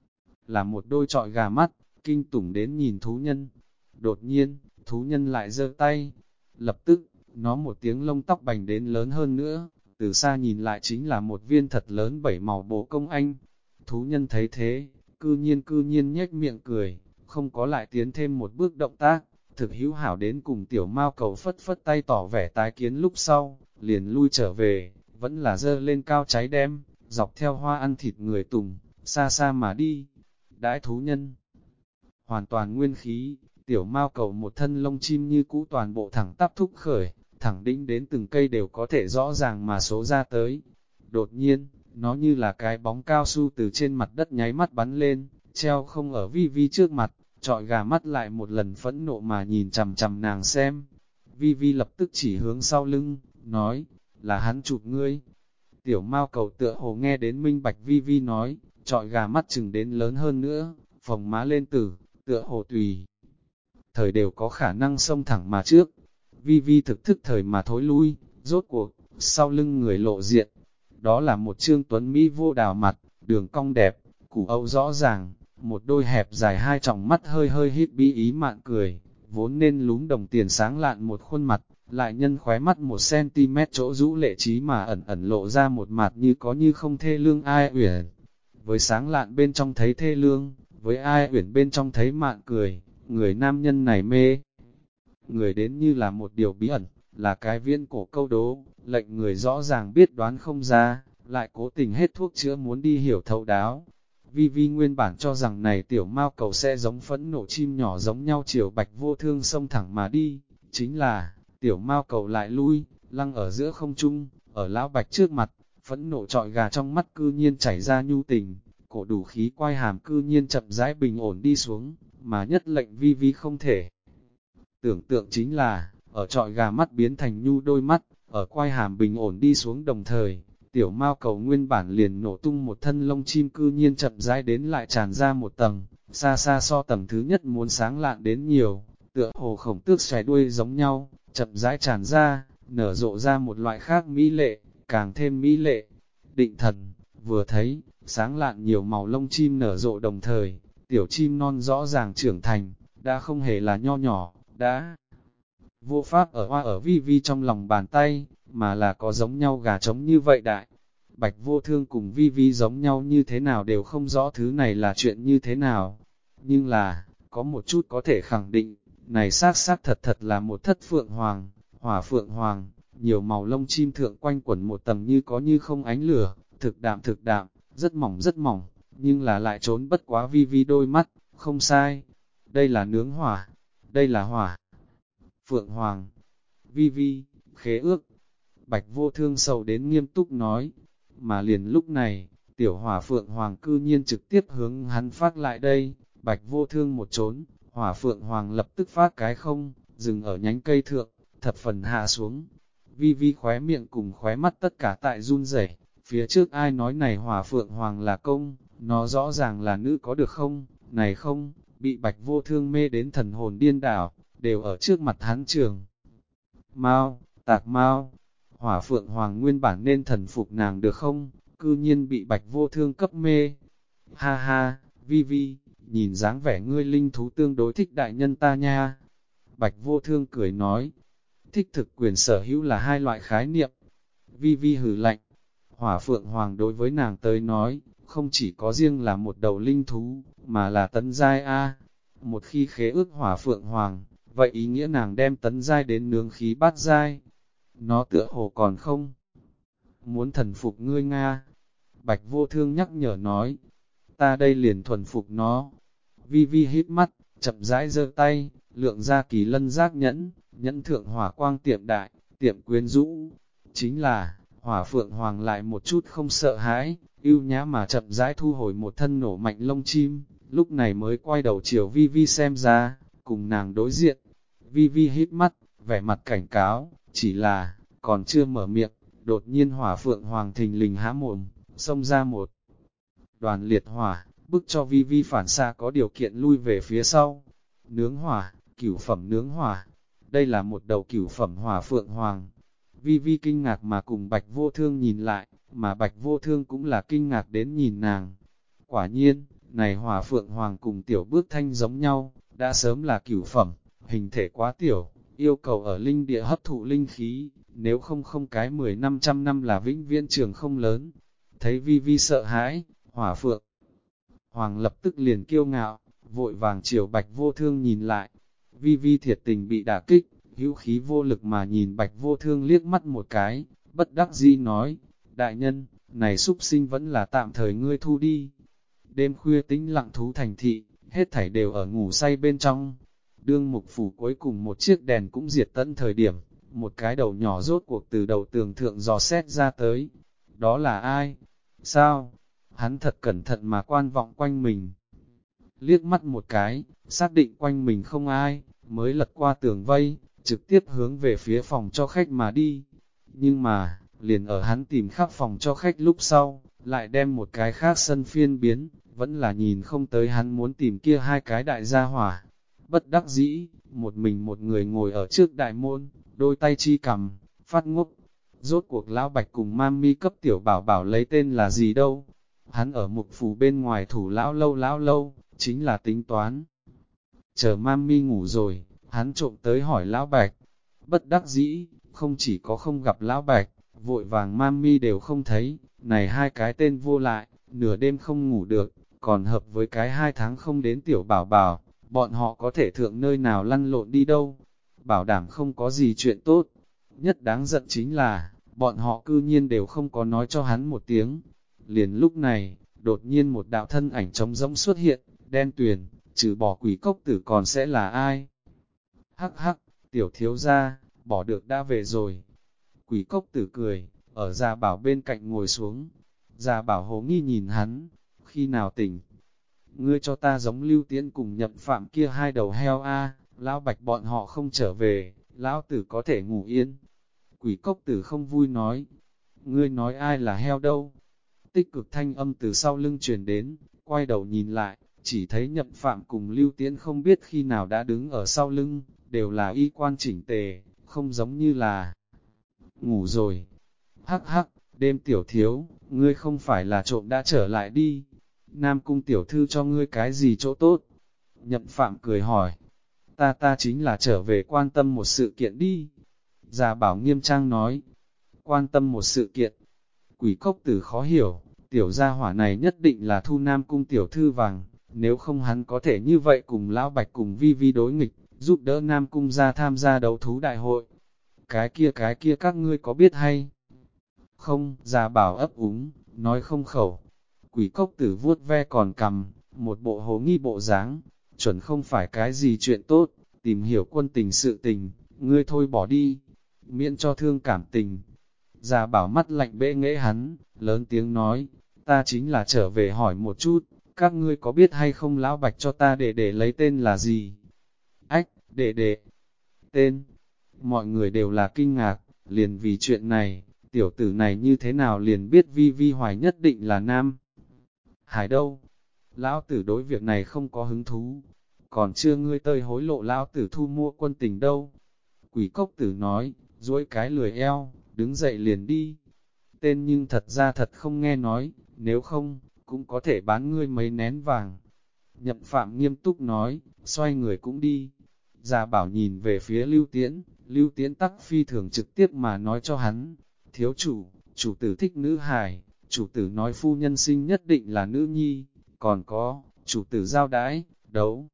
là một đôi trọi gà mắt, kinh tủng đến nhìn thú nhân. Đột nhiên, thú nhân lại giơ tay, lập tức, nó một tiếng lông tóc bành đến lớn hơn nữa, từ xa nhìn lại chính là một viên thật lớn bảy màu bộ công anh. Thú nhân thấy thế, cư nhiên nhếch miệng cười, không có lại tiến thêm một bước động tác, thực hữu hảo đến cùng tiểu mao cầu phất phất tay tỏ vẻ tái kiến lúc sau, liền lui trở về, vẫn là dơ lên cao cháy đem, dọc theo hoa ăn thịt người tùng, xa xa mà đi. Đãi thú nhân hoàn toàn nguyên khí, tiểu mao cầu một thân lông chim như cũ toàn bộ thẳng tắp thúc khởi, thẳng đĩnh đến từng cây đều có thể rõ ràng mà số ra tới. Đột nhiên, nó như là cái bóng cao su từ trên mặt đất nháy mắt bắn lên, treo không ở Vi Vi trước mặt, trọi gà mắt lại một lần phẫn nộ mà nhìn chằm chằm nàng xem. Vi Vi lập tức chỉ hướng sau lưng, nói, là hắn chụp ngươi. Tiểu mao cầu tựa hồ nghe đến minh bạch Vi Vi nói, trọi gà mắt chừng đến lớn hơn nữa, phồng má lên tựa hồ tùy. Thời đều có khả năng xông thẳng mà trước. Vi Vi thực thức thời mà thối lui, rốt cuộc, sau lưng người lộ diện. Đó là một trương tuấn Mỹ vô đào mặt, đường cong đẹp, củ âu rõ ràng, một đôi hẹp dài hai tròng mắt hơi hơi hít bí ý mạn cười, vốn nên lúm đồng tiền sáng lạn một khuôn mặt, lại nhân khóe mắt 1cm chỗ rũ lệ trí mà ẩn ẩn lộ ra một mặt như có như không thê lương ai uyển. Với sáng lạn bên trong thấy thê lương, với ai uyển bên trong thấy mạn cười, người nam nhân này mê. Người đến như là một điều bí ẩn, là cái viễn cổ câu đố, lệnh người rõ ràng biết đoán không ra, lại cố tình hết thuốc chữa muốn đi hiểu thấu đáo. Vi Vi nguyên bản cho rằng này tiểu mao cầu sẽ giống phẫn nộ chim nhỏ giống nhau chiều Bạch Vô Thương xông thẳng mà đi, chính là, tiểu mao cầu lại lui, lăng ở giữa không trung, ở lão Bạch trước mặt, phẫn nộ trọi gà trong mắt cư nhiên chảy ra nhu tình, cổ đủ khí quay hàm cư nhiên chậm rãi bình ổn đi xuống, mà nhất lệnh Vi Vi không thể. Tưởng tượng chính là, ở trọi gà mắt biến thành nhu đôi mắt, ở quai hàm bình ổn đi xuống đồng thời, tiểu mao cầu nguyên bản liền nổ tung một thân lông chim cư nhiên chậm rãi đến lại tràn ra một tầng, xa xa so tầng thứ nhất muốn sáng lạn đến nhiều, tựa hồ khổng tước xòe đuôi giống nhau, chậm rãi tràn ra, nở rộ ra một loại khác mỹ lệ, càng thêm mỹ lệ. Định Thần, vừa thấy, sáng lạn nhiều màu lông chim nở rộ đồng thời, tiểu chim non rõ ràng trưởng thành, đã không hề là nho nhỏ, đã vô pháp ở hoa ở vi vi trong lòng bàn tay, mà là có giống nhau gà trống như vậy đại. Bạch Vô Thương cùng vi vi giống nhau như thế nào đều không rõ thứ này là chuyện như thế nào, nhưng là, có một chút có thể khẳng định, này xác thật thật là một thất phượng hoàng, hỏa phượng hoàng, nhiều màu lông chim thượng quanh quẩn một tầng như có như không ánh lửa, thực đạm, rất mỏng, nhưng là lại trốn bất quá vi vi đôi mắt, không sai. Đây là nướng hỏa, đây là hỏa. Phượng Hoàng, vi vi, khế ước. Bạch Vô Thương sầu đến nghiêm túc nói, mà liền lúc này, tiểu hỏa Phượng Hoàng cư nhiên trực tiếp hướng hắn phát lại đây, Bạch Vô Thương một trốn, hỏa Phượng Hoàng lập tức phát cái không, dừng ở nhánh cây thượng, thập phần hạ xuống. Vi vi khóe miệng cùng khóe mắt tất cả tại run rẩy. Phía trước ai nói này hỏa Phượng Hoàng là công, nó rõ ràng là nữ có được không, này không, bị Bạch Vô Thương mê đến thần hồn điên đảo, đều ở trước mặt hắn trường. Mau, tạc mau, hỏa Phượng Hoàng nguyên bản nên thần phục nàng được không, cư nhiên bị Bạch Vô Thương cấp mê. Ha ha, vi vi, nhìn dáng vẻ ngươi linh thú tương đối thích đại nhân ta nha. Bạch Vô Thương cười nói, thích thực quyền sở hữu là hai loại khái niệm. Vi vi hừ lạnh, hỏa Phượng Hoàng đối với nàng tới nói, không chỉ có riêng là một đầu linh thú, mà là tấn giai A. Một khi khế ước hỏa Phượng Hoàng, vậy ý nghĩa nàng đem tấn giai đến nướng khí bát giai. Nó tựa hồ còn không muốn thần phục ngươi Nga. Bạch Vô Thương nhắc nhở nói, ta đây liền thuần phục nó. Vi vi hít mắt, chậm rãi giơ tay, lượng ra kỳ lân giác nhẫn, nhẫn thượng hỏa quang tiệm đại, tiệm quyến rũ. Chính là, hỏa Phượng Hoàng lại một chút không sợ hãi, ưu nhã mà chậm rãi thu hồi một thân nổ mạnh lông chim, lúc này mới quay đầu chiều vi vi xem ra, cùng nàng đối diện. Vi vi hít mắt, vẻ mặt cảnh cáo, chỉ là, còn chưa mở miệng, đột nhiên hỏa Phượng Hoàng thình lình há mồm, xông ra một đoàn liệt hỏa, bức cho vi vi phản xạ có điều kiện lui về phía sau. Nướng hỏa, cửu phẩm nướng hỏa, đây là một đầu cửu phẩm hỏa Phượng Hoàng. Vi vi kinh ngạc mà cùng Bạch Vô Thương nhìn lại, mà Bạch Vô Thương cũng là kinh ngạc đến nhìn nàng. Quả nhiên, này hỏa Phượng Hoàng cùng tiểu bước thanh giống nhau, đã sớm là cửu phẩm, hình thể quá tiểu, yêu cầu ở linh địa hấp thụ linh khí, nếu không cái 10-500 năm là vĩnh viễn trường không lớn. Thấy vi vi sợ hãi, hỏa Phượng Hoàng lập tức liền kiêu ngạo, vội vàng chiều Bạch Vô Thương nhìn lại. Vi vi thiệt tình bị đả kích, hữu khí vô lực mà nhìn Bạch Vô Thương liếc mắt một cái, bất đắc dĩ nói, đại nhân, này súc sinh vẫn là tạm thời ngươi thu đi. Đêm khuya tĩnh lặng thú thành thị, hết thảy đều ở ngủ say bên trong. Đương mục phủ cuối cùng một chiếc đèn cũng diệt tận thời điểm, một cái đầu nhỏ rốt cuộc từ đầu tường thượng dò xét ra tới. Đó là ai? Sao? Hắn thật cẩn thận mà quan vọng quanh mình. Liếc mắt một cái, xác định quanh mình không ai, mới lật qua tường vây, trực tiếp hướng về phía phòng cho khách mà đi. Nhưng mà, liền ở hắn tìm khắp phòng cho khách lúc sau, lại đem một cái khác sân phiên biến, vẫn là nhìn không tới hắn muốn tìm kia hai cái đại gia hỏa. Bất đắc dĩ, một mình một người ngồi ở trước đại môn, đôi tay chi cầm, phát ngốc. Rốt cuộc lão Bạch cùng Mami cấp tiểu bảo bảo lấy tên là gì đâu. Hắn ở mục phủ bên ngoài thủ lão lâu, chính là tính toán. Chờ Mami ngủ rồi, hắn trộm tới hỏi lão Bạch. Bất đắc dĩ, không chỉ có không gặp lão Bạch, vội vàng Mami đều không thấy, này hai cái tên vô lại, nửa đêm không ngủ được, còn hợp với cái 2 tháng không đến tiểu bảo bảo, bọn họ có thể thượng nơi nào lăn lộn đi đâu, bảo đảm không có gì chuyện tốt. Nhất đáng giận chính là, bọn họ cư nhiên đều không có nói cho hắn một tiếng. Liền lúc này, đột nhiên một đạo thân ảnh trống rỗng xuất hiện, đen tuyền, trừ bỏ quỷ cốc tử còn sẽ là ai? Hắc hắc, tiểu thiếu gia, bỏ được đã về rồi. Quỷ cốc tử cười, ở Gia Bảo bên cạnh ngồi xuống. Gia Bảo hồ nghi nhìn hắn, khi nào tỉnh? Ngươi cho ta giống Lưu Tiễn cùng Nhậm Phạm kia hai đầu heo a, lão Bạch bọn họ không trở về, lão tử có thể ngủ yên. Quỷ cốc tử không vui nói, ngươi nói ai là heo đâu. Tích cực thanh âm từ sau lưng truyền đến, quay đầu nhìn lại, chỉ thấy Nhậm Phạm cùng Lưu Tiễn không biết khi nào đã đứng ở sau lưng, đều là y quan chỉnh tề, không giống như là ngủ rồi. Hắc hắc, đêm tiểu thiếu, ngươi không phải là trộm đã trở lại đi. Nam cung tiểu thư cho ngươi cái gì chỗ tốt? Nhậm Phạm cười hỏi. Ta chính là trở về quan tâm một sự kiện đi. Già bảo nghiêm trang nói. Quan tâm một sự kiện. Quỷ cốc tử khó hiểu, tiểu gia hỏa này nhất định là thu Nam cung tiểu thư vàng. Nếu không hắn có thể như vậy cùng Lão Bạch cùng Vi Vi đối nghịch, giúp đỡ Nam cung ra tham gia đấu thú đại hội. Cái kia các ngươi có biết hay? Không, già bảo ấp úng, nói không khẩu. Quỷ cốc tử vuốt ve còn cầm, một bộ hồ nghi bộ dáng, chuẩn không phải cái gì chuyện tốt, tìm hiểu quân tình sự tình, ngươi thôi bỏ đi, miễn cho thương cảm tình. Già bảo mắt lạnh bẽ nghễ hắn, lớn tiếng nói, ta chính là trở về hỏi một chút, các ngươi có biết hay không Lão Bạch cho ta để lấy tên là gì? Ách, để, tên. Mọi người đều là kinh ngạc, liền vì chuyện này, tiểu tử này như thế nào liền biết Vi Vi Hoài nhất định là nam. Hải đâu? Lão tử đối việc này không có hứng thú, còn chưa ngươi tơi hối lộ lão tử thu mua quân tình đâu. Quỷ cốc tử nói, duỗi cái lười eo, đứng dậy liền đi. Tên nhưng thật ra thật không nghe nói, nếu không, cũng có thể bán ngươi mấy nén vàng. Nhậm Phạm nghiêm túc nói, xoay người cũng đi. Già bảo nhìn về phía Lưu Tiễn tắc phi thường trực tiếp mà nói cho hắn, thiếu chủ tử thích nữ hài, chủ tử nói phu nhân sinh nhất định là nữ nhi, còn có, chủ tử giao đãi, đấu.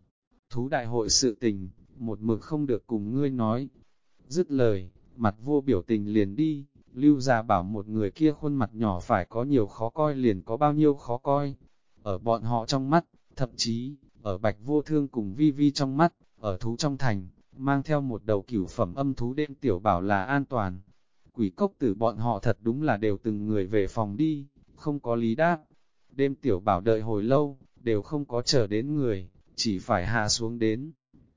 Thú đại hội sự tình, một mực không được cùng ngươi nói. Dứt lời, mặt vô biểu tình liền đi, Lưu già bảo một người kia khuôn mặt nhỏ phải có nhiều khó coi liền có bao nhiêu khó coi. Ở bọn họ trong mắt, thậm chí, ở Bạch Vô Thương cùng Vi Vi trong mắt, ở thú trong thành, mang theo một đầu cửu phẩm âm thú đêm tiểu bảo là an toàn. Quỷ cốc tử bọn họ thật đúng là đều từng người về phòng đi, không có lý đáp. Đêm tiểu bảo đợi hồi lâu, đều không có chờ đến người, chỉ phải hạ xuống đến.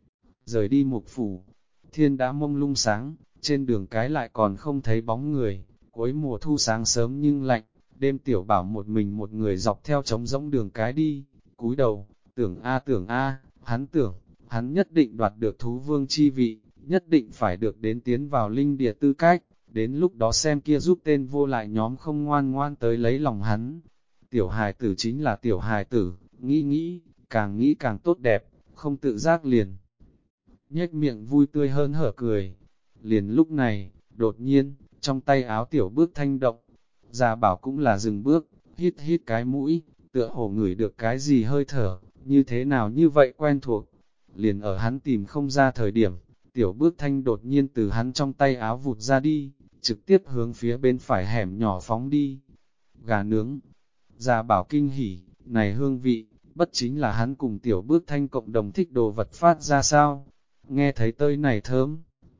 Rời đi mục phủ, thiên đã mông lung sáng, trên đường cái lại còn không thấy bóng người, cuối mùa thu sáng sớm nhưng lạnh, đêm tiểu bảo một mình một người dọc theo trống rỗng đường cái đi, cúi đầu, tưởng a, hắn nhất định đoạt được thú vương chi vị, nhất định phải được đến tiến vào linh địa tư cách, đến lúc đó xem kia giúp tên vô lại nhóm không ngoan ngoan tới lấy lòng hắn. Tiểu hài tử chính là tiểu hài tử, nghĩ càng tốt đẹp, không tự giác liền. Nhếch miệng vui tươi hơn hở cười. Liền lúc này, đột nhiên, trong tay áo tiểu bước thanh động. Già bảo cũng là dừng bước, hít cái mũi, tựa hồ ngửi được cái gì hơi thở, như thế nào như vậy quen thuộc. Liền ở hắn tìm không ra thời điểm, tiểu bước thanh đột nhiên từ hắn trong tay áo vụt ra đi, trực tiếp hướng phía bên phải hẻm nhỏ phóng đi. Gà nướng. Già bảo kinh hỉ, này hương vị, bất chính là hắn cùng tiểu bước thanh cộng đồng thích đồ vật phát ra sao? Nghe thấy tơi này thơm,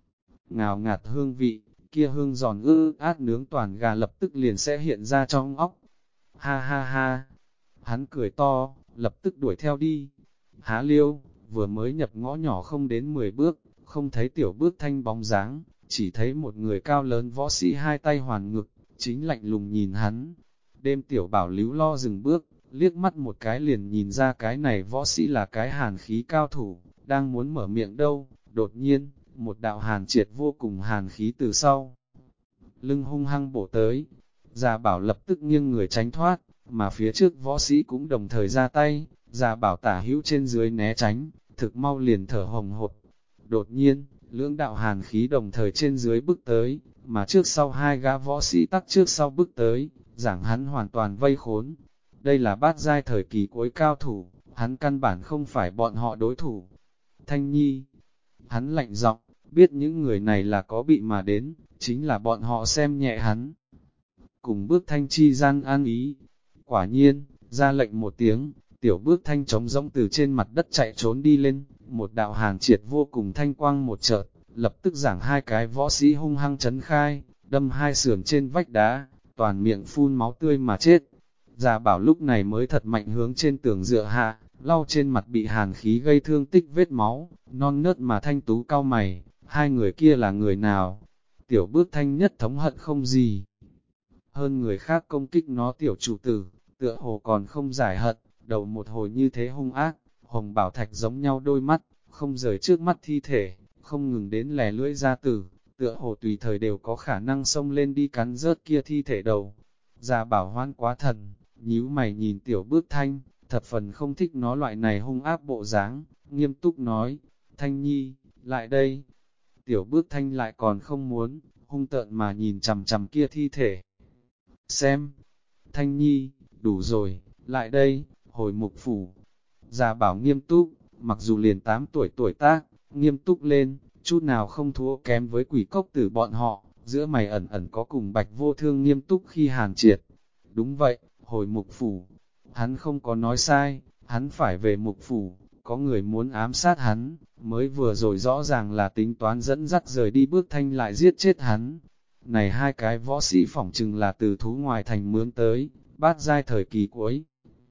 ngào ngạt hương vị, kia hương giòn át nướng toàn gà lập tức liền sẽ hiện ra trong óc. Ha ha ha, hắn cười to, lập tức đuổi theo đi. Há liêu, vừa mới nhập ngõ nhỏ không đến 10 bước, không thấy tiểu bước thanh bóng dáng, chỉ thấy một người cao lớn võ sĩ hai tay hoàn ngực, chính lạnh lùng nhìn hắn. Đêm tiểu bảo líu lo dừng bước, liếc mắt một cái liền nhìn ra cái này võ sĩ là cái hàn khí cao thủ, đang muốn mở miệng đâu, đột nhiên, một đạo hàn triệt vô cùng hàn khí từ sau. Lưng hung hăng bổ tới, già bảo lập tức nghiêng người tránh thoát, mà phía trước võ sĩ cũng đồng thời ra tay, già bảo tả hữu trên dưới né tránh, thực mau liền thở hồng hộc. Đột nhiên, lưỡng đạo hàn khí đồng thời trên dưới bước tới, mà trước sau hai gã võ sĩ tắc trước sau bước tới, giảng hắn hoàn toàn vây khốn. Đây là bát giai thời kỳ cuối cao thủ, hắn căn bản không phải bọn họ đối thủ. Thanh Nhi, hắn lạnh giọng, biết những người này là có bị mà đến, chính là bọn họ xem nhẹ hắn. Cùng bước thanh chi gian an ý, quả nhiên, ra lệnh một tiếng, tiểu bước thanh trống rỗng từ trên mặt đất chạy trốn đi lên, một đạo hàn triệt vô cùng thanh quang một chợt, lập tức giảng hai cái võ sĩ hung hăng chấn khai, đâm hai sườn trên vách đá, toàn miệng phun máu tươi mà chết. Già bảo lúc này mới thật mạnh hướng trên tường dựa hạ, lau trên mặt bị hàn khí gây thương tích vết máu, non nớt mà thanh tú cao mày, hai người kia là người nào? Tiểu Bước Thanh nhất thống hận không gì hơn người khác công kích nó tiểu chủ tử, tựa hồ còn không giải hận, đầu một hồi như thế hung ác, Hồng Bảo Thạch giống nhau đôi mắt, không rời trước mắt thi thể, không ngừng đến lè lưỡi ra tử, tựa hồ tùy thời đều có khả năng xông lên đi cắn rớt kia thi thể đầu. Gia Bảo hoan quá thần, nhíu mày nhìn Tiểu Bước Thanh, thập phần không thích nó loại này hung ác bộ dáng, nghiêm túc nói, Thanh Nhi, lại đây. Tiểu Bước Thanh lại còn không muốn, hung tợn mà nhìn chằm chằm kia thi thể. Xem, Thanh Nhi, đủ rồi, lại đây, hồi mục phủ. Gia Bảo nghiêm túc, mặc dù liền 8 tuổi tuổi tác, nghiêm túc lên, chút nào không thua kém với quỷ cốc tử bọn họ, giữa mày ẩn ẩn có cùng Bạch Vô Thương nghiêm túc khi hàn triệt. Đúng vậy, hồi mục phủ, hắn không có nói sai, hắn phải về mục phủ, có người muốn ám sát hắn, mới vừa rồi rõ ràng là tính toán dẫn dắt rời đi Bước Thanh lại giết chết hắn. Này hai cái võ sĩ phỏng chừng là từ thú ngoài thành mướn tới, bát giai thời kỳ cuối.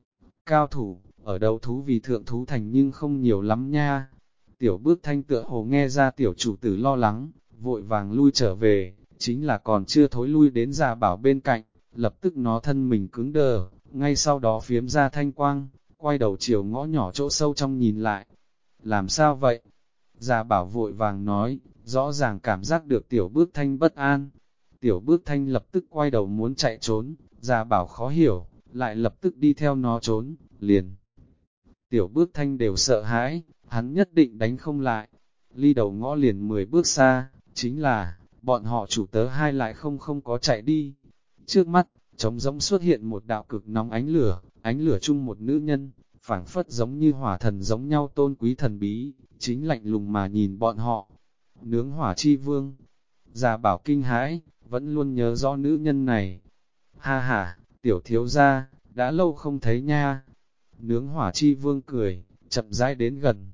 Cao thủ, ở đấu thú vì thượng thú thành nhưng không nhiều lắm nha. Tiểu Bước Thanh tựa hồ nghe ra tiểu chủ tử lo lắng, vội vàng lui trở về, chính là còn chưa thối lui đến Gia Bảo bên cạnh, lập tức nó thân mình cứng đờ, ngay sau đó phiếm ra thanh quang, quay đầu chiều ngõ nhỏ chỗ sâu trong nhìn lại. Làm sao vậy? Gia Bảo vội vàng nói, rõ ràng cảm giác được Tiểu Bước Thanh bất an. Tiểu Bước Thanh lập tức quay đầu muốn chạy trốn, Gia Bảo khó hiểu, lại lập tức đi theo nó trốn, liền. Tiểu Bước Thanh đều sợ hãi, hắn nhất định đánh không lại. Ly đầu ngõ liền 10 bước xa, chính là, bọn họ chủ tớ hai lại không có chạy đi. Trước mắt, trống rỗng xuất hiện một đạo cực nóng ánh lửa chung một nữ nhân, phảng phất giống như hỏa thần giống nhau tôn quý thần bí, chính lạnh lùng mà nhìn bọn họ. Nướng hỏa chi vương, Gia Bảo kinh hãi, vẫn luôn nhớ rõ nữ nhân này. Ha ha, tiểu thiếu gia, đã lâu không thấy nha. Nướng hỏa chi vương cười, chậm rãi đến gần.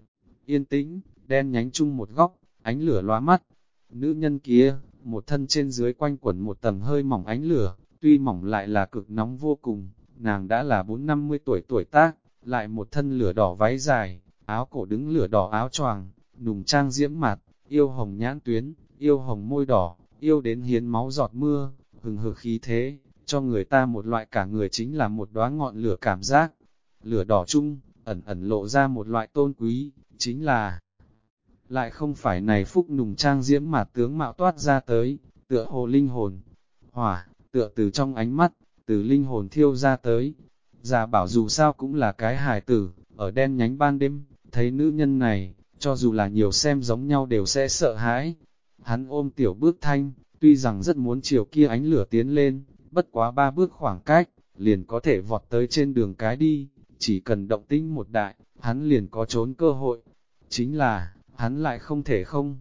Yên tĩnh, đen nhánh chung một góc, ánh lửa lóa mắt. Nữ nhân kia, một thân trên dưới quanh quẩn một tầng hơi mỏng ánh lửa, tuy mỏng lại là cực nóng vô cùng. Nàng đã là 4-50 tuổi tác, lại một thân lửa đỏ váy dài, áo cổ đứng lửa đỏ áo choàng, nùng trang diễm mặt, yêu hồng nhãn tuyến, yêu hồng môi đỏ, yêu đến hiến máu giọt mưa, hừng hực khí thế, cho người ta một loại cả người chính là một đóa ngọn lửa cảm giác. Lửa đỏ chung, ẩn ẩn lộ ra một loại tôn quý, chính là lại không phải này phúc nùng trang diễm mà tướng mạo toát ra tới, tựa hồ linh hồn, hỏa, tựa từ trong ánh mắt, từ linh hồn thiêu ra tới. Gia Bảo dù sao cũng là cái hài tử, ở đen nhánh ban đêm, thấy nữ nhân này, cho dù là nhiều xem giống nhau đều sẽ sợ hãi. Hắn ôm Tiểu Bước Thanh, tuy rằng rất muốn chiều kia ánh lửa tiến lên, bất quá 3 bước khoảng cách, liền có thể vọt tới trên đường cái đi, chỉ cần động tĩnh một đại, hắn liền có trốn cơ hội. Chính là, hắn lại không thể không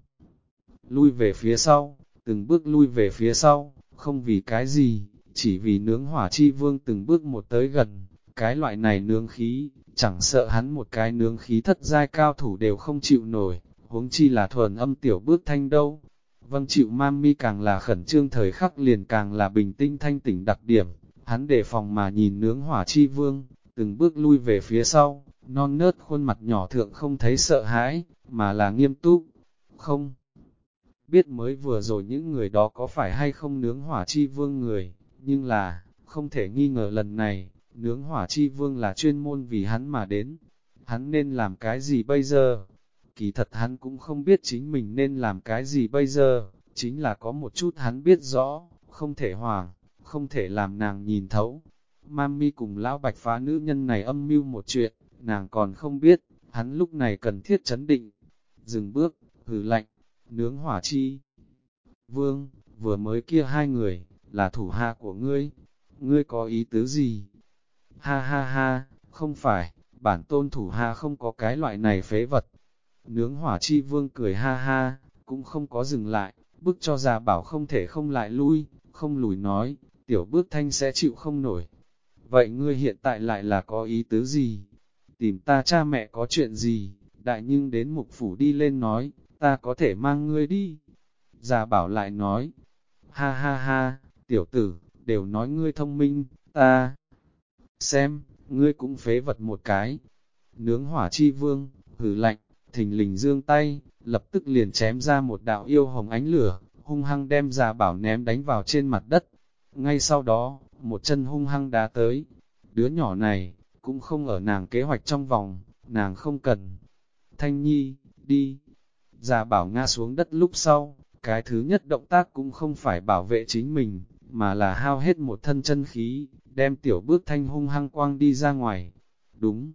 lui về phía sau, từng bước lui về phía sau, không vì cái gì, chỉ vì nướng hỏa chi vương từng bước một tới gần, cái loại này nướng khí, chẳng sợ hắn một cái nướng khí thất giai cao thủ đều không chịu nổi, huống chi là thuần âm Tiểu Bước Thanh đâu. Vâng chịu Mami càng là khẩn trương thời khắc liền càng là bình tĩnh thanh tỉnh đặc điểm, hắn đề phòng mà nhìn nướng hỏa chi vương, từng bước lui về phía sau, non nớt khuôn mặt nhỏ thượng không thấy sợ hãi, mà là nghiêm túc, không. Biết mới vừa rồi những người đó có phải hay không nướng hỏa chi vương người, nhưng là, không thể nghi ngờ lần này, nướng hỏa chi vương là chuyên môn vì hắn mà đến. Hắn nên làm cái gì bây giờ? Kỳ thật hắn cũng không biết chính mình nên làm cái gì bây giờ, chính là có một chút hắn biết rõ, không thể hoảng, không thể làm nàng nhìn thấu. Mami cùng lão Bạch phá nữ nhân này âm mưu một chuyện, nàng còn không biết, hắn lúc này cần thiết chấn định. Dừng bước, hừ lạnh, nướng hỏa chi. Vương, vừa mới kia hai người, là thủ hạ của ngươi, ngươi có ý tứ gì? Ha ha ha, không phải, bản tôn thủ hạ không có cái loại này phế vật. Nướng hỏa chi vương cười ha ha, cũng không có dừng lại, bức cho Gia Bảo không thể không lại lui, không lùi nói, Tiểu Bước Thanh sẽ chịu không nổi. Vậy ngươi hiện tại lại là có ý tứ gì? Tìm ta cha mẹ có chuyện gì? Đại nhưng đến mục phủ đi lên nói, ta có thể mang ngươi đi. Gia Bảo lại nói, ha ha ha, tiểu tử, đều nói ngươi thông minh, ta xem, ngươi cũng phế vật một cái. Nướng hỏa chi vương, hử lạnh, thình lình giương tay, lập tức liền chém ra một đạo yêu hồng ánh lửa, hung hăng đem Gia Bảo ném đánh vào trên mặt đất. Ngay sau đó, một chân hung hăng đá tới. Đứa nhỏ này, cũng không ở nàng kế hoạch trong vòng, nàng không cần. Thanh Nhi, đi. Gia Bảo ngã xuống đất lúc sau, cái thứ nhất động tác cũng không phải bảo vệ chính mình, mà là hao hết một thân chân khí, đem Tiểu Bước Thanh hung hăng quang đi ra ngoài. Đúng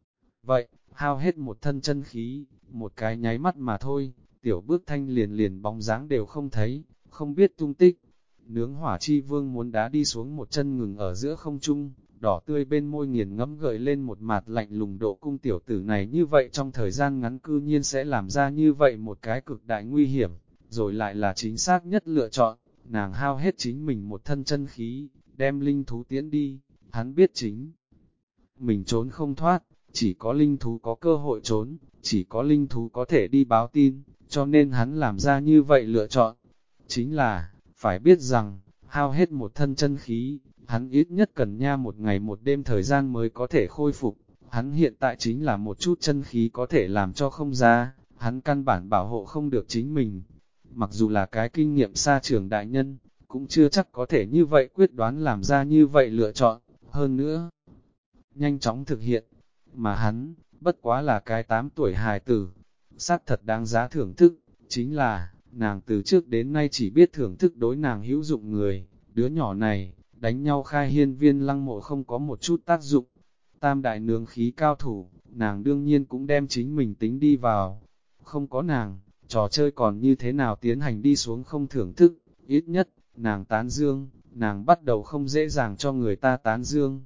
vậy, hao hết một thân chân khí, một cái nháy mắt mà thôi, Tiểu Bước Thanh liền liền bóng dáng đều không thấy, không biết tung tích. Nướng Hỏa Chi Vương muốn đá đi xuống một chân ngừng ở giữa không trung, đỏ tươi bên môi nghiền ngẫm gợi lên một mặt lạnh lùng độ cung tiểu tử này như vậy trong thời gian ngắn cư nhiên sẽ làm ra như vậy một cái cực đại nguy hiểm, rồi lại là chính xác nhất lựa chọn. Nàng hao hết chính mình một thân chân khí, đem linh thú tiễn đi, hắn biết chính mình trốn không thoát, chỉ có linh thú có cơ hội trốn, chỉ có linh thú có thể đi báo tin, cho nên hắn làm ra như vậy lựa chọn. Chính là, phải biết rằng, hao hết một thân chân khí, hắn ít nhất cần nha một ngày một đêm thời gian mới có thể khôi phục, hắn hiện tại chính là một chút chân khí có thể làm cho không ra, hắn căn bản bảo hộ không được chính mình. Mặc dù là cái kinh nghiệm xa trường đại nhân, cũng chưa chắc có thể như vậy quyết đoán làm ra như vậy lựa chọn, hơn nữa, nhanh chóng thực hiện, mà hắn, bất quá là cái 8 tuổi hài tử, xác thật đáng giá thưởng thức, chính là, nàng từ trước đến nay chỉ biết thưởng thức đối nàng hữu dụng người, đứa nhỏ này, đánh nhau khai hiên viên lăng mộ không có một chút tác dụng, tam đại nướng khí cao thủ, nàng đương nhiên cũng đem chính mình tính đi vào, không có nàng, trò chơi còn như thế nào tiến hành đi xuống không thưởng thức, ít nhất, nàng tán dương, nàng bắt đầu không dễ dàng cho người ta tán dương.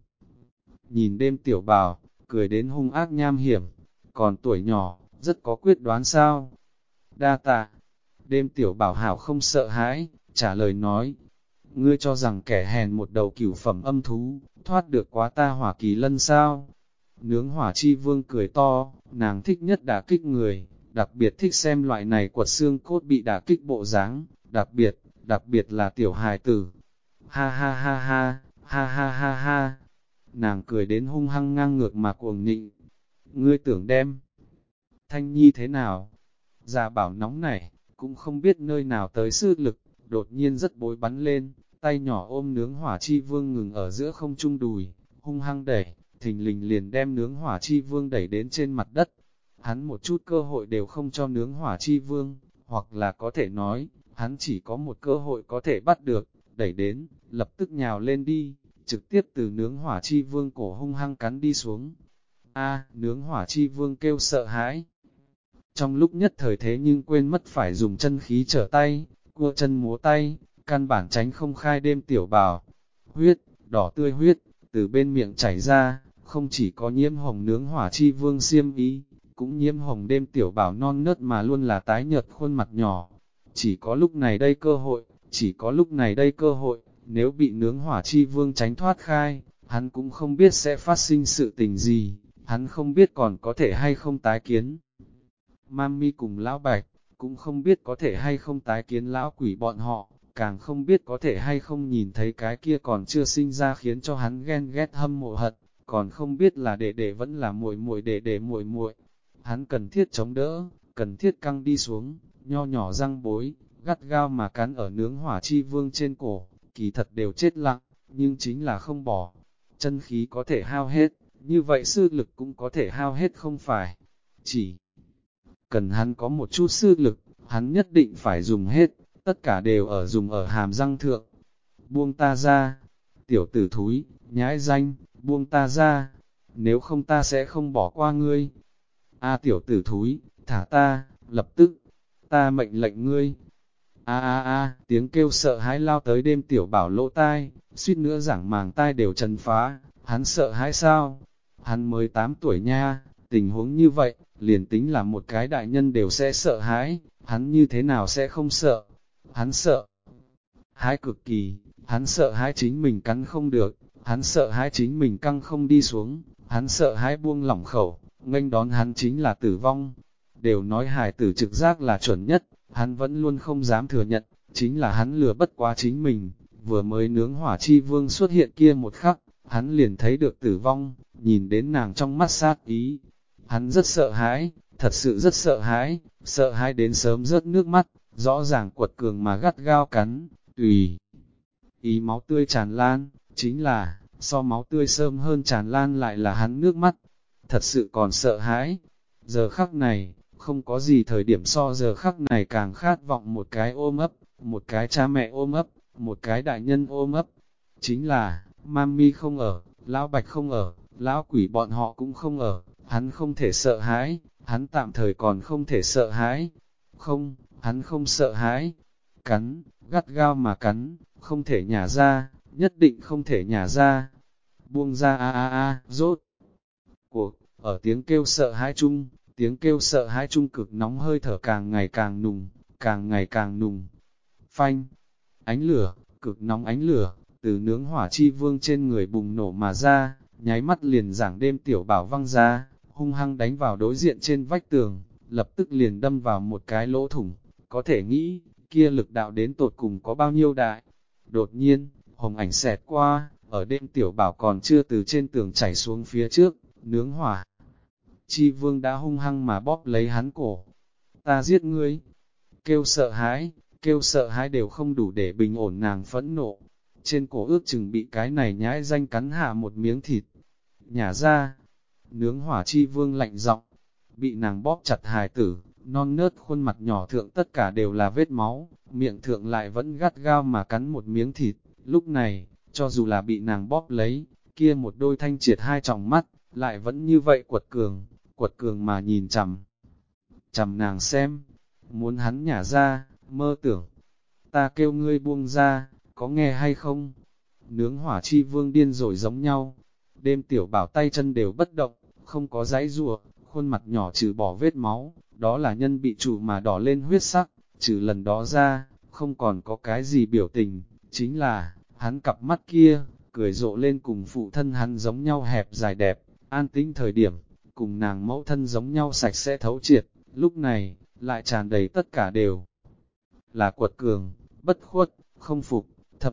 Nhìn đêm tiểu bào, cười đến hung ác nham hiểm, còn tuổi nhỏ, rất có quyết đoán sao. Đa tạ, đêm tiểu bảo hảo không sợ hãi, trả lời nói, ngươi cho rằng kẻ hèn một đầu cửu phẩm âm thú, thoát được quá ta hỏa kỳ lân sao? Nướng Hỏa Chi Vương cười to, nàng thích nhất đả kích người, đặc biệt thích xem loại này quật xương cốt bị đả kích bộ dáng, đặc biệt là tiểu hài tử. Ha ha ha ha, ha ha ha ha. Nàng cười đến hung hăng ngang ngược mà cuồng nịnh. Ngươi tưởng đem Thanh Nhi thế nào? Gia Bảo nóng nảy, cũng không biết nơi nào tới sư lực, đột nhiên rất bối bắn lên, tay nhỏ ôm Nướng Hỏa Chi Vương ngừng ở giữa không trung đùi, hung hăng đẩy, thình lình liền đem Nướng Hỏa Chi Vương đẩy đến trên mặt đất. Hắn một chút cơ hội đều không cho Nướng Hỏa Chi Vương, hoặc là có thể nói, hắn chỉ có một cơ hội có thể bắt được, đẩy đến, lập tức nhào lên đi, trực tiếp từ Nướng Hỏa Chi Vương cổ hung hăng cắn đi xuống. Nướng Hỏa Chi Vương kêu sợ hãi. Trong lúc nhất thời thế nhưng quên mất phải dùng chân khí trở tay, cua chân múa tay, căn bản tránh không khai đêm tiểu bào. Huyết, đỏ tươi huyết, từ bên miệng chảy ra, không chỉ có nhiễm hồng Nướng Hỏa Chi Vương xiêm y, cũng nhiễm hồng đêm tiểu bảo non nớt mà luôn là tái nhợt khuôn mặt nhỏ. Chỉ có lúc này đây cơ hội, nếu bị Nướng Hỏa Chi Vương tránh thoát khai, hắn cũng không biết sẽ phát sinh sự tình gì, hắn không biết còn có thể hay không tái kiến. Mami cùng lão Bạch, cũng không biết có thể hay không tái kiến lão quỷ bọn họ, càng không biết có thể hay không nhìn thấy cái kia còn chưa sinh ra khiến cho hắn ghen ghét hâm mộ hận, còn không biết là đệ đệ vẫn là muội muội đệ đệ muội muội. Hắn cần thiết chống đỡ, cần thiết căng đi xuống, nho nhỏ răng bối, gắt gao mà cắn ở Nướng Hỏa Chi Vương trên cổ, kỳ thật đều chết lặng, nhưng chính là không bỏ. Chân khí có thể hao hết, như vậy sư lực cũng có thể hao hết không phải. Chỉ cần hắn có một chút sư lực, hắn nhất định phải dùng hết, tất cả đều dùng ở hàm răng thượng. Buông ta ra, tiểu tử thúi, nhãi danh, buông ta ra, nếu không ta sẽ không bỏ qua ngươi. Tiểu tử thúi, thả ta, lập tức, ta mệnh lệnh ngươi. Tiếng kêu sợ hãi lao tới đêm tiểu bảo lỗ tai, suýt nữa giảng màng tai đều trần phá, hắn sợ hãi sao? Hắn mới 8 tuổi nha, tình huống như vậy, liền tính là một cái đại nhân đều sẽ sợ hãi, hắn như thế nào sẽ không sợ? Hắn sợ hãi cực kỳ, hắn sợ hãi chính mình cắn không được, hắn sợ hãi chính mình căng không đi xuống, hắn sợ hãi buông lỏng khẩu, nghênh đón hắn chính là tử vong. Đều nói hài tử trực giác là chuẩn nhất, hắn vẫn luôn không dám thừa nhận, chính là hắn lừa bất quá chính mình, vừa mới Nướng Hỏa Chi Vương xuất hiện kia một khắc, hắn liền thấy được tử vong, nhìn đến nàng trong mắt sát ý. Hắn rất sợ hãi, thật sự rất sợ hãi đến sớm rớt nước mắt, rõ ràng quật cường mà gắt gao cắn, tùy ý máu tươi tràn lan, chính là, so máu tươi sớm hơn tràn lan lại là hắn nước mắt, thật sự còn sợ hãi. Giờ khắc này, không có gì thời điểm so giờ khắc này càng khát vọng một cái ôm ấp, một cái cha mẹ ôm ấp, một cái đại nhân ôm ấp. Chính là, Mami không ở, Lão Bạch không ở, Lão Quỷ bọn họ cũng không ở, hắn không thể sợ hãi, hắn tạm thời còn không thể sợ hãi. Không, hắn không sợ hãi. Cắn, gắt gao mà cắn, không thể nhả ra, nhất định không thể nhả ra. Buông ra rốt. Cuộc, ở tiếng kêu sợ hãi chung, tiếng kêu sợ hãi chung cực nóng hơi thở càng ngày càng nùng, càng ngày càng nùng. Phanh, ánh lửa, cực nóng ánh lửa, từ nướng hỏa chi vương trên người bùng nổ mà ra, nháy mắt liền giảng đêm tiểu bảo văng ra, hung hăng đánh vào đối diện trên vách tường, lập tức liền đâm vào một cái lỗ thủng, có thể nghĩ, kia lực đạo đến tột cùng có bao nhiêu đại. Đột nhiên, hồng ảnh xẹt qua, ở đêm tiểu bảo còn chưa từ trên tường chảy xuống phía trước, nướng hỏa. Chi vương đã hung hăng mà bóp lấy hắn cổ. Ta giết ngươi. Kêu sợ hãi đều không đủ để bình ổn nàng phẫn nộ. Trên cổ ước chừng bị cái này nhãi danh cắn hạ một miếng thịt. Nhả ra, nướng hỏa chi vương lạnh giọng, bị nàng bóp chặt hài tử, non nớt khuôn mặt nhỏ thượng tất cả đều là vết máu, miệng thượng lại vẫn gắt gao mà cắn một miếng thịt. Lúc này, cho dù là bị nàng bóp lấy, kia một đôi thanh triệt hai tròng mắt, lại vẫn như vậy quật cường mà nhìn chằm nàng xem, muốn hắn nhả ra, mơ tưởng, ta kêu ngươi buông ra, có nghe hay không? Nướng hỏa chi vương điên rồi giống nhau, đêm tiểu bảo tay chân đều bất động, không có giãy giụa, khuôn mặt nhỏ trừ bỏ vết máu, đó là nhân bị chủ mà đỏ lên huyết sắc, trừ lần đó ra, không còn có cái gì biểu tình, chính là, hắn cặp mắt kia, cười rộ lên cùng phụ thân hắn giống nhau hẹp dài đẹp, an tĩnh thời điểm, cùng nàng mẫu thân giống nhau sạch sẽ thấu triệt, lúc này, lại tràn đầy tất cả đều là quật cường, bất khuất, không phục,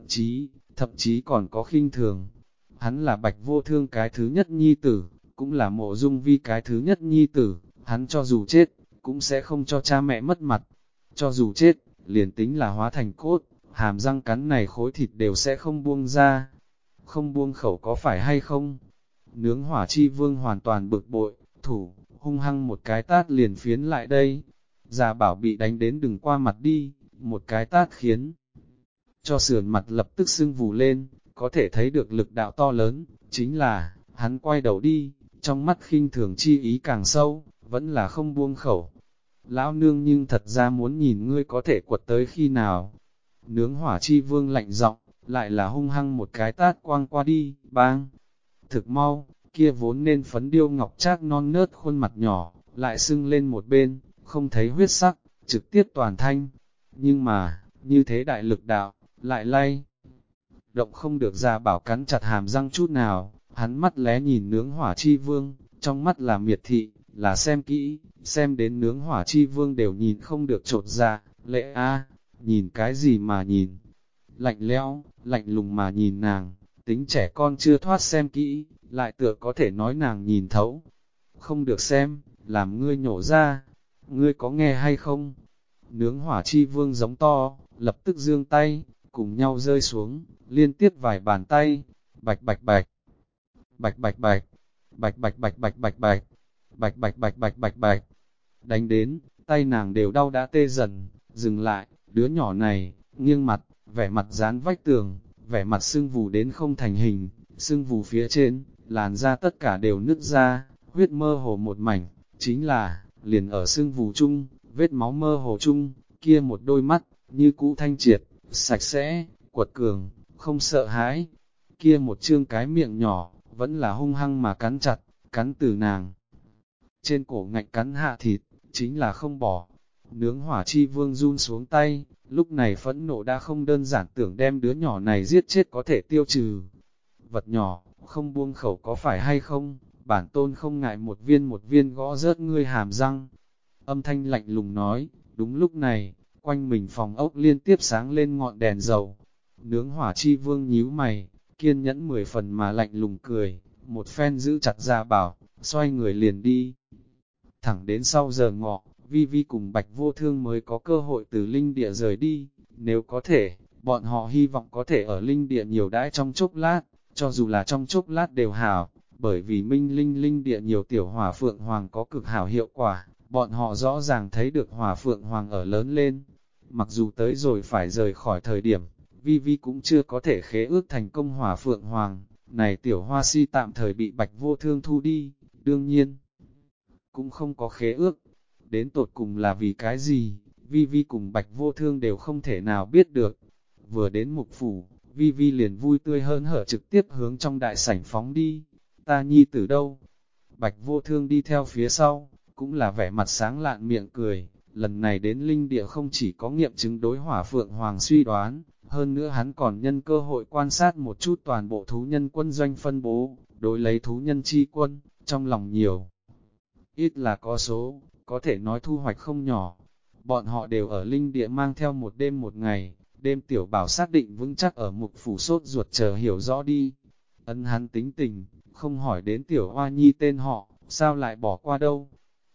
thậm chí còn có khinh thường. Hắn là Bạch Vô Thương cái thứ nhất nhi tử, cũng là Mộ Dung Vi cái thứ nhất nhi tử, hắn cho dù chết, cũng sẽ không cho cha mẹ mất mặt. Cho dù chết, liền tính là hóa thành cốt, hàm răng cắn này khối thịt đều sẽ không buông ra. Không buông khẩu có phải hay không? Nướng hỏa chi vương hoàn toàn bực bội, thủ, hung hăng một cái tát liền phiến lại đây. Già bảo bị đánh đến đừng qua mặt đi, một cái tát khiến cho sườn mặt lập tức sưng vù lên, có thể thấy được lực đạo to lớn, chính là, hắn quay đầu đi, trong mắt khinh thường chi ý càng sâu, vẫn là không buông khẩu. Lão nương nhưng thật ra muốn nhìn ngươi có thể quật tới khi nào. Nướng hỏa chi vương lạnh giọng, lại là hung hăng một cái tát quang qua đi, bang. Thực mau, kia vốn nên phấn điêu ngọc trác non nớt khuôn mặt nhỏ, lại sưng lên một bên, không thấy huyết sắc, trực tiếp toàn thanh. Nhưng mà, như thế đại lực đạo, lại lay. Động không được ra bảo cắn chặt hàm răng chút nào, hắn mắt lé nhìn nướng hỏa chi vương, trong mắt là miệt thị, là xem kỹ, xem đến nướng hỏa chi vương đều nhìn không được trột ra, lệ a, nhìn cái gì mà nhìn. Lạnh lẽo, lạnh lùng mà nhìn nàng, tính trẻ con chưa thoát xem kỹ, lại tựa có thể nói nàng nhìn thấu. Không được xem, làm ngươi nhổ ra, ngươi có nghe hay không? Nướng hỏa chi vương giống to, lập tức giương tay, cùng nhau rơi xuống, liên tiếp vài bàn tay, bạch bạch bạch, bạch bạch bạch, bạch bạch bạch bạch bạch bạch, bạch bạch bạch bạch bạch bạch, đánh đến, tay nàng đều đau đã tê dần, dừng lại, đứa nhỏ này, nghiêng mặt, vẻ mặt dán vách tường, vẻ mặt sưng vù đến không thành hình, sưng vù phía trên, làn da tất cả đều nứt ra, huyết mơ hồ một mảnh, chính là, liền ở sưng vù chung, vết máu mơ hồ chung, kia một đôi mắt, như cũ thanh triệt, sạch sẽ, quật cường, không sợ hãi, kia một trương cái miệng nhỏ, vẫn là hung hăng mà cắn chặt, cắn từ nàng. Trên cổ ngạnh cắn hạ thịt, chính là không bỏ. Nướng hỏa chi vương run xuống tay, lúc này phẫn nộ đã không đơn giản tưởng đem đứa nhỏ này giết chết có thể tiêu trừ. Vật nhỏ, không buông khẩu có phải hay không, bản tôn không ngại một viên gõ rớt ngươi hàm răng. Âm thanh lạnh lùng nói, đúng lúc này, quanh mình phòng ốc liên tiếp sáng lên ngọn đèn dầu. Nướng hỏa chi vương nhíu mày, kiên nhẫn 10 phần mà lạnh lùng cười, một phen giữ chặt ra bảo, xoay người liền đi. Thẳng đến sau giờ ngọ, Vi Vi cùng Bạch Vô Thương mới có cơ hội từ linh địa rời đi. Nếu có thể, bọn họ hy vọng có thể ở linh địa nhiều đãi trong chốc lát, cho dù là trong chốc lát đều hảo, bởi vì minh linh địa nhiều tiểu hỏa phượng hoàng có cực hảo hiệu quả, bọn họ rõ ràng thấy được hỏa phượng hoàng ở lớn lên. Mặc dù tới rồi phải rời khỏi thời điểm, Vi Vi cũng chưa có thể khế ước thành công hỏa phượng hoàng, này tiểu hoa si tạm thời bị Bạch Vô Thương thu đi, đương nhiên, cũng không có khế ước. Đến tột cùng là vì cái gì, Vi Vi cùng Bạch Vô Thương đều không thể nào biết được. Vừa đến mục phủ, Vi Vi liền vui tươi hớn hở trực tiếp hướng trong đại sảnh phóng đi. Ta nhi tử đâu? Bạch Vô Thương đi theo phía sau, cũng là vẻ mặt sáng lạn miệng cười. Lần này đến linh địa không chỉ có nghiệm chứng đối hỏa phượng hoàng suy đoán, hơn nữa hắn còn nhân cơ hội quan sát một chút toàn bộ thú nhân quân doanh phân bố, đối lấy thú nhân chi quân, trong lòng nhiều. Ít là có số, có thể nói thu hoạch không nhỏ. Bọn họ đều ở linh địa mang theo một đêm một ngày, đêm tiểu bảo xác định vững chắc ở mục phủ sốt ruột chờ hiểu rõ đi. Ấn hắn tính tình, không hỏi đến tiểu hoa nhi tên họ, sao lại bỏ qua đâu.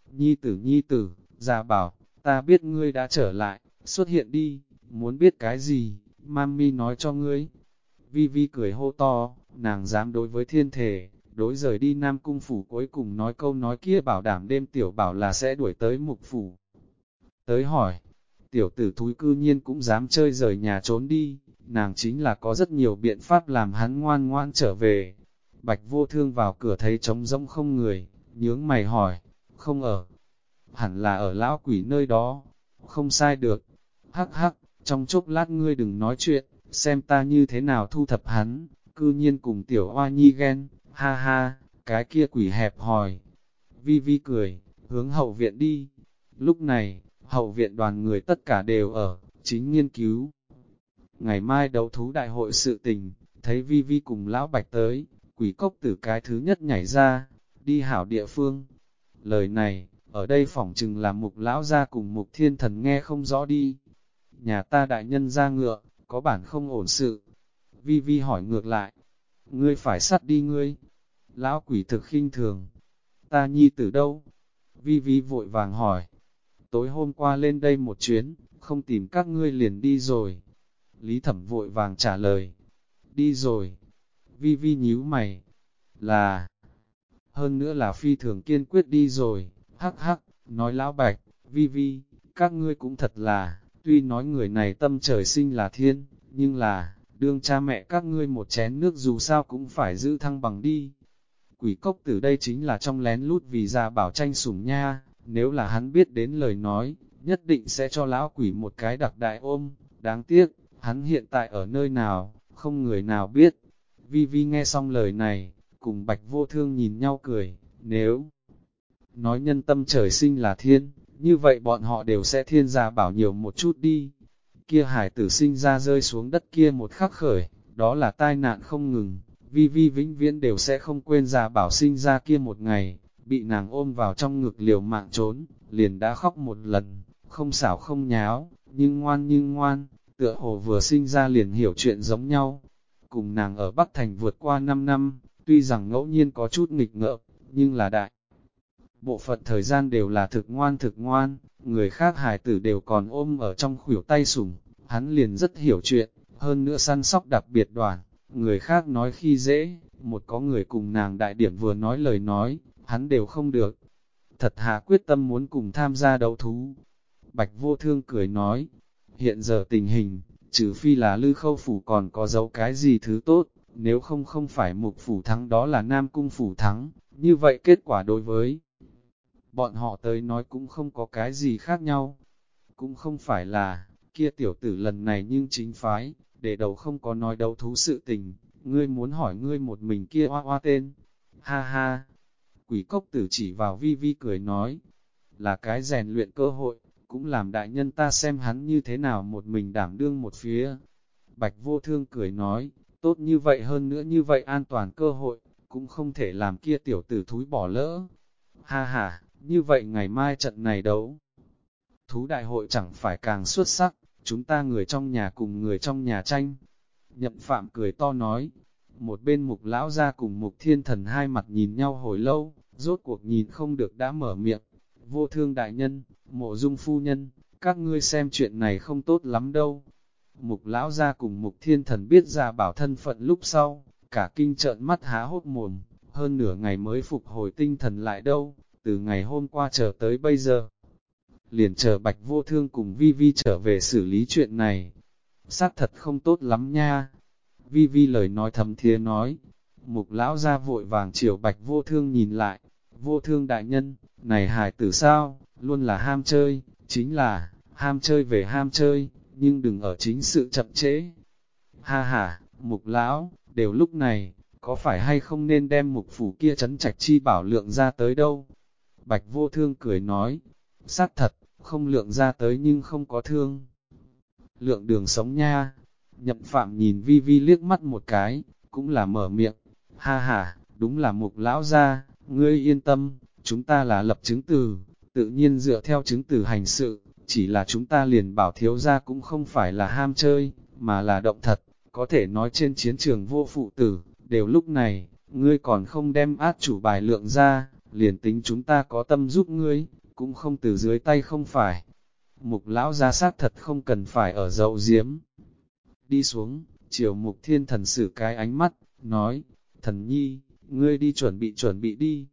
Nhi tử, già bảo, ta biết ngươi đã trở lại, xuất hiện đi, muốn biết cái gì, mami nói cho ngươi. Vi Vi cười hô to, nàng dám đối với thiên thể, đối rời đi Nam Cung phủ cuối cùng nói câu nói kia bảo đảm đêm tiểu bảo là sẽ đuổi tới mục phủ. Tới hỏi, tiểu tử thúi cư nhiên cũng dám chơi rời nhà trốn đi, nàng chính là có rất nhiều biện pháp làm hắn ngoan ngoan trở về. Bạch Vô Thương vào cửa thấy trống rỗng không người, nhướng mày hỏi, không ở, hẳn là ở lão quỷ nơi đó, không sai được. Hắc hắc, trong chốc lát ngươi đừng nói chuyện, xem ta như thế nào thu thập hắn, cư nhiên cùng tiểu hoa nhi ghen, ha ha, cái kia quỷ hẹp hòi. Vi Vi cười, hướng hậu viện đi. Lúc này, hậu viện đoàn người tất cả đều ở, chính nghiên cứu. Ngày mai đấu thú đại hội sự tình, thấy Vi Vi cùng lão Bạch tới, quỷ cốc tử cái thứ nhất nhảy ra, đi hảo địa phương. Lời này, ở đây phỏng chừng là mục lão ra cùng mục thiên thần nghe không rõ đi. Nhà ta đại nhân ra ngựa, có bản không ổn sự. Vi Vi hỏi ngược lại, ngươi phải sắt đi ngươi. Lão quỷ thực khinh thường, ta nhi tử đâu? Vi Vi vội vàng hỏi, tối hôm qua lên đây một chuyến, không tìm các ngươi liền đi rồi. Lý Thẩm vội vàng trả lời, đi rồi. Vi Vi nhíu mày, là, hơn nữa là phi thường kiên quyết đi rồi, hắc hắc, nói lão Bạch, Vi Vi, các ngươi cũng thật là, tuy nói người này tâm trời sinh là thiên, nhưng là, đương cha mẹ các ngươi một chén nước dù sao cũng phải giữ thăng bằng đi. Quỷ cốc tử đây chính là trong lén lút vì Gia Bảo tranh sủng nha, nếu là hắn biết đến lời nói, nhất định sẽ cho lão quỷ một cái đặc đại ôm, đáng tiếc, hắn hiện tại ở nơi nào, không người nào biết. Vi Vi nghe xong lời này, cùng Bạch Vô Thương nhìn nhau cười, nếu nói nhân tâm trời sinh là thiên, như vậy bọn họ đều sẽ thiên Gia Bảo nhiều một chút đi. Kia hải tử sinh ra rơi xuống đất kia một khắc khởi, đó là tai nạn không ngừng. Vi Vi vĩnh viễn đều sẽ không quên Gia Bảo sinh ra kia một ngày, bị nàng ôm vào trong ngực liều mạng trốn, liền đã khóc một lần, không xảo không nháo, nhưng ngoan, tựa hồ vừa sinh ra liền hiểu chuyện giống nhau. Cùng nàng ở Bắc Thành vượt qua 5 năm, tuy rằng ngẫu nhiên có chút nghịch ngợm, nhưng là đại. Bộ phận thời gian đều là thực ngoan, người khác hài tử đều còn ôm ở trong khuỷu tay sủng, hắn liền rất hiểu chuyện, hơn nữa săn sóc đặc biệt đoàn. Người khác nói khi dễ, một có người cùng nàng đại điểm vừa nói lời nói, hắn đều không được. Thật hạ quyết tâm muốn cùng tham gia đấu thú. Bạch Vô Thương cười nói, hiện giờ tình hình, trừ phi là Lư Khâu Phủ còn có dấu cái gì thứ tốt, nếu không không phải Mục Phủ thắng đó là Nam Cung Phủ thắng, như vậy kết quả đối với bọn họ tới nói cũng không có cái gì khác nhau. Cũng không phải là, kia tiểu tử lần này nhưng chính phái, để đầu không có nói đấu thú sự tình, ngươi muốn hỏi ngươi một mình kia hoa hoa tên. Ha ha, quỷ cốc tử chỉ vào Vi Vi cười nói, là cái rèn luyện cơ hội, cũng làm đại nhân ta xem hắn như thế nào một mình đảm đương một phía. Bạch Vô Thương cười nói, tốt như vậy hơn nữa như vậy an toàn cơ hội, cũng không thể làm kia tiểu tử thúi bỏ lỡ. Ha ha, như vậy ngày mai trận này đấu thú đại hội chẳng phải càng xuất sắc, chúng ta người trong nhà cùng người trong nhà tranh. Nhậm Phạm cười to nói, một bên Mục lão ra cùng Mục Thiên Thần hai mặt nhìn nhau hồi lâu, rốt cuộc nhìn không được đã mở miệng, Vô Thương đại nhân, Mộ Dung phu nhân, các ngươi xem chuyện này không tốt lắm đâu. Mục lão gia cùng Mục Thiên Thần biết ra bảo thân phận lúc sau, cả kinh trợn mắt há hốt mồm, hơn nửa ngày mới phục hồi tinh thần lại đâu, từ ngày hôm qua chờ tới bây giờ. Liền chờ Bạch Vô Thương cùng Vi Vi trở về xử lý chuyện này. Xác thật không tốt lắm nha. Vi Vi lời nói thầm thía nói. Mục lão gia vội vàng chiều Bạch Vô Thương nhìn lại. Vô Thương đại nhân, này hài tử sao, luôn là ham chơi, chính là, ham chơi về ham chơi, nhưng đừng ở chính sự chậm trễ. Ha ha, Mục lão, đều lúc này, có phải hay không nên đem Mục phủ kia trấn trạch chi bảo lượng ra tới đâu? Bạch Vô Thương cười nói, xác thật, không lượng ra tới nhưng không có thương. Lượng đường sống nha. Nhậm Phạm nhìn Vi Vi liếc mắt một cái, cũng là mở miệng. Ha ha, đúng là Mục lão gia, ngươi yên tâm, chúng ta là lập chứng từ, tự nhiên dựa theo chứng từ hành sự, chỉ là chúng ta liền bảo thiếu gia cũng không phải là ham chơi, mà là động thật, có thể nói trên chiến trường vô phụ tử, đều lúc này, ngươi còn không đem át chủ bài lượng ra, liền tính chúng ta có tâm giúp ngươi, cũng không từ dưới tay không phải. Mục lão gia xác thật không cần phải ở dậu diếm. Đi xuống, chiều Mục Thiên Thần sử cái ánh mắt, nói, thần nhi, ngươi đi chuẩn bị đi.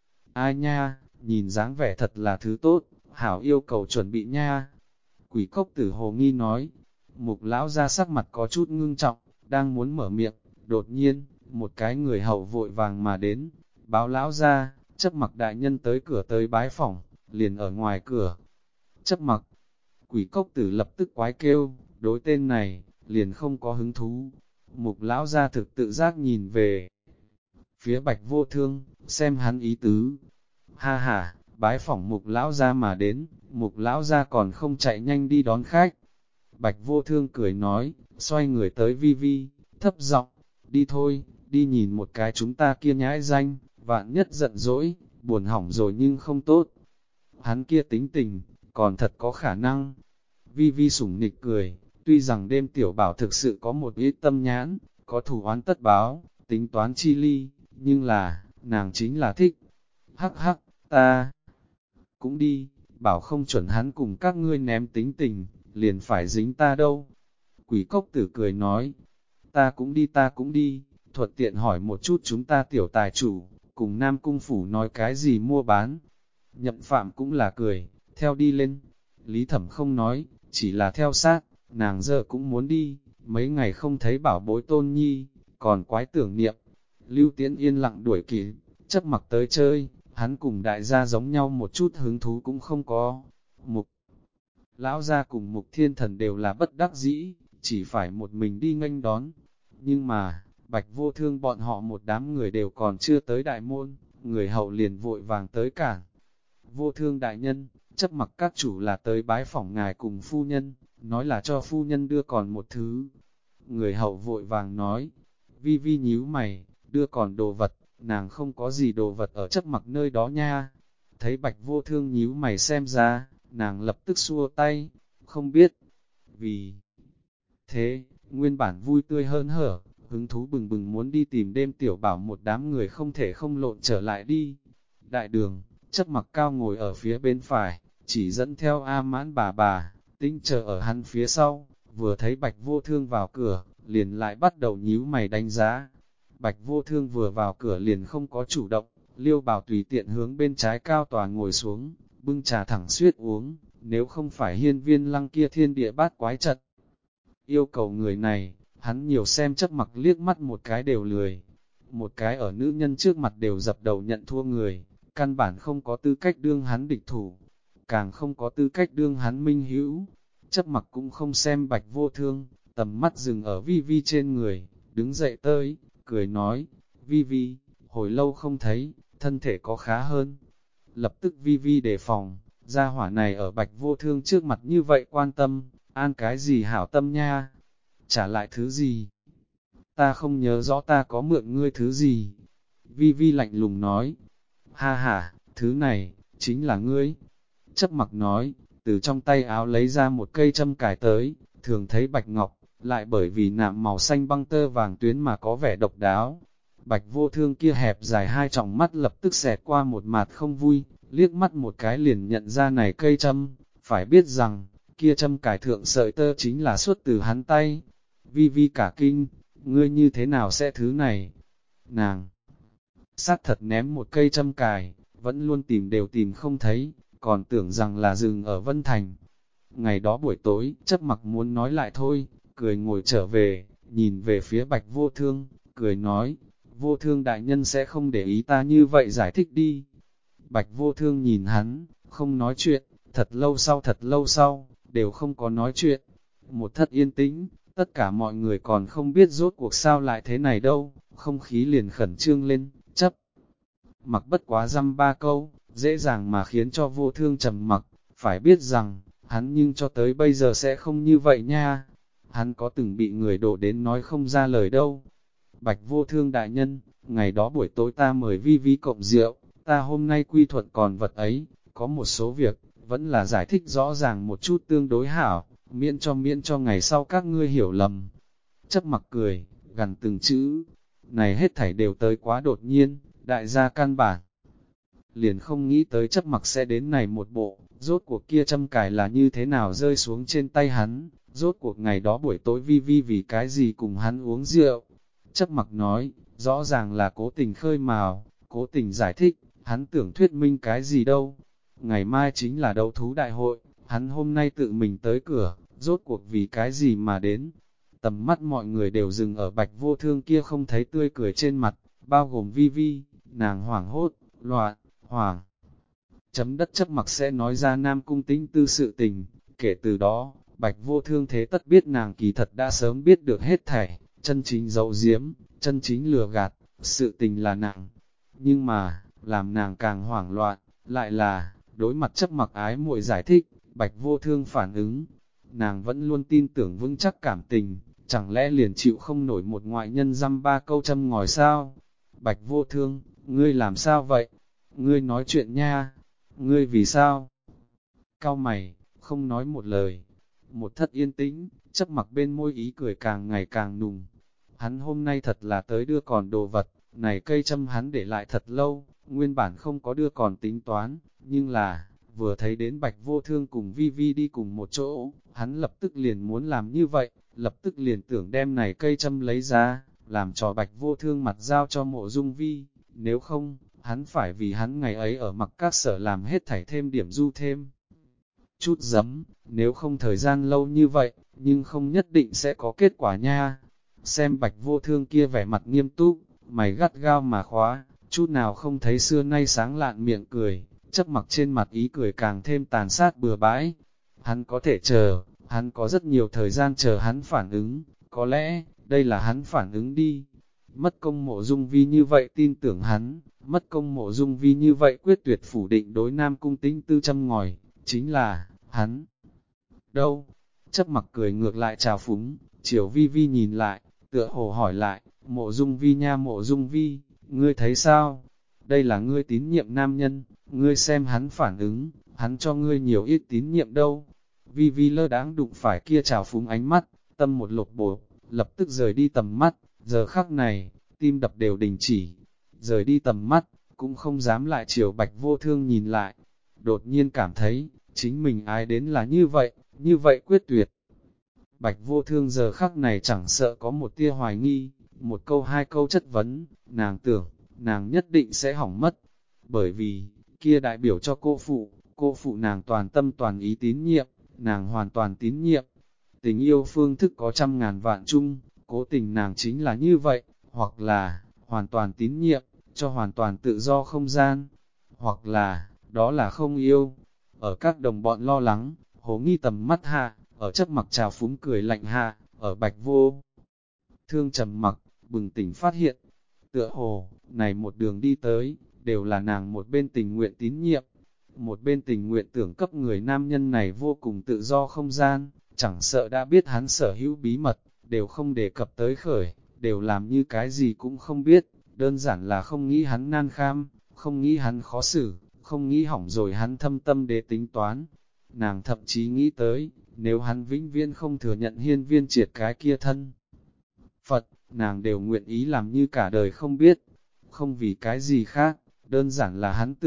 Ai nha, nhìn dáng vẻ thật là thứ tốt, hảo yêu cầu chuẩn bị nha. Quỷ cốc tử hồ nghi nói, Mục lão gia sắc mặt có chút ngưng trọng, đang muốn mở miệng, đột nhiên, một cái người hậu vội vàng mà đến, báo lão gia, chấp mặc đại nhân tới cửa tới bái phỏng, liền ở ngoài cửa. Chấp mặc, quỷ cốc tử lập tức quái kêu, đối tên này, liền không có hứng thú. Mục lão gia thực tự giác nhìn về phía Bạch Vô Thương, xem hắn ý tứ. Ha ha, bái phỏng Mục lão gia mà đến, Mục lão gia còn không chạy nhanh đi đón khách. Bạch Vô Thương cười nói, xoay người tới Vi Vi, thấp giọng, đi thôi, đi nhìn một cái chúng ta kia nhãi danh, vạn nhất giận dỗi, buồn hỏng rồi nhưng không tốt. Hắn kia tính tình, còn thật có khả năng. Vi Vi sủng nịch cười, tuy rằng đêm tiểu bảo thực sự có một ít tâm nhãn, có thù oán tất báo, tính toán chi ly, nhưng là, nàng chính là thích. Hắc hắc, ta cũng đi, bảo không chuẩn hắn cùng các ngươi ném tính tình, liền phải dính ta đâu. Quỷ cốc tử cười nói, ta cũng đi, thuận tiện hỏi một chút chúng ta tiểu tài chủ, cùng Nam Cung Phủ nói cái gì mua bán. Nhậm Phạm cũng là cười, theo đi lên. Lý Thẩm không nói, chỉ là theo sát, nàng giờ cũng muốn đi, mấy ngày không thấy bảo bối Tôn Nhi, còn quái tưởng niệm. Lưu Tiễn yên lặng đuổi kịp, chấp mặc tới chơi, hắn cùng đại gia giống nhau một chút hứng thú cũng không có. Mục lão gia cùng Mục Thiên Thần đều là bất đắc dĩ, chỉ phải một mình đi nghênh đón. Nhưng mà, Bạch Vô Thương bọn họ một đám người đều còn chưa tới đại môn, người hậu liền vội vàng tới cản. Vô Thương đại nhân, chấp mặc các chủ là tới bái phỏng ngài cùng phu nhân, nói là cho phu nhân đưa còn một thứ. Người hậu vội vàng nói, Vi Vi nhíu mày, đưa còn đồ vật, nàng không có gì đồ vật ở chấp mặc nơi đó nha. Thấy Bạch Vô Thương nhíu mày xem ra, nàng lập tức xua tay, không biết. Vì thế, nguyên bản vui tươi hơn hở, hứng thú bừng bừng muốn đi tìm đêm tiểu bảo một đám người không thể không lộn trở lại đi. Đại đường, chấp mặc cao ngồi ở phía bên phải, chỉ dẫn theo A Mãn bà, tinh chờ ở hắn phía sau, vừa thấy Bạch Vô Thương vào cửa, liền lại bắt đầu nhíu mày đánh giá. Bạch Vô Thương vừa vào cửa liền không có chủ động, Liêu Bảo tùy tiện hướng bên trái cao tòa ngồi xuống, bưng trà thẳng suyết uống, nếu không phải hiên viên lăng kia thiên địa bát quái trận. Yêu cầu người này, hắn nhiều xem chấp mặc liếc mắt một cái đều lười, một cái ở nữ nhân trước mặt đều dập đầu nhận thua người, căn bản không có tư cách đương hắn địch thủ, càng không có tư cách đương hắn minh hữu. Chấp mặc cũng không xem Bạch Vô Thương, tầm mắt dừng ở Vi Vi trên người, đứng dậy tới, cười nói, Vi Vi, hồi lâu không thấy, thân thể có khá hơn. Lập tức Vi Vi đề phòng, gia hỏa này ở Bạch Vô Thương trước mặt như vậy quan tâm, an cái gì hảo tâm nha, trả lại thứ gì. Ta không nhớ rõ ta có mượn ngươi thứ gì. Vi Vi lạnh lùng nói, ha ha, thứ này, chính là ngươi. Chấp mặc nói, từ trong tay áo lấy ra một cây châm cài tới, thường thấy bạch ngọc, lại bởi vì nạm màu xanh băng tơ vàng tuyến mà có vẻ độc đáo. Bạch Vô Thương kia hẹp dài hai tròng mắt lập tức xẹt qua một mặt không vui, liếc mắt một cái liền nhận ra này cây châm, phải biết rằng, kia châm cài thượng sợi tơ chính là xuất từ hắn tay. Vi Vi cả kinh, ngươi như thế nào sẽ thứ này? Nàng sát thật ném một cây châm cài, vẫn luôn tìm đều tìm không thấy, còn tưởng rằng là dừng ở Vân Thành. Ngày đó buổi tối, Chấp Mặc muốn nói lại thôi, cười ngồi trở về, nhìn về phía Bạch Vô Thương, cười nói, Vô Thương đại nhân sẽ không để ý ta như vậy giải thích đi. Bạch Vô Thương nhìn hắn, không nói chuyện, thật lâu sau, đều không có nói chuyện. Một thất yên tĩnh, tất cả mọi người còn không biết rốt cuộc sao lại thế này đâu, không khí liền khẩn trương lên, Chấp Mặc bất quá dăm ba câu, dễ dàng mà khiến cho Vô Thương trầm mặc, phải biết rằng, hắn nhưng cho tới bây giờ sẽ không như vậy nha. Hắn có từng bị người đổ đến nói không ra lời đâu. Bạch Vô Thương đại nhân, ngày đó buổi tối ta mời Vi Vi cộng rượu, ta hôm nay quy thuận còn vật ấy, có một số việc, vẫn là giải thích rõ ràng một chút tương đối hảo, miễn cho ngày sau các ngươi hiểu lầm. Chấp Mặc cười, gằn từng chữ, này hết thảy đều tới quá đột nhiên, đại gia căn bản. Liền không nghĩ tới Chấp Mặc sẽ đến này một bộ, rốt cuộc kia châm cài là như thế nào rơi xuống trên tay hắn, rốt cuộc ngày đó buổi tối Vi Vi vì cái gì cùng hắn uống rượu. Chấp Mặc nói, rõ ràng là cố tình khơi mào, cố tình giải thích, hắn tưởng thuyết minh cái gì đâu. Ngày mai chính là đấu thú đại hội, hắn hôm nay tự mình tới cửa, rốt cuộc vì cái gì mà đến. Tầm mắt mọi người đều dừng ở Bạch Vô Thương kia không thấy tươi cười trên mặt, bao gồm Vi Vi, nàng hoảng hốt, loạn, hoảng. Chấm đất Chấp Mặc sẽ nói ra Nam Cung Tĩnh Tư sự tình, kể từ đó, Bạch Vô Thương thế tất biết nàng kỳ thật đã sớm biết được hết thảy, chân chính giấu giếm, chân chính lừa gạt, sự tình là nàng. Nhưng mà, làm nàng càng hoảng loạn, lại là, đối mặt Chấp Mặc ái muội giải thích, Bạch Vô Thương phản ứng. Nàng vẫn luôn tin tưởng vững chắc cảm tình, chẳng lẽ liền chịu không nổi một ngoại nhân dăm ba câu châm ngòi sao? Bạch Vô Thương, ngươi làm sao vậy? Ngươi nói chuyện nha, ngươi vì sao? Cao mày, không nói một lời. Một thất yên tĩnh, Chấp Mặc bên môi ý cười càng ngày càng nùng. Hắn hôm nay thật là tới đưa còn đồ vật, này cây châm hắn để lại thật lâu, nguyên bản không có đưa còn tính toán, nhưng là, vừa thấy đến Bạch Vô Thương cùng Vi Vi đi cùng một chỗ, hắn lập tức liền muốn làm như vậy, lập tức liền tưởng đem này cây châm lấy ra, làm cho Bạch Vô Thương mặt giao cho Mộ Dung Vi, nếu không, hắn phải vì hắn ngày ấy ở mặc các sở làm hết thảy thêm điểm du thêm. Chút giấm, nếu không thời gian lâu như vậy, nhưng không nhất định sẽ có kết quả nha. Xem Bạch Vô Thương kia vẻ mặt nghiêm túc, mày gắt gao mà khóa, chút nào không thấy xưa nay sáng lạn miệng cười, Chấp Mặc trên mặt ý cười càng thêm tàn sát bừa bãi. Hắn có thể chờ, hắn có rất nhiều thời gian chờ hắn phản ứng, có lẽ, đây là hắn phản ứng đi. Mất công Mộ Dung Vi như vậy tin tưởng hắn, mất công Mộ Dung Vi như vậy quyết tuyệt phủ định đối Nam Cung Tĩnh Tư châm ngòi, chính là, hắn. Đâu? Chấp Mặc cười ngược lại chào phúng, chiều Vi Vi nhìn lại, tựa hồ hỏi lại, Mộ Dung Vi nha Mộ Dung Vi, ngươi thấy sao? Đây là ngươi tín nhiệm nam nhân, ngươi xem hắn phản ứng, hắn cho ngươi nhiều ít tín nhiệm đâu. Vi Vi lơ đáng đụng phải kia chào phúng ánh mắt, tâm một lột bột, lập tức rời đi tầm mắt, giờ khắc này, tim đập đều đình chỉ, rời đi tầm mắt, cũng không dám lại chiều Bạch Vô Thương nhìn lại. Đột nhiên cảm thấy, chính mình ai đến là như vậy quyết tuyệt. Bạch Vô Thương giờ khắc này chẳng sợ có một tia hoài nghi, một câu hai câu chất vấn, nàng tưởng, nàng nhất định sẽ hỏng mất. Bởi vì, kia đại biểu cho cô phụ nàng toàn tâm toàn ý tín nhiệm, nàng hoàn toàn tín nhiệm. Tình yêu phương thức có trăm ngàn vạn chung, cố tình nàng chính là như vậy, hoặc là, hoàn toàn tín nhiệm, cho hoàn toàn tự do không gian, hoặc là, đó là không yêu. Ở các đồng bọn lo lắng, Hồ Nghi tầm mắt hạ, ở Chấp Mặc trào phúng cười lạnh hạ, ở Bạch Vô Thương trầm mặc, bừng tỉnh phát hiện. Tựa hồ, này một đường đi tới, đều là nàng một bên tình nguyện tín nhiệm, một bên tình nguyện tưởng cấp người nam nhân này vô cùng tự do không gian, chẳng sợ đã biết hắn sở hữu bí mật, đều không đề cập tới khởi, đều làm như cái gì cũng không biết, đơn giản là không nghĩ hắn nan kham, không nghĩ hắn khó xử, không nghĩ hỏng rồi hắn thâm tâm để tính toán. Nàng thậm chí nghĩ tới, nếu hắn vĩnh viễn không thừa nhận Hiên Viên Triệt cái kia thân Phật, nàng đều nguyện ý làm như cả đời không biết, không vì cái gì khác, đơn giản là hắn tưởng,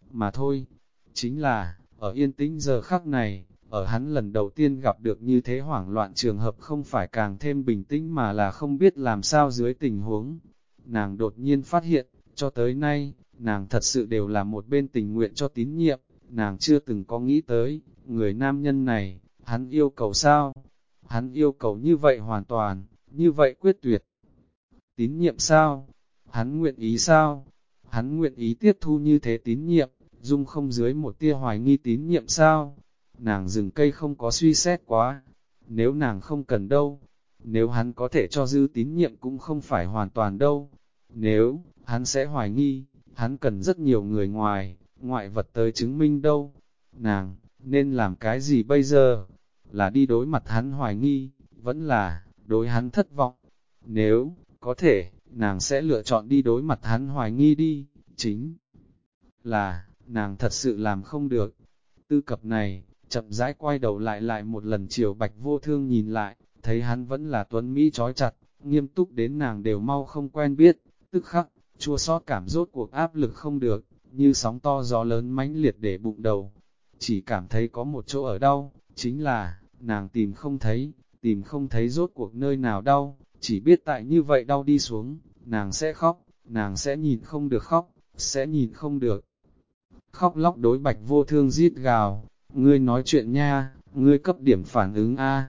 mà thôi. Chính là, ở yên tĩnh giờ khắc này, ở hắn lần đầu tiên gặp được như thế hoảng loạn trường hợp không phải càng thêm bình tĩnh mà là không biết làm sao dưới tình huống. Nàng đột nhiên phát hiện, cho tới nay, nàng thật sự đều là một bên tình nguyện cho tín nhiệm, nàng chưa từng có nghĩ tới, người nam nhân này, hắn yêu cầu sao? Hắn yêu cầu như vậy hoàn toàn, như vậy quyết tuyệt. Tín nhiệm sao? Hắn nguyện ý sao? Hắn nguyện ý tiếp thu như thế tín nhiệm, dung không dưới một tia hoài nghi tín nhiệm sao? Nàng rừng cây không có suy xét quá. Nếu nàng không cần đâu, nếu hắn có thể cho dư tín nhiệm cũng không phải hoàn toàn đâu. Nếu, hắn sẽ hoài nghi, hắn cần rất nhiều người ngoại vật tới chứng minh đâu. Nàng, nên làm cái gì bây giờ? Là đi đối mặt hắn hoài nghi, vẫn là, đối hắn thất vọng. Nếu, có thể, nàng sẽ lựa chọn đi đối mặt hắn hoài nghi đi, chính là, nàng thật sự làm không được. Tư cập này, chậm rãi quay đầu lại một lần chiều Bạch Vô Thương nhìn lại, thấy hắn vẫn là tuấn Mỹ trói chặt, nghiêm túc đến nàng đều mau không quen biết, tức khắc, chua xót cảm rốt cuộc áp lực không được, như sóng to gió lớn mãnh liệt để bụng đầu. Chỉ cảm thấy có một chỗ ở đau, chính là, nàng tìm không thấy rốt cuộc nơi nào đau, chỉ biết tại như vậy đau đi xuống, nàng sẽ khóc, nàng sẽ nhìn không được khóc, sẽ nhìn không được. Khóc lóc đối Bạch Vô Thương rít gào, ngươi nói chuyện nha, ngươi cấp điểm phản ứng a.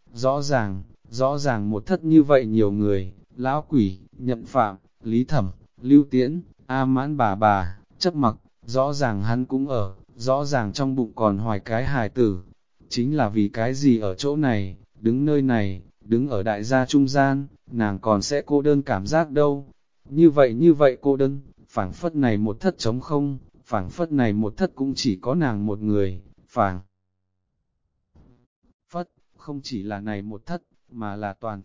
Rõ ràng một thất như vậy nhiều người, lão quỷ, Nhậm Phạm, Lý Thẩm, Lưu Tiễn, A Mãn bà, Chấp Mặc, rõ ràng hắn cũng ở, rõ ràng trong bụng còn hoài cái hài tử. Chính là vì cái gì ở chỗ này, đứng nơi này, đứng ở đại gia trung gian, nàng còn sẽ cô đơn cảm giác đâu. Như vậy cô đơn, phảng phất này một thất trống không, phảng phất này một thất cũng chỉ có nàng một người, phảng phất, không chỉ là này một thất, mà là toàn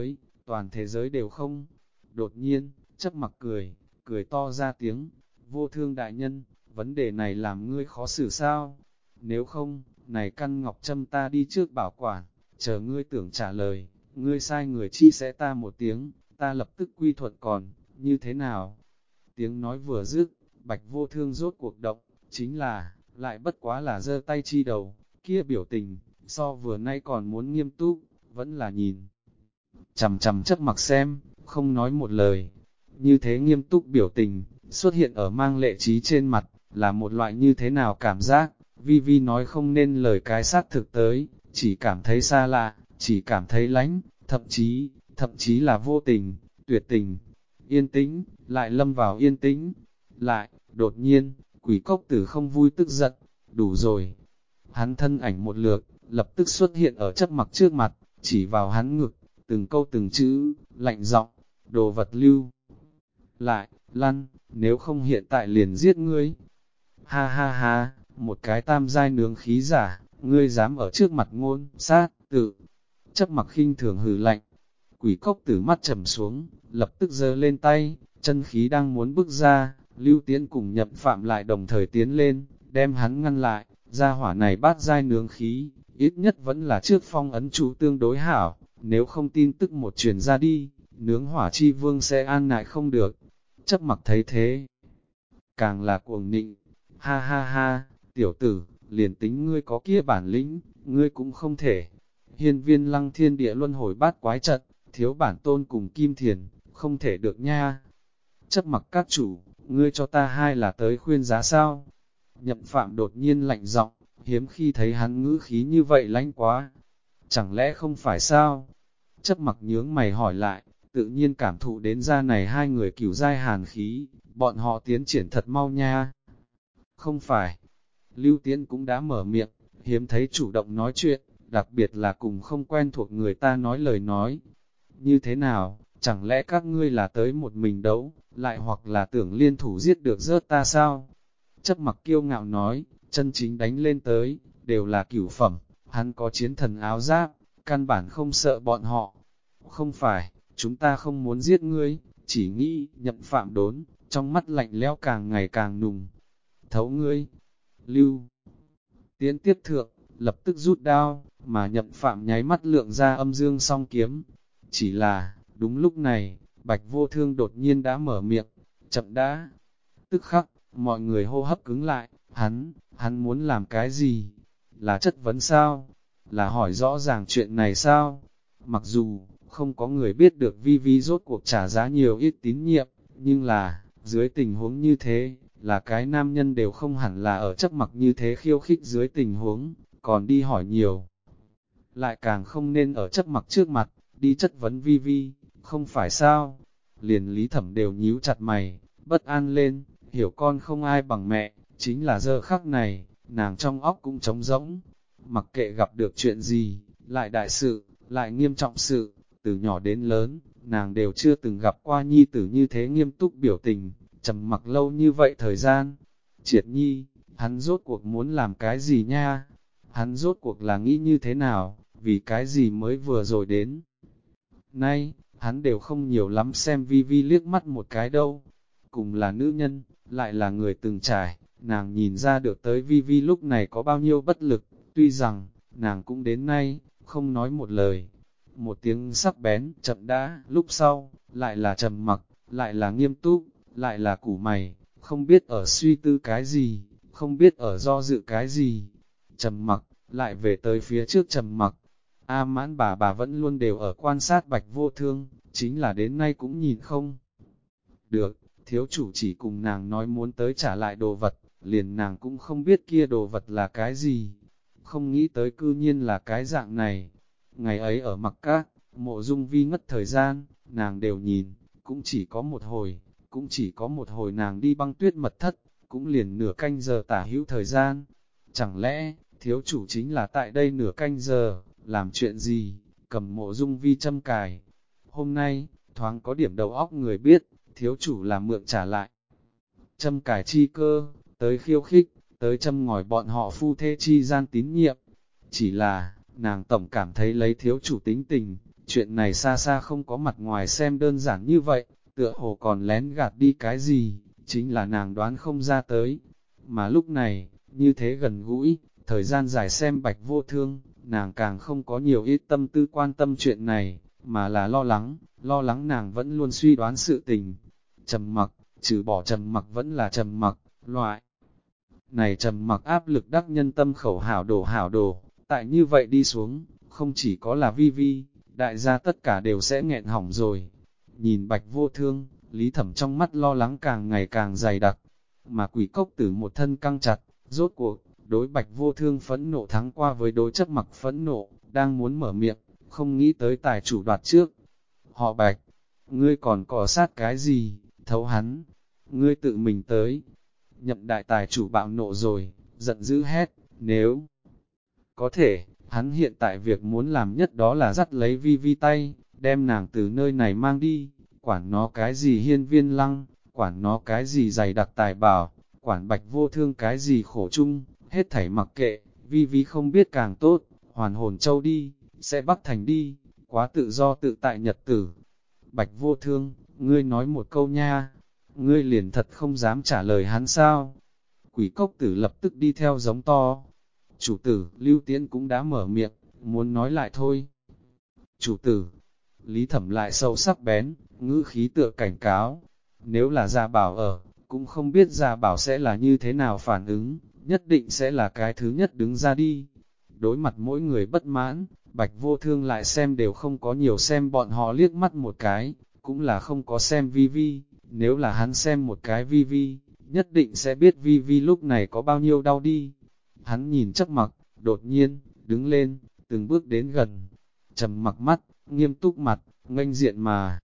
thế giới đều không. Đột nhiên, Chấp Mặc cười to ra tiếng, Vô Thương đại nhân, vấn đề này làm ngươi khó xử sao? Nếu không, này căn ngọc châm ta đi trước bảo quản, chờ ngươi tưởng trả lời, ngươi sai người chi sẽ ta một tiếng, ta lập tức quy thuận còn, như thế nào? Tiếng nói vừa dứt, Bạch Vô Thương rốt cuộc động, chính là, lại bất quá là giơ tay chi đầu, kia biểu tình, so vừa nay còn muốn nghiêm túc, vẫn là nhìn. Chằm Chấp Mặc xem, không nói một lời, như thế nghiêm túc biểu tình, xuất hiện ở mang lệ trí trên mặt, là một loại như thế nào cảm giác, Vi nói không nên lời cái xác thực tới, chỉ cảm thấy xa lạ, chỉ cảm thấy lánh, thậm chí là vô tình, tuyệt tình, yên tĩnh, lại lâm vào yên tĩnh, lại, đột nhiên, Quỷ Cốc Tử không vui tức giận, đủ rồi. Hắn thân ảnh một lượt, lập tức xuất hiện ở Chấp Mặc trước mặt, chỉ vào hắn ngực, từng câu từng chữ, lạnh giọng, đồ vật lưu. Lại, lăn, nếu không hiện tại liền giết ngươi. Ha ha ha, một cái tam giai nướng khí giả, ngươi dám ở trước mặt ngôn, sát, tự. Chấp Mặc khinh thường hừ lạnh. Quỷ Cốc Tử mắt trầm xuống, lập tức giơ lên tay, chân khí đang muốn bước ra, Lưu Tiễn cùng Nhậm Phạm lại đồng thời tiến lên, đem hắn ngăn lại, gia hỏa này bát giai nướng khí, ít nhất vẫn là trước phong ấn trụ tương đối hảo, nếu không tin tức một truyền ra đi, nướng hỏa chi vương sẽ an nại không được. Chấp Mặc thấy thế, càng là cuồng nịnh, ha ha ha, tiểu tử, liền tính ngươi có kia bản lĩnh, ngươi cũng không thể. Hiên Viên Lăng thiên địa luân hồi bát quái trận, thiếu bản tôn cùng Kim Thiền, không thể được nha. Chấp Mặc các chủ, ngươi cho ta hai là tới khuyên giá sao? Nhậm Phạm đột nhiên lạnh giọng, hiếm khi thấy hắn ngữ khí như vậy lãnh quá. Chẳng lẽ không phải sao? Chấp Mặc nhướng mày hỏi lại, tự nhiên cảm thụ đến ra này hai người cửu giai hàn khí, bọn họ tiến triển thật mau nha. Không phải, Lưu Tiến cũng đã mở miệng, hiếm thấy chủ động nói chuyện, đặc biệt là cùng không quen thuộc người ta nói lời nói. Như thế nào, chẳng lẽ các ngươi là tới một mình đấu, lại hoặc là tưởng liên thủ giết được rớt ta sao? Chấp Mặc kiêu ngạo nói, chân chính đánh lên tới, đều là cửu phẩm, hắn có chiến thần áo giáp, căn bản không sợ bọn họ. Không phải, chúng ta không muốn giết ngươi, chỉ nghĩ Nhậm Phạm đốn, trong mắt lạnh lẽo càng ngày càng nùng. Thấu ngươi, Lưu Tiến tiếp thượng, lập tức rút đao, mà Nhậm Phạm nháy mắt lượng ra âm dương song kiếm. Chỉ là, đúng lúc này, Bạch Vô Thương đột nhiên đã mở miệng, chậm đã. Tức khắc, Mọi người hô hấp cứng lại, hắn muốn làm cái gì? Là chất vấn sao? Là hỏi rõ ràng chuyện này sao? Mặc dù, không có người biết được Vi Vi rốt cuộc trả giá nhiều ít tín nhiệm, nhưng là, dưới tình huống như thế, là cái nam nhân đều không hẳn là ở chấp mặc như thế khiêu khích dưới tình huống, còn đi hỏi nhiều. Lại càng không nên ở chấp mặc trước mặt, đi chất vấn Vi Vi, không phải sao? Liền Lý Thẩm đều nhíu chặt mày, bất an lên, hiểu con không ai bằng mẹ, chính là giờ khắc này, nàng trong óc cũng trống rỗng. Mặc kệ gặp được chuyện gì, lại đại sự, lại nghiêm trọng sự, từ nhỏ đến lớn, nàng đều chưa từng gặp qua nhi tử như thế nghiêm túc biểu tình, trầm mặc lâu như vậy thời gian. Triệt Nhi, hắn rốt cuộc muốn làm cái gì nha? Hắn rốt cuộc là nghĩ như thế nào, vì cái gì mới vừa rồi đến? Nay, hắn đều không nhiều lắm xem Vi Vi liếc mắt một cái đâu. Cùng là nữ nhân, lại là người từng trải, nàng nhìn ra được tới Vi Vi lúc này có bao nhiêu bất lực, tuy rằng, nàng cũng đến nay, không nói một lời. Một tiếng sắc bén, chậm đã, lúc sau, lại là trầm mặc, lại là nghiêm túc, lại là củ mày, không biết ở suy tư cái gì, không biết ở do dự cái gì. Trầm mặc, lại về tới phía trước trầm mặc. A Mãn bà vẫn luôn đều ở quan sát Bạch Vô Thương, chính là đến nay cũng nhìn không được, thiếu chủ chỉ cùng nàng nói muốn tới trả lại đồ vật, liền nàng cũng không biết kia đồ vật là cái gì, không nghĩ tới cư nhiên là cái dạng này. Ngày ấy ở Mặc Các, Mộ Dung Vi ngất thời gian, nàng đều nhìn, cũng chỉ có một hồi nàng đi băng tuyết mật thất, cũng liền nửa canh giờ tả hữu thời gian. Chẳng lẽ, thiếu chủ chính là tại đây nửa canh giờ, làm chuyện gì, cầm Mộ Dung Vi châm cài. Hôm nay, thoáng có điểm đầu óc người biết, thiếu chủ là mượn trả lại. Châm cài chi cơ, tới khiêu khích, tới châm ngòi bọn họ phu thê chi gian tín nhiệm. Chỉ là, nàng tổng cảm thấy lấy thiếu chủ tính tình, chuyện này xa xa không có mặt ngoài xem đơn giản như vậy, tựa hồ còn lén gạt đi cái gì, chính là nàng đoán không ra tới. Mà lúc này, như thế gần gũi, thời gian dài xem Bạch Vô Thương, nàng càng không có nhiều ít tâm tư quan tâm chuyện này, mà là lo lắng nàng vẫn luôn suy đoán sự tình. Trầm mặc, trừ bỏ trầm mặc vẫn là trầm mặc, loại này trầm mặc áp lực đắc nhân tâm khẩu hảo đồ, tại như vậy đi xuống, không chỉ có là Vi Vi, đại gia tất cả đều sẽ nghẹn hỏng rồi. Nhìn Bạch Vô Thương, Lý Thẩm trong mắt lo lắng càng ngày càng dày đặc, mà Quỷ Cốc Tử một thân căng chặt, rốt cuộc, đối Bạch Vô Thương phẫn nộ thắng qua với đối chấp mặc phẫn nộ, đang muốn mở miệng, không nghĩ tới tài chủ đoạt trước. Họ Bạch, ngươi còn cỏ sát cái gì, thấu hắn, ngươi tự mình tới. Nhậm đại tài chủ bạo nộ rồi, giận dữ hét, nếu có thể, hắn hiện tại việc muốn làm nhất đó là dắt lấy Vi Vi tay, đem nàng từ nơi này mang đi, quản nó cái gì hiên viên lăng, quản nó cái gì dày đặc tài bảo, quản Bạch Vô Thương cái gì khổ chung, hết thảy mặc kệ, Vi Vi không biết càng tốt, hoàn hồn châu đi, sẽ Bắc Thành đi, quá tự do tự tại nhật tử. Bạch Vô Thương, ngươi nói một câu nha, ngươi liền thật không dám trả lời hắn sao? Quỷ Cốc Tử lập tức đi theo giống to. Chủ tử, Lưu Tiễn cũng đã mở miệng, muốn nói lại thôi. Chủ tử, Lý Thẩm lại sâu sắc bén, ngữ khí tựa cảnh cáo. Nếu là Gia Bảo ở, cũng không biết Gia Bảo sẽ là như thế nào phản ứng, nhất định sẽ là cái thứ nhất đứng ra đi. Đối mặt mỗi người bất mãn, Bạch Vô Thương lại xem đều không có nhiều xem bọn họ liếc mắt một cái, cũng là không có xem Vi Vi. Nếu là hắn xem một cái Vi Vi, nhất định sẽ biết Vi Vi lúc này có bao nhiêu đau đi. Hắn nhìn Chấp Mặc, đột nhiên, đứng lên, từng bước đến gần, trầm mặc mắt, nghiêm túc mặt, nghênh diện mà.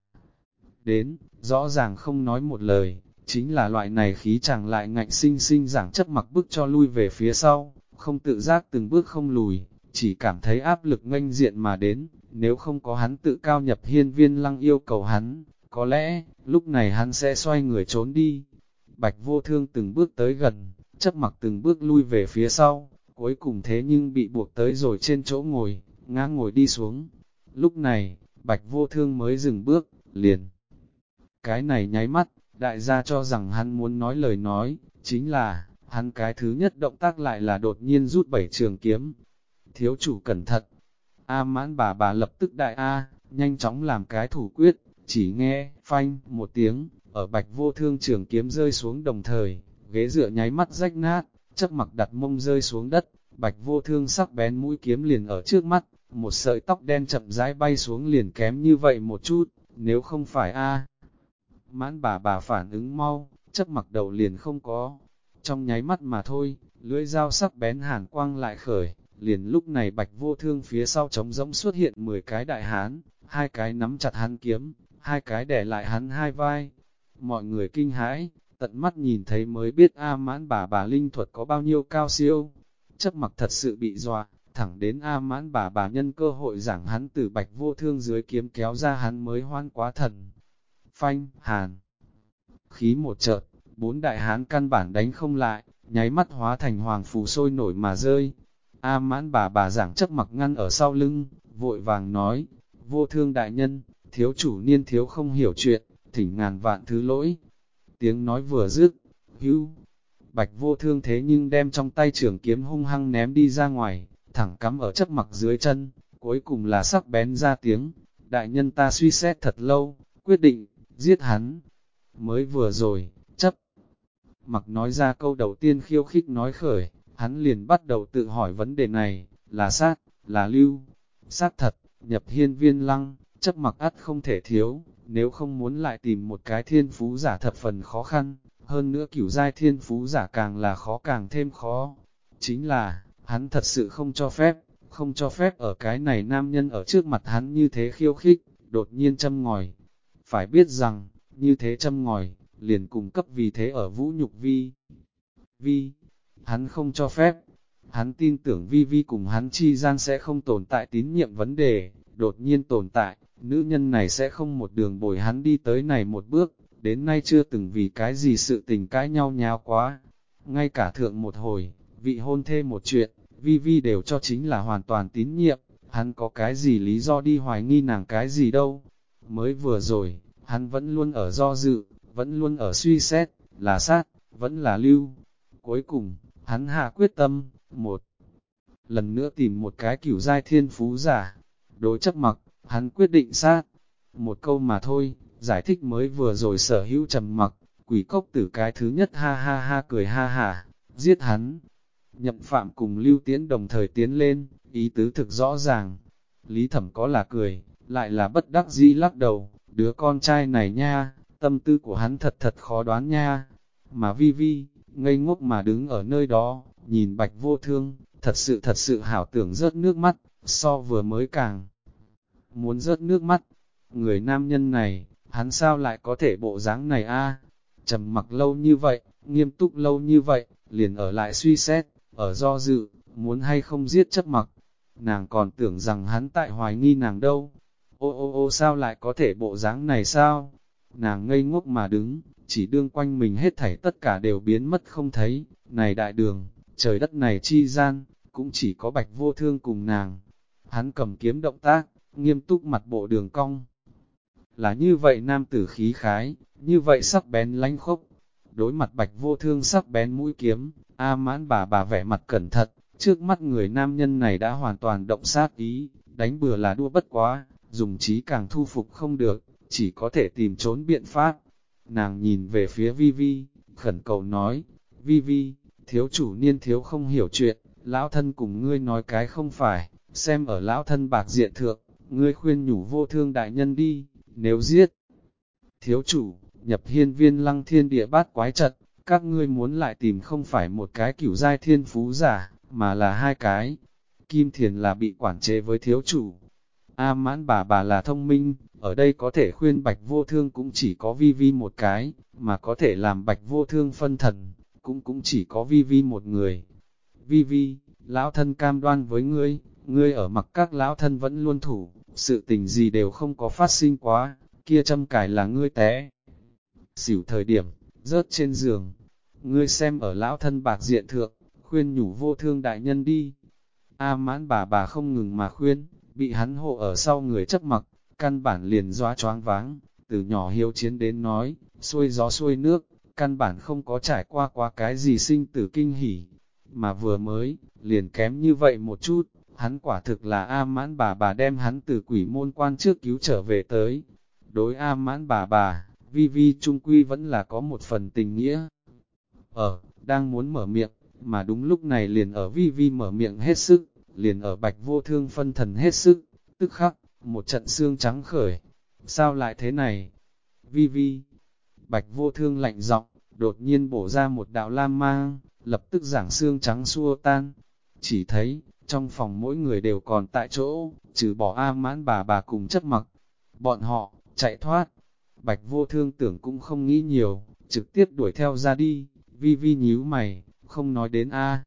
Đến, rõ ràng không nói một lời, chính là loại này khí chẳng lại ngạnh sinh sinh giảng Chấp Mặc bước cho lui về phía sau, không tự giác từng bước không lùi, chỉ cảm thấy áp lực nghênh diện mà đến, nếu không có hắn tự cao nhập hiên viên lăng yêu cầu hắn, có lẽ, lúc này hắn sẽ xoay người trốn đi. Bạch Vô Thương từng bước tới gần, Chấp Mặc từng bước lui về phía sau, cuối cùng thế nhưng bị buộc tới rồi trên chỗ ngồi, ngã ngồi đi xuống. Lúc này, Bạch Vô Thương mới dừng bước, liền. Cái này nháy mắt, đại gia cho rằng hắn muốn nói lời nói, chính là, hắn cái thứ nhất động tác lại là đột nhiên rút 7 trường kiếm. Thiếu chủ cẩn thận. A Mãn bà lập tức đại A, nhanh chóng làm cái thủ quyết, chỉ nghe, phanh, một tiếng, ở Bạch Vô Thương trường kiếm rơi xuống đồng thời, ghế dựa nháy mắt rách nát, Chấp Mặc đặt mông rơi xuống đất, Bạch Vô Thương sắc bén mũi kiếm liền ở trước mắt, một sợi tóc đen chậm rãi bay xuống liền kém như vậy một chút, nếu không phải Mãn bà phản ứng mau, Chấp Mặc đầu liền không có. Trong nháy mắt mà thôi, lưỡi dao sắc bén hàn quang lại khởi, liền lúc này Bạch Vô Thương phía sau trống rỗng xuất hiện 10 cái đại hán, 2 cái nắm chặt hắn kiếm, 2 cái đè lại hắn hai vai. Mọi người kinh hãi, tận mắt nhìn thấy mới biết Mãn bà linh thuật có bao nhiêu cao siêu. Chấp Mặc thật sự bị dọa, thẳng đến Mãn bà nhân cơ hội giảng hắn từ Bạch Vô Thương dưới kiếm kéo ra hắn mới hoan quá thần. Phanh, hàn, khí một chợt, 4 đại hán căn bản đánh không lại, nháy mắt hóa thành hoàng phù sôi nổi mà rơi. Mãn bà giảng Chấp Mặc ngăn ở sau lưng, vội vàng nói, Vô Thương đại nhân, thiếu chủ niên thiếu không hiểu chuyện, thỉnh ngàn vạn thứ lỗi. Tiếng nói vừa dứt, hưu, Bạch Vô Thương thế nhưng đem trong tay trường kiếm hung hăng ném đi ra ngoài, thẳng cắm ở Chấp Mặc dưới chân, cuối cùng là sắc bén ra tiếng, đại nhân ta suy xét thật lâu, quyết định, giết hắn. Mới vừa rồi, Chấp Mặc nói ra câu đầu tiên khiêu khích nói khởi, hắn liền bắt đầu tự hỏi vấn đề này, là sát, là lưu, sát thật, nhập hiên viên lăng, Chấp Mặc ắt không thể thiếu, nếu không muốn lại tìm một cái thiên phú giả thập phần khó khăn, hơn nữa cửu giai thiên phú giả càng là khó càng thêm khó. Chính là, hắn thật sự không cho phép ở cái này nam nhân ở trước mặt hắn như thế khiêu khích, đột nhiên châm ngòi. Phải biết rằng, như thế châm ngòi, liền cung cấp vì thế ở vũ nhục Vi. Hắn không cho phép, hắn tin tưởng Vi cùng hắn chi gian sẽ không tồn tại tín nhiệm vấn đề, đột nhiên tồn tại, nữ nhân này sẽ không một đường bồi hắn đi tới này một bước, đến nay chưa từng vì cái gì sự tình cãi nhau nháo quá. Ngay cả thượng một hồi, vị hôn thê một chuyện, Vi đều cho chính là hoàn toàn tín nhiệm, hắn có cái gì lý do đi hoài nghi nàng cái gì đâu. Mới vừa rồi, hắn vẫn luôn ở do dự, vẫn luôn ở suy xét, là sát, vẫn là lưu. Cuối cùng, hắn hạ quyết tâm, một lần nữa tìm một cái cửu giai thiên phú giả. Đối Chấp Mặc, hắn quyết định sát. Một câu mà thôi, giải thích mới vừa rồi sở hữu trầm mặc, quỷ cốc tử cái thứ nhất ha ha ha cười ha hả, giết hắn. Nhậm Phạm cùng Lưu Tiễn đồng thời tiến lên, ý tứ thực rõ ràng. Lý Thẩm có là cười, lại là bất đắc dĩ lắc đầu, đứa con trai này nha, tâm tư của hắn thật khó đoán nha. Mà Vi, ngây ngốc mà đứng ở nơi đó, nhìn Bạch Vô Thương, thật sự hảo tưởng rớt nước mắt, so vừa mới càng muốn rớt nước mắt. Người nam nhân này, hắn sao lại có thể bộ dáng này a? Trầm mặc lâu như vậy, nghiêm túc lâu như vậy, liền ở lại suy xét, ở do dự, muốn hay không giết Chấp Mặc. Nàng còn tưởng rằng hắn tại hoài nghi nàng đâu. Ô sao lại có thể bộ dáng này sao? Nàng ngây ngốc mà đứng, chỉ đương quanh mình hết thảy tất cả đều biến mất không thấy. Này đại đường, trời đất này chi gian, cũng chỉ có Bạch Vô Thương cùng nàng. Hắn cầm kiếm động tác, nghiêm túc mặt bộ đường cong. Là như vậy nam tử khí khái, như vậy sắc bén lánh khốc. Đối mặt Bạch Vô Thương sắc bén mũi kiếm, Mãn bà vẻ mặt cẩn thận, trước mắt người nam nhân này đã hoàn toàn động sát ý, đánh bừa là đua bất quá, dùng trí càng thu phục không được, chỉ có thể tìm trốn biện pháp. Nàng nhìn về phía Vi, khẩn cầu nói, Vi, thiếu chủ niên thiếu không hiểu chuyện, lão thân cùng ngươi nói cái không phải, xem ở lão thân bạc diện thượng, ngươi khuyên nhủ Vô Thương đại nhân đi, nếu giết thiếu chủ, nhập hiên viên lăng thiên địa bát quái trận, các ngươi muốn lại tìm không phải một cái cửu giai thiên phú giả, mà là hai cái. Kim Thiền là bị quản chế với thiếu chủ. Mãn bà là thông minh, ở đây có thể khuyên Bạch Vô Thương cũng chỉ có Vi một cái, mà có thể làm Bạch Vô Thương phân thần, cũng chỉ có Vi một người. Vi, lão thân cam đoan với ngươi ở mặc các lão thân vẫn luôn thủ, sự tình gì đều không có phát sinh quá, kia châm cài là ngươi té. Xỉu thời điểm, rớt trên giường, ngươi xem ở lão thân bạc diện thượng, khuyên nhủ Vô Thương đại nhân đi. Mãn bà không ngừng mà khuyên, bị hắn hộ ở sau người Chấp Mặc, căn bản liền dọa choáng váng, từ nhỏ hiếu chiến đến nói, xuôi gió xuôi nước, căn bản không có trải qua cái gì sinh tử kinh hỉ, mà vừa mới, liền kém như vậy một chút, hắn quả thực là Mãn bà đem hắn từ quỷ môn quan trước cứu trở về tới. Đối Mãn bà, Vi trung quy vẫn là có một phần tình nghĩa. đang muốn mở miệng, mà đúng lúc này liền ở Vi Vi mở miệng hết sức, liền ở Bạch Vô Thương phân thần hết sức, tức khắc, một trận xương trắng khởi. Sao lại thế này? Vi Vi, Bạch Vô Thương lạnh giọng, đột nhiên bổ ra một đạo lam mang, lập tức giảng xương trắng xua tan. Chỉ thấy, trong phòng mỗi người đều còn tại chỗ, trừ bỏ A Mãn bà cùng Chấp Mặc. Bọn họ, chạy thoát. Bạch Vô Thương tưởng cũng không nghĩ nhiều, trực tiếp đuổi theo ra đi. Vi Vi nhíu mày, không nói đến A.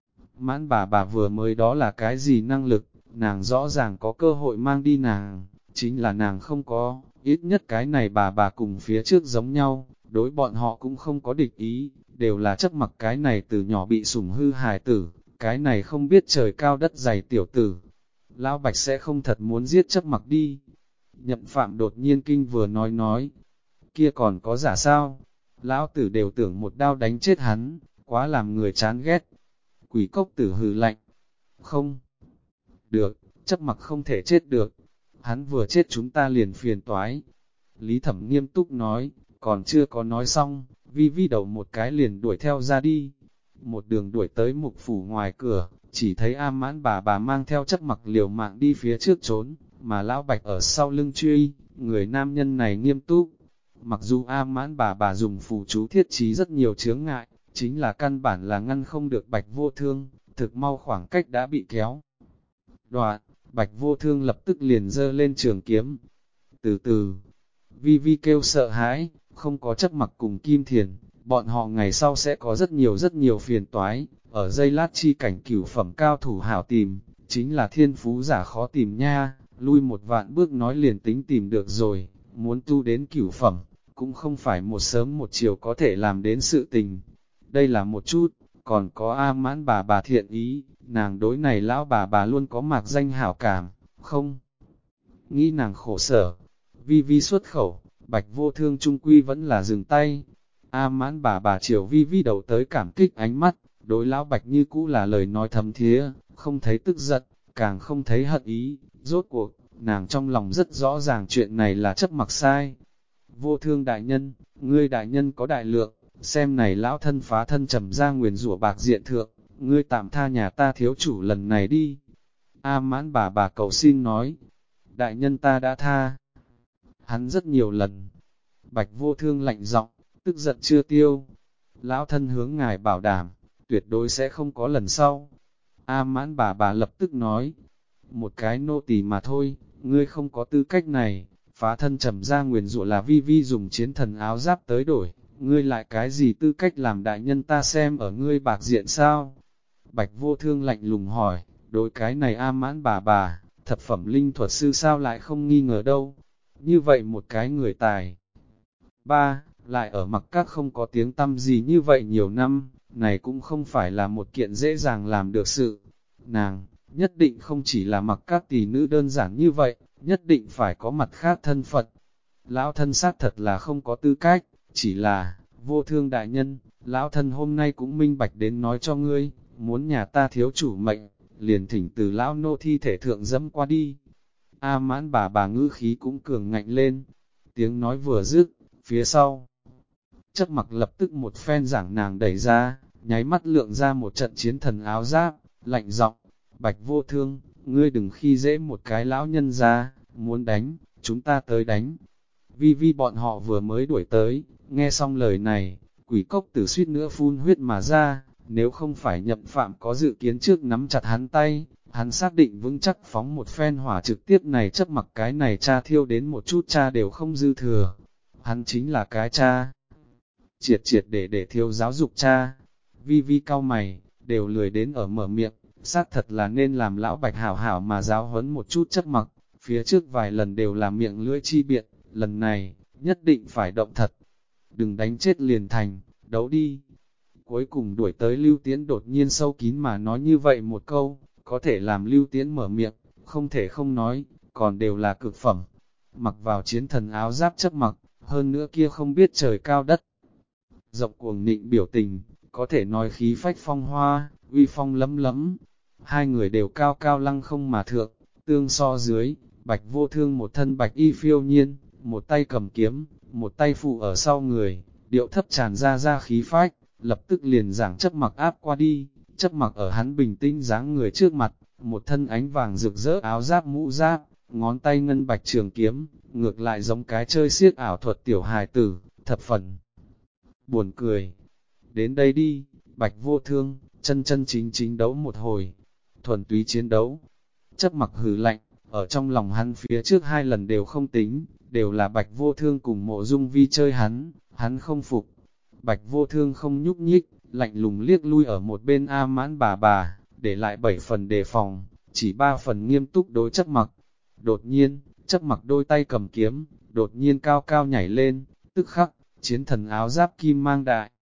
Mãn bà vừa mới đó là cái gì năng lực, nàng rõ ràng có cơ hội mang đi nàng, chính là nàng không có, ít nhất cái này bà cùng phía trước giống nhau, đối bọn họ cũng không có địch ý, đều là Chấp Mặc cái này từ nhỏ bị sủng hư hài tử, cái này không biết trời cao đất dày tiểu tử. Lão Bạch sẽ không thật muốn giết Chấp Mặc đi. Nhậm Phạm đột nhiên kinh vừa nói, kia còn có giả sao? Lão tử đều tưởng một đao đánh chết hắn, quá làm người chán ghét. Quỷ cốc tử hừ lạnh, không được, Chấp Mặc không thể chết được, hắn vừa chết chúng ta liền phiền toái. Lý Thẩm nghiêm túc nói, còn chưa có nói xong, Vi Vi đầu một cái liền đuổi theo ra đi. Một đường đuổi tới mục phủ ngoài cửa, chỉ thấy A Mãn bà mang theo Chấp Mặc liều mạng đi phía trước trốn, mà Lão Bạch ở sau lưng truy, người nam nhân này nghiêm túc. Mặc dù A Mãn bà dùng phù chú thiết trí rất nhiều chướng ngại, chính là căn bản là ngăn không được Bạch Vô Thương, thực mau khoảng cách đã bị kéo. Đoạn, Bạch Vô Thương lập tức liền giơ lên trường kiếm. Từ từ, Vi Vi kêu sợ hãi, không có Chấp Mặc cùng Kim Thiền, bọn họ ngày sau sẽ có rất nhiều phiền toái, ở giây lát chi cảnh cửu phẩm cao thủ hảo tìm, chính là thiên phú giả khó tìm nha, lui một vạn bước nói liền tính tìm được rồi, muốn tu đến cửu phẩm, cũng không phải một sớm một chiều có thể làm đến sự tình. Đây là một chút, còn có A Mãn bà thiện ý, nàng đối này lão bà luôn có mạc danh hảo cảm, không nghĩ nàng khổ sở. Vi Vi xuất khẩu, Bạch Vô Thương trung quy vẫn là dừng tay. A Mãn bà chiều Vi Vi đầu tới cảm kích ánh mắt, đối lão Bạch như cũ là lời nói thầm thía, không thấy tức giận, càng không thấy hận ý, rốt cuộc, nàng trong lòng rất rõ ràng chuyện này là Chấp Mặc sai. Vô Thương đại nhân, ngươi đại nhân có đại lượng, xem này lão thân phá thân trầm ra nguyền rủa bạc diện thượng, ngươi tạm tha nhà ta thiếu chủ lần này đi. A Mãn bà cầu xin nói, đại nhân ta đã tha hắn rất nhiều lần. Bạch Vô Thương lạnh giọng, tức giận chưa tiêu. Lão thân hướng ngài bảo đảm, tuyệt đối sẽ không có lần sau. A Mãn bà lập tức nói, một cái nô tỳ mà thôi, ngươi không có tư cách này, phá thân trầm ra nguyền rủa là Vi Vi dùng chiến thần áo giáp tới đổi, ngươi lại cái gì tư cách làm đại nhân ta xem ở ngươi bạc diện sao? Bạch Vô Thương lạnh lùng hỏi, đối cái này A Mãn bà, thập phẩm linh thuật sư sao lại không nghi ngờ đâu? Như vậy một cái người tài. Lại ở mặc các không có tiếng tăm gì như vậy nhiều năm, này cũng không phải là một kiện dễ dàng làm được sự. Nàng, nhất định không chỉ là mặc các tỷ nữ đơn giản như vậy, nhất định phải có mặt khác thân phận. Lão thân xác thật là không có tư cách, chỉ là, Vô Thương đại nhân, lão thân hôm nay cũng minh bạch đến nói cho ngươi, muốn nhà ta thiếu chủ mệnh, liền thỉnh từ lão nô thi thể thượng dẫm qua đi. A Mãn bà ngữ khí cũng cường ngạnh lên, tiếng nói vừa dứt, phía sau. Chấp Mặc lập tức một phen giảng nàng đẩy ra, nháy mắt lượng ra một trận chiến thần áo giáp, lạnh giọng, Bạch Vô Thương, ngươi đừng khi dễ một cái lão nhân ra, muốn đánh, chúng ta tới đánh. Vi Vi bọn họ vừa mới đuổi tới, nghe xong lời này, quỷ cốc tử suýt nữa phun huyết mà ra, nếu không phải Nhậm Phạm có dự kiến trước nắm chặt hắn tay, hắn xác định vững chắc phóng một phen hỏa trực tiếp này Chấp Mặc cái này cha thiêu đến một chút cha đều không dư thừa. Hắn chính là cái cha. Triệt để thiếu giáo dục cha. Vi Vi cau mày, đều lười đến ở mở miệng, xác thật là nên làm lão Bạch hảo hảo mà giáo huấn một chút Chấp Mặc, phía trước vài lần đều là miệng lưỡi chi biện, lần này, nhất định phải động thật. Đừng đánh chết liền thành, đấu đi. Cuối cùng đuổi tới Lưu Tiễn đột nhiên sâu kín mà nói như vậy một câu, có thể làm Lưu Tiễn mở miệng, không thể không nói, còn đều là cực phẩm. Mặc vào chiến thần áo giáp Chấp Mặc, hơn nữa kia không biết trời cao đất. Rộng cuồng nịnh biểu tình, có thể nói khí phách phong hoa, uy phong lấm lấm. Hai người đều cao cao lăng không mà thượng, tương so dưới, Bạch Vô Thương một thân bạch y phiêu nhiên, một tay cầm kiếm, một tay phụ ở sau người, điệu thấp tràn ra khí phách, lập tức liền giảng Chấp Mặc áp qua đi. Chấp Mặc ở hắn bình tĩnh dáng người trước mặt, một thân ánh vàng rực rỡ áo giáp mũ giáp, ngón tay ngân bạch trường kiếm, ngược lại giống cái chơi xiếc ảo thuật tiểu hài tử, thập phần buồn cười. Đến đây đi, Bạch Vô Thương, chân chân chính chính đấu một hồi, thuần túy chiến đấu. Chấp Mặc hừ lạnh, ở trong lòng hắn phía trước 2 lần đều không tính, đều là Bạch Vô Thương cùng Mộ Dung Vi chơi hắn không phục. Bạch Vô Thương không nhúc nhích, lạnh lùng liếc lui ở một bên A Mãn bà, để lại 7 phần đề phòng, chỉ 3 phần nghiêm túc đối Chấp Mặc. Đột nhiên, Chấp Mặc đôi tay cầm kiếm, đột nhiên cao cao nhảy lên, tức khắc, chiến thần áo giáp kim mang đại.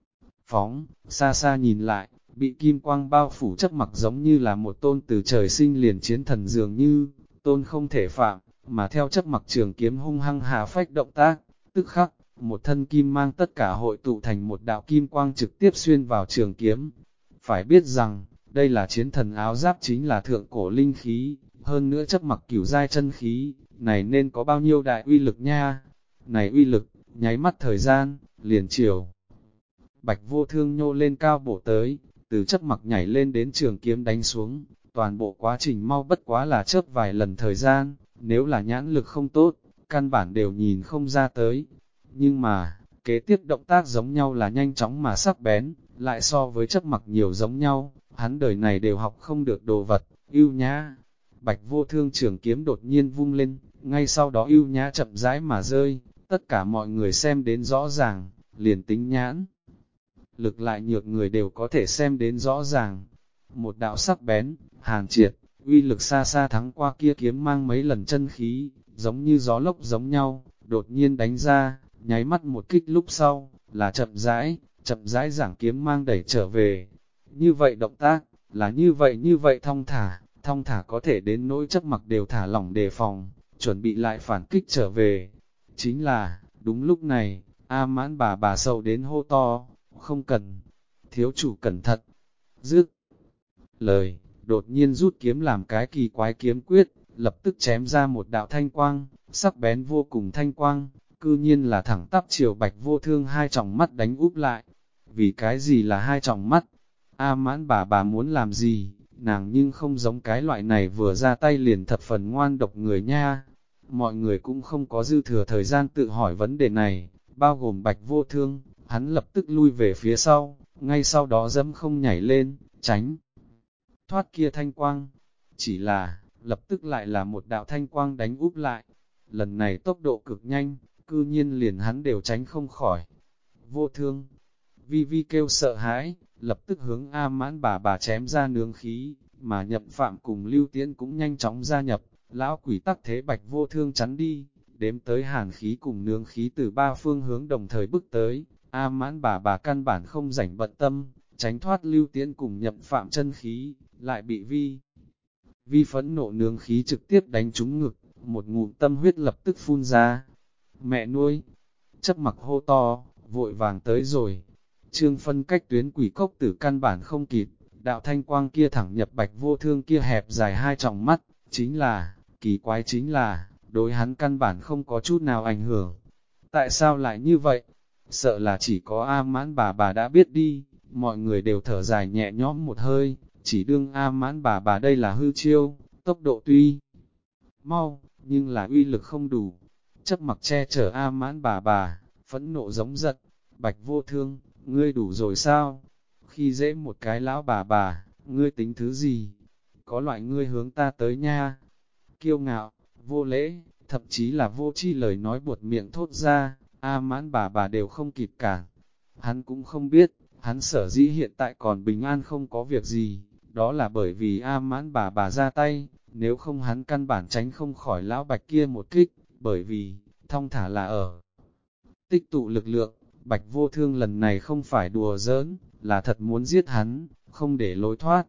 Phóng, xa xa nhìn lại, bị kim quang bao phủ Chấp Mặc giống như là một tôn từ trời sinh liền chiến thần dường như, tôn không thể phạm, mà theo Chấp Mặc trường kiếm hung hăng hà phách động tác, tức khắc, một thân kim mang tất cả hội tụ thành một đạo kim quang trực tiếp xuyên vào trường kiếm. Phải biết rằng, đây là chiến thần áo giáp chính là thượng cổ linh khí, hơn nữa Chấp Mặc cửu giai chân khí, này nên có bao nhiêu đại uy lực nha. Này uy lực, nháy mắt thời gian, liền chiều. Bạch Vô Thương nhô lên cao bổ tới, từ Chấp Mặc nhảy lên đến trường kiếm đánh xuống, toàn bộ quá trình mau bất quá là chớp vài lần thời gian, nếu là nhãn lực không tốt, căn bản đều nhìn không ra tới. Nhưng mà, kế tiếp động tác giống nhau là nhanh chóng mà sắc bén, lại so với Chấp Mặc nhiều giống nhau, hắn đời này đều học không được đồ vật, ưu nhã. Bạch Vô Thương trường kiếm đột nhiên vung lên, ngay sau đó ưu nhã chậm rãi mà rơi, tất cả mọi người xem đến rõ ràng, liền tính nhãn. Lực lại nhược người đều có thể xem đến rõ ràng. Một đạo sắc bén, hàn triệt, uy lực xa xa thắng qua kia kiếm mang mấy lần chân khí, giống như gió lốc giống nhau, đột nhiên đánh ra, nháy mắt một kích lúc sau, là chậm rãi giảng kiếm mang đẩy trở về. Như vậy động tác, là như vậy thong thả có thể đến nỗi Chấp Mặc đều thả lỏng đề phòng, chuẩn bị lại phản kích trở về. Chính là, đúng lúc này, A Mãn bà sầu đến hô to, không cần, thiếu chủ cẩn thận. Dứt lời, đột nhiên rút kiếm làm cái kỳ quái kiếm quyết, lập tức chém ra một đạo thanh quang, sắc bén vô cùng thanh quang, cư nhiên là thẳng tắp chiều Bạch Vô Thương 2 tròng mắt đánh úp lại. Vì cái gì là 2 tròng mắt? A Mãn bà muốn làm gì? Nàng nhưng không giống cái loại này vừa ra tay liền thập phần ngoan độc người nha. Mọi người cũng không có dư thừa thời gian tự hỏi vấn đề này, bao gồm Bạch Vô Thương, hắn lập tức lui về phía sau, ngay sau đó dẫm không nhảy lên, tránh thoát kia thanh quang. Chỉ là, lập tức lại là một đạo thanh quang đánh úp lại. Lần này tốc độ cực nhanh, cư nhiên liền hắn đều tránh không khỏi. Vô Thương, Vi Vi kêu sợ hãi, lập tức hướng A Mãn bà chém ra nướng khí, mà Nhậm Phạm cùng Lưu Tiễn cũng nhanh chóng gia nhập. Lão quỷ tắc thế Bạch Vô Thương chắn đi, đếm tới hàn khí cùng nướng khí từ 3 phương hướng đồng thời bước tới. A Mãn bà căn bản không rảnh bận tâm, tránh thoát Lưu Tiễn cùng Nhậm Phạm chân khí, lại bị Vi phẫn nộ nướng khí trực tiếp đánh trúng ngực, một ngụm tâm huyết lập tức phun ra. Mẹ nuôi, Chấp Mặc hô to, vội vàng tới rồi. Trương Phân cách tuyến quỷ cốc tử căn bản không kịp, đạo thanh quang kia thẳng nhập Bạch Vô Thương kia hẹp dài 2 tròng mắt, chính là, kỳ quái chính là, đối hắn căn bản không có chút nào ảnh hưởng. Tại sao lại như vậy? Sợ là chỉ có A Mãn bà đã biết đi, mọi người đều thở dài nhẹ nhõm một hơi, chỉ đương A Mãn bà đây là hư chiêu, tốc độ tuy mau, nhưng là uy lực không đủ. Chấp Mặc che chở A Mãn bà, phẫn nộ giống giận, Bạch Vô Thương, ngươi đủ rồi sao? Khi dễ một cái lão bà, ngươi tính thứ gì? Có loại ngươi hướng ta tới nha. Kiêu ngạo, vô lễ, thậm chí là vô tri lời nói buột miệng thốt ra, A Mãn bà đều không kịp cản. Hắn cũng không biết, hắn sở dĩ hiện tại còn bình an không có việc gì, đó là bởi vì A Mãn bà ra tay, nếu không hắn căn bản tránh không khỏi lão Bạch kia một kích, bởi vì, thong thả là ở. Tích tụ lực lượng, Bạch Vô Thương lần này không phải đùa giỡn, là thật muốn giết hắn, không để lối thoát.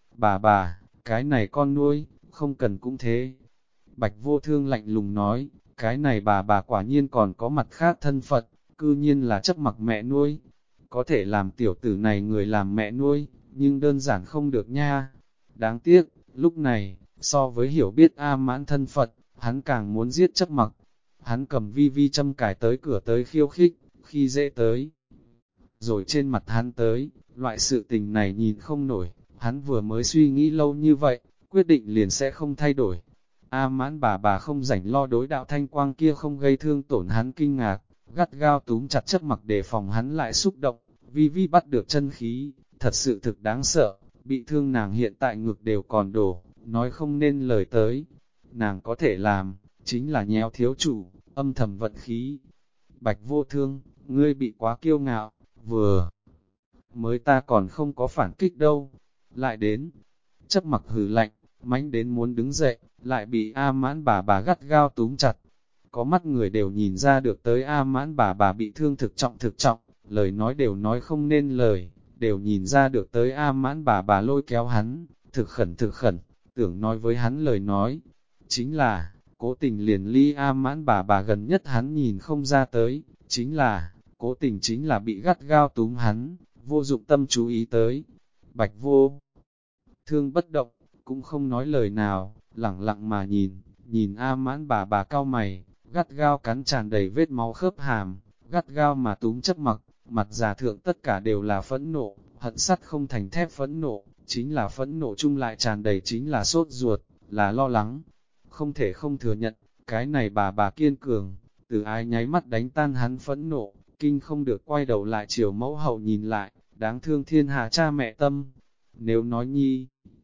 Bà, cái này con nuôi, không cần cũng thế. Bạch Vô Thương lạnh lùng nói, cái này bà quả nhiên còn có mặt khác thân phận, cư nhiên là Chấp Mặc mẹ nuôi. Có thể làm tiểu tử này người làm mẹ nuôi, nhưng đơn giản không được nha. Đáng tiếc, lúc này, so với hiểu biết A Mãn thân phận, hắn càng muốn giết Chấp Mặc. Hắn cầm Vi Vi châm cải tới cửa tới khiêu khích, khi dễ tới. rồi trên mặt hắn tới, loại sự tình này nhìn không nổi, hắn vừa mới suy nghĩ lâu như vậy, quyết định liền sẽ không thay đổi. A Mãn bà không rảnh lo đối đạo thanh quang kia không gây thương tổn hắn kinh ngạc, gắt gao túm chặt Chấp Mặc để phòng hắn lại xúc động, Vi Vi bắt được chân khí, thật sự thực đáng sợ, bị thương nàng hiện tại ngực đều còn đổ, nói không nên lời tới. Nàng có thể làm, chính là nhéo thiếu chủ, âm thầm vận khí. Bạch Vô Thương, ngươi bị quá kiêu ngạo, vừa mới ta còn không có phản kích đâu. Lại đến, Chấp Mặc hừ lạnh, mãnh đến muốn đứng dậy, lại bị A Mãn bà gắt gao túm chặt. Có mắt người đều nhìn ra được tới A Mãn bà bị thương thực trọng, lời nói đều nói không nên lời, đều nhìn ra được tới A Mãn bà lôi kéo hắn, thực khẩn, tưởng nói với hắn lời nói. Chính là, cố tình liền ly A Mãn bà gần nhất hắn nhìn không ra tới, chính là, cố tình chính là bị gắt gao túm hắn, vô dụng tâm chú ý tới. Bạch Vô Thương bất động, cũng không nói lời nào, lẳng lặng mà nhìn A Mãn bà cau mày, gắt gao cắn tràn đầy vết máu khớp hàm, gắt gao mà túm Chấp Mặc, mặt già thượng tất cả đều là phẫn nộ, hận sắt không thành thép phẫn nộ, chính là phẫn nộ chung lại tràn đầy chính là sốt ruột, là lo lắng. Không thể không thừa nhận, cái này bà kiên cường, từ ai nháy mắt đánh tan hắn phẫn nộ, kinh không được quay đầu lại chiều mẫu hậu nhìn lại, đáng thương thiên hạ cha mẹ tâm. Nếu nói nhi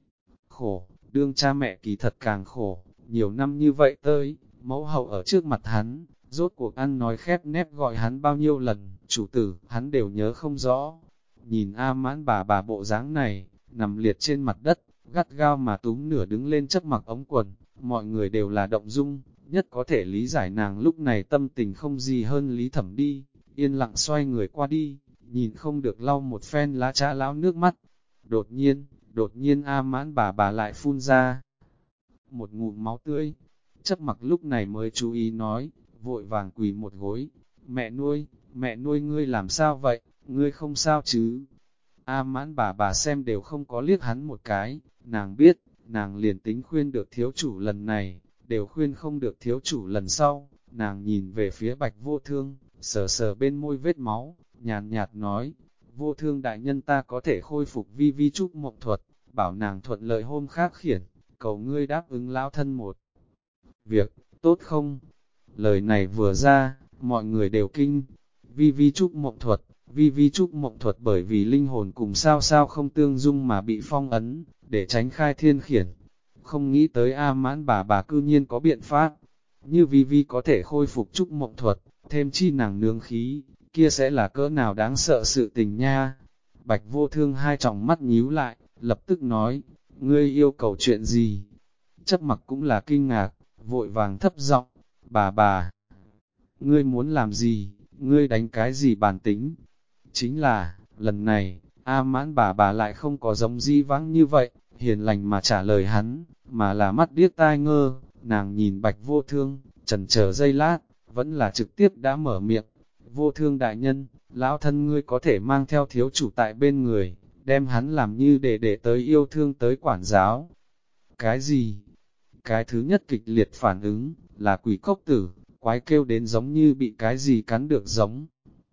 khổ, đương cha mẹ kỳ thật càng khổ, nhiều năm như vậy tới, mẫu hậu ở trước mặt hắn, rốt cuộc ăn nói khép nép gọi hắn bao nhiêu lần, chủ tử, hắn đều nhớ không rõ. Nhìn A Mãn bà bộ dáng này, nằm liệt trên mặt đất, gắt gao mà túm nửa đứng lên Chấp Mặc ống quần, mọi người đều là động dung, nhất có thể lý giải nàng lúc này tâm tình không gì hơn Lý Thẩm đi, yên lặng xoay người qua đi, nhìn không được lau một phen lá trà lão nước mắt. Đột nhiên A Mãn bà lại phun ra một ngụm máu tươi. Chấp Mặc lúc này mới chú ý nói, vội vàng quỳ một gối, mẹ nuôi ngươi làm sao vậy, ngươi không sao chứ? A Mãn bà xem đều không có liếc hắn một cái, nàng biết, nàng liền tính khuyên được thiếu chủ lần này, đều khuyên không được thiếu chủ lần sau. Nàng nhìn về phía Bạch Vô Thương, sờ bên môi vết máu, nhàn nhạt nói, Vô Thương đại nhân ta có thể khôi phục Vi Vi trúc mộng thuật, bảo nàng thuận lợi hôm khác khiển, cầu ngươi đáp ứng lão thân một việc, tốt không? Lời này vừa ra, mọi người đều kinh. Vi Vi trúc mộng thuật, Vi Vi trúc mộng thuật bởi vì linh hồn cùng sao không tương dung mà bị phong ấn, để tránh khai thiên khiển. Không nghĩ tới A Mãn bà cư nhiên có biện pháp. Như Vi Vi có thể khôi phục trúc mộng thuật, thêm chi nàng nương khí, kia sẽ là cỡ nào đáng sợ sự tình nha. Bạch Vô Thương hai tròng mắt nhíu lại, lập tức nói, ngươi yêu cầu chuyện gì? Chấp Mặc cũng là kinh ngạc, vội vàng thấp giọng, bà, ngươi muốn làm gì, ngươi đánh cái gì bản tính? Chính là, lần này, A Mãn bà lại không có giống di vãng như vậy, hiền lành mà trả lời hắn, mà là mắt điếc tai ngơ, nàng nhìn Bạch Vô Thương, chần chờ giây lát, vẫn là trực tiếp đã mở miệng. Vô Thương đại nhân, lão thân ngươi có thể mang theo thiếu chủ tại bên người, đem hắn làm như để tới yêu thương tới quản giáo. Cái gì? Cái thứ nhất kịch liệt phản ứng, là quỷ cốc tử, quái kêu đến giống như bị cái gì cắn được giống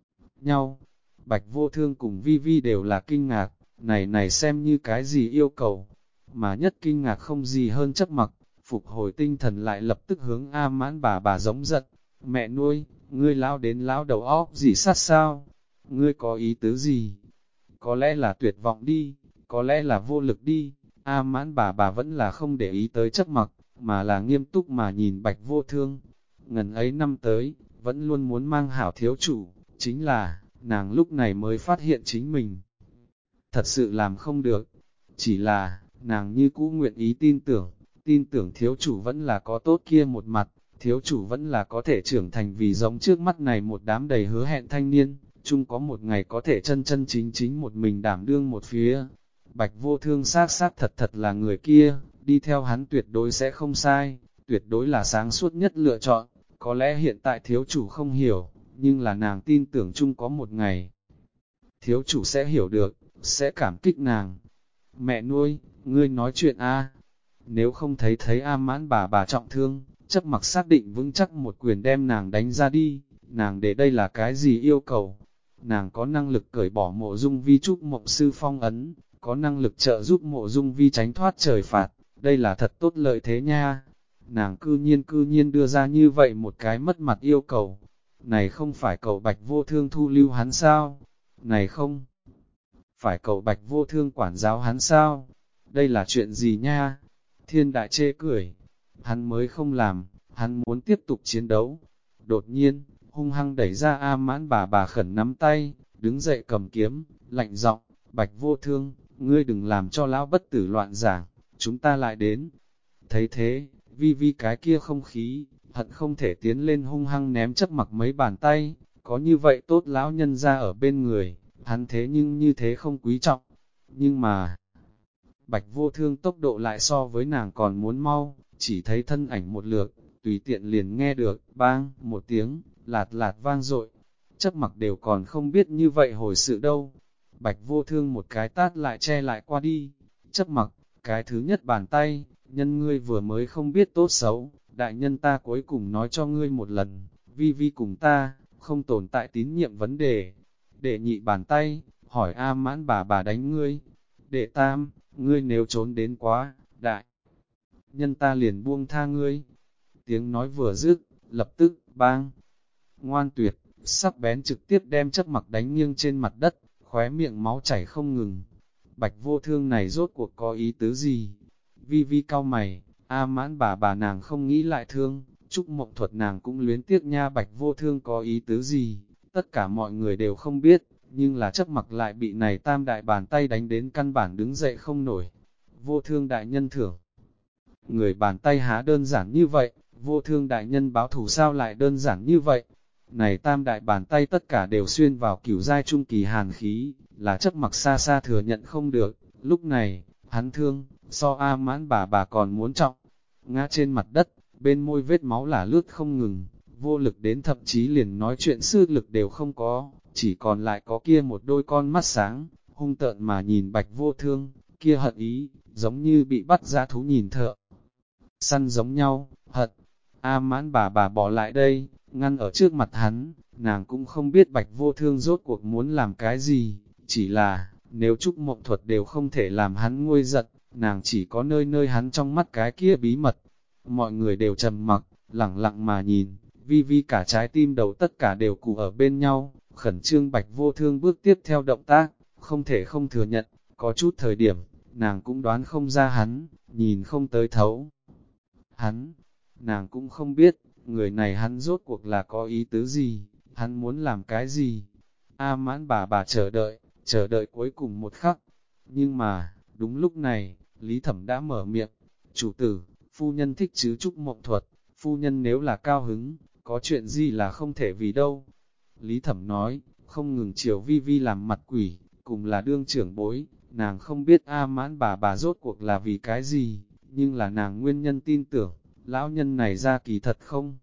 nhau. Bạch Vô Thương cùng Vi Vi đều là kinh ngạc, này xem như cái gì yêu cầu, mà nhất kinh ngạc không gì hơn Chấp Mặc, phục hồi tinh thần lại lập tức hướng A Mãn bà giống giận, mẹ nuôi, ngươi lão đến lão đầu óc gì sát sao, ngươi có ý tứ gì? Có lẽ là tuyệt vọng đi, có lẽ là vô lực đi. A Mãn bà vẫn là không để ý tới Chấp Mặc, mà là nghiêm túc mà nhìn Bạch Vô Thương. Ngần ấy năm tới, vẫn luôn muốn mang hảo thiếu chủ, chính là, nàng lúc này mới phát hiện chính mình. Thật sự làm không được, chỉ là, nàng như cũ nguyện ý tin tưởng thiếu chủ vẫn là có tốt kia một mặt, thiếu chủ vẫn là có thể trưởng thành vì giống trước mắt này một đám đầy hứa hẹn thanh niên, chung có một ngày có thể chân chân chính một mình đảm đương một phía. Bạch Vô Thương xác thật là người kia, đi theo hắn tuyệt đối sẽ không sai, tuyệt đối là sáng suốt nhất lựa chọn, có lẽ hiện tại thiếu chủ không hiểu, nhưng là nàng tin tưởng chung có một ngày. Thiếu chủ sẽ hiểu được, sẽ cảm kích nàng. Mẹ nuôi, ngươi nói chuyện a. Nếu không thấy A Mãn bà trọng thương, Chấp Mặc xác định vững chắc một quyền đem nàng đánh ra đi, nàng để đây là cái gì yêu cầu? nàng có năng lực cởi bỏ Mộ Dung Vi Trúc Mộng Sư phong ấn, có năng lực trợ giúp Mộ Dung Vi tránh thoát trời phạt, đây là thật tốt lợi thế nha. Nàng cư nhiên đưa ra như vậy một cái mất mặt yêu cầu, này không phải cầu Bạch Vô Thương thu lưu hắn sao? Này không phải cầu Bạch Vô Thương quản giáo hắn sao? Đây là chuyện gì nha? Thiên Đại chê cười, hắn mới không làm, hắn muốn tiếp tục chiến đấu. Đột nhiên, hung hăng đẩy ra A Mãn bà khẩn nắm tay, đứng dậy cầm kiếm, lạnh giọng, Bạch Vô Thương, ngươi đừng làm cho lão bất tử loạn giảng, chúng ta lại đến. Thấy thế, vi vi cái kia không khí, hận không thể tiến lên hung hăng ném Chấp Mặc mấy bàn tay, có như vậy tốt lão nhân ra ở bên người, hắn thế nhưng như thế không quý trọng. Nhưng mà, Bạch Vô Thương tốc độ lại so với nàng còn muốn mau, chỉ thấy thân ảnh một lượt, tùy tiện liền nghe được, bang, một tiếng, lạt lạt vang dội. Chấp Mặc đều còn không biết như vậy hồi sự đâu. Bạch Vô Thương một cái tát lại che lại qua đi. Chấp Mặc, cái thứ nhất bàn tay, nhân ngươi vừa mới không biết tốt xấu, đại nhân ta cuối cùng nói cho ngươi một lần, vi vi cùng ta, không tồn tại tín nhiệm vấn đề. Đệ nhị bàn tay, hỏi A Mãn bà đánh ngươi. Đệ tam, ngươi nếu trốn đến quá, đại nhân ta liền buông tha ngươi. Tiếng nói vừa dứt, lập tức, bang, ngoan tuyệt, sắc bén trực tiếp đem Chấp Mặc đánh nghiêng trên mặt đất, khóe miệng máu chảy không ngừng. Bạch Vô Thương này rốt cuộc có ý tứ gì? Vi vi cau mày, A Mãn bà nàng không nghĩ lại thương, Trúc Mộng Thuật nàng cũng luyến tiếc nha. Bạch Vô Thương có ý tứ gì? Tất cả mọi người đều không biết, nhưng là Chấp Mặc lại bị này tam đại bàn tay đánh đến căn bản đứng dậy không nổi. Vô Thương đại nhân thưởng. Người bàn tay há đơn giản như vậy, Vô Thương đại nhân báo thù sao lại đơn giản như vậy? Này tam đại bàn tay tất cả đều xuyên vào cửu giai trung kỳ hàn khí, là Chấp Mặc xa xa thừa nhận không được. Lúc này, hắn thương, so A Mãn bà còn muốn trọng. Ngã trên mặt đất, bên môi vết máu là lướt không ngừng, vô lực đến thậm chí liền nói chuyện sư lực đều không có, chỉ còn lại có kia một đôi con mắt sáng, hung tợn mà nhìn Bạch Vô Thương, kia hận ý, giống như bị bắt dã thú nhìn thợ. Săn giống nhau, hận. A Mãn bà bỏ lại đây, ngăn ở trước mặt hắn, nàng cũng không biết Bạch Vô Thương rốt cuộc muốn làm cái gì, chỉ là, nếu Trúc Mộng Thuật đều không thể làm hắn nguôi giận, nàng chỉ có nơi nơi hắn trong mắt cái kia bí mật. Mọi người đều trầm mặc, lặng lặng mà nhìn, vi vi cả trái tim đầu tất cả đều cụ ở bên nhau, khẩn trương. Bạch Vô Thương bước tiếp theo động tác, không thể không thừa nhận, có chút thời điểm, nàng cũng đoán không ra hắn, nhìn không tới thấu. Hắn, nàng cũng không biết, người này hắn rốt cuộc là có ý tứ gì, hắn muốn làm cái gì. A Mãn bà chờ đợi cuối cùng một khắc. Nhưng mà, đúng lúc này, Lý Thẩm đã mở miệng, chủ tử, phu nhân thích chứ Trúc Mộng Thuật, phu nhân nếu là cao hứng, có chuyện gì là không thể vì đâu. Lý Thẩm nói, không ngừng chiều vi vi làm mặt quỷ, cùng là đương trưởng bối, nàng không biết A Mãn bà rốt cuộc là vì cái gì, nhưng là nàng nguyên nhân tin tưởng, lão nhân này ra kỳ thật không.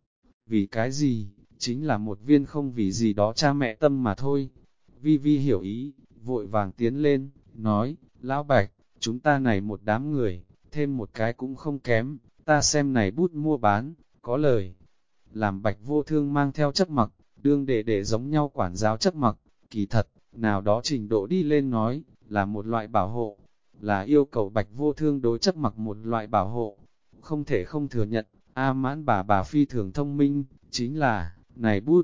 Vì cái gì, chính là một viên không vì gì đó cha mẹ tâm mà thôi. Vi vi hiểu ý, vội vàng tiến lên, nói, lão Bạch, chúng ta này một đám người, thêm một cái cũng không kém, ta xem này bút mua bán, có lời. Làm Bạch Vô Thương mang theo Chấp Mặc, đương để giống nhau quản giáo Chấp Mặc, kỳ thật, nào đó trình độ đi lên nói, là một loại bảo hộ, là yêu cầu Bạch Vô Thương đối Chấp Mặc một loại bảo hộ. Không thể không thừa nhận, A Mãn bà phi thường thông minh, chính là, này bút,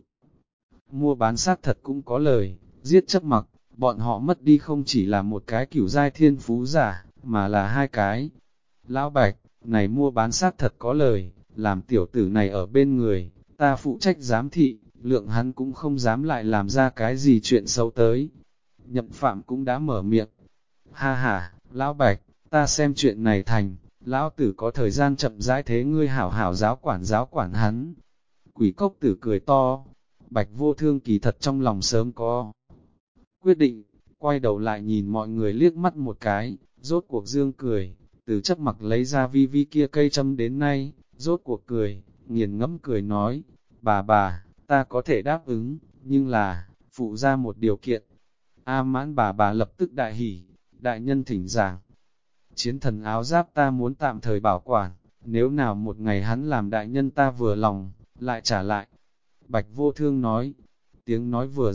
mua bán xác thật cũng có lời, giết Chấp Mặc, bọn họ mất đi không chỉ là một cái cửu giai thiên phú giả, mà là hai cái. Lão Bạch, này mua bán xác thật có lời, làm tiểu tử này ở bên người, ta phụ trách giám thị, lượng hắn cũng không dám lại làm ra cái gì chuyện xấu tới. Nhậm Phạm cũng đã mở miệng. Ha ha, Lão Bạch, ta xem chuyện này thành, Lão tử có thời gian chậm rãi thế ngươi hảo hảo giáo quản hắn. Quỷ Cốc Tử cười to, Bạch Vô Thương kỳ thật trong lòng sớm có quyết định, quay đầu lại nhìn mọi người liếc mắt một cái, rốt cuộc dương cười, từ Chấp Mặc lấy ra vi vi kia cây châm đến nay, rốt cuộc cười, nghiền ngẫm cười nói, bà, ta có thể đáp ứng, nhưng là, phụ ra một điều kiện. A Mãn bà lập tức đại hỉ, đại nhân thỉnh giảng. Chiến thần áo giáp ta muốn tạm thời bảo quản, nếu nào một ngày hắn làm đại nhân ta vừa lòng, lại trả lại. Bạch Vô Thương nói, tiếng nói vừa dứt,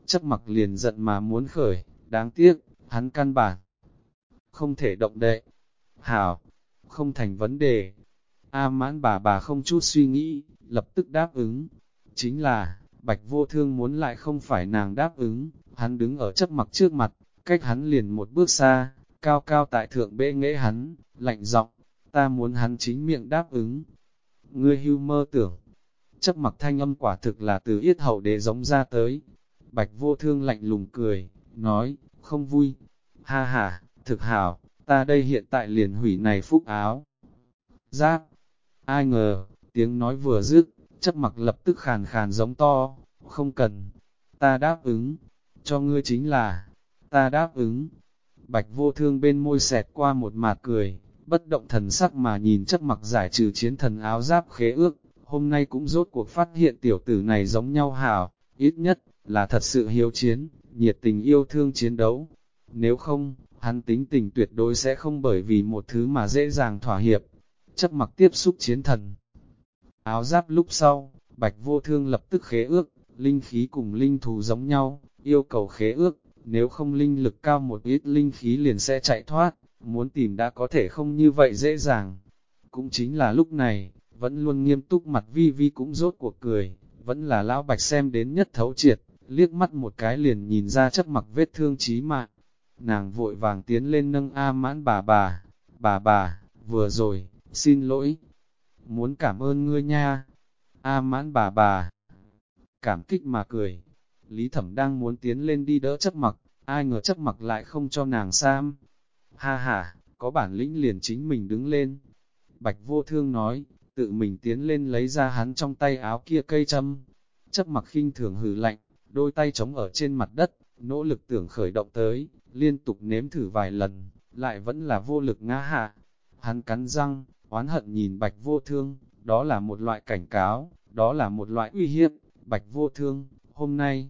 Chấp mặc liền giận mà muốn khởi, đáng tiếc, hắn căn bản không thể động đậy. Hảo, không thành vấn đề. A Mãn bà không chút suy nghĩ, lập tức đáp ứng. Chính là, Bạch Vô Thương muốn lại không phải nàng đáp ứng, hắn đứng ở Chấp mặc trước mặt, cách hắn liền một bước xa, cao cao tại thượng bệ nghệ hắn, lạnh giọng, ta muốn hắn chính miệng đáp ứng. Ngươi hưu mơ tưởng. Chấp mặc thanh âm quả thực là từ yết hầu để giống ra tới. Bạch Vô Thương lạnh lùng cười, nói, không vui. Ha ha, thực hảo, ta đây hiện tại liền hủy này phúc áo. Giáp, ai ngờ, tiếng nói vừa dứt, Chấp mặc lập tức khàn khàn giống to, không cần, ta đáp ứng, cho ngươi chính là, ta đáp ứng. Bạch Vô Thương bên môi xẹt qua một mạt cười, bất động thần sắc mà nhìn Chấp mặc giải trừ chiến thần áo giáp khế ước, hôm nay cũng rốt cuộc phát hiện tiểu tử này giống nhau hảo, ít nhất, là thật sự hiếu chiến, nhiệt tình yêu thương chiến đấu. Nếu không, hắn tính tình tuyệt đối sẽ không bởi vì một thứ mà dễ dàng thỏa hiệp. Chấp mặc tiếp xúc chiến thần áo giáp lúc sau, Bạch Vô Thương lập tức khế ước, linh khí cùng linh thú giống nhau, yêu cầu khế ước, nếu không linh lực cao một ít linh khí liền sẽ chạy thoát, muốn tìm đã có thể không như vậy dễ dàng. Cũng chính là lúc này, vẫn luôn nghiêm túc mặt Vi Vi cũng rốt cuộc cười, vẫn là lão Bạch xem đến nhất thấu triệt, liếc mắt một cái liền nhìn ra Chấp mặc vết thương chí mạng. Nàng vội vàng tiến lên nâng A Mãn bà, vừa rồi, xin lỗi, muốn cảm ơn ngươi nha. A Mãn bà, cảm kích mà cười. Lý Thẩm đang muốn tiến lên đi đỡ Chấp mặc, ai ngờ Chấp mặc lại không cho nàng sam. Ha ha, có bản lĩnh liền chính mình đứng lên. Bạch Vô Thương nói, tự mình tiến lên lấy ra hắn trong tay áo kia cây châm. Chấp mặc khinh thường hừ lạnh, đôi tay chống ở trên mặt đất, nỗ lực tưởng khởi động tới, liên tục nếm thử vài lần, lại vẫn là vô lực ngã hạ. Hắn cắn răng, oán hận nhìn Bạch Vô Thương, đó là một loại cảnh cáo, đó là một loại uy hiếp. Bạch Vô Thương, hôm nay,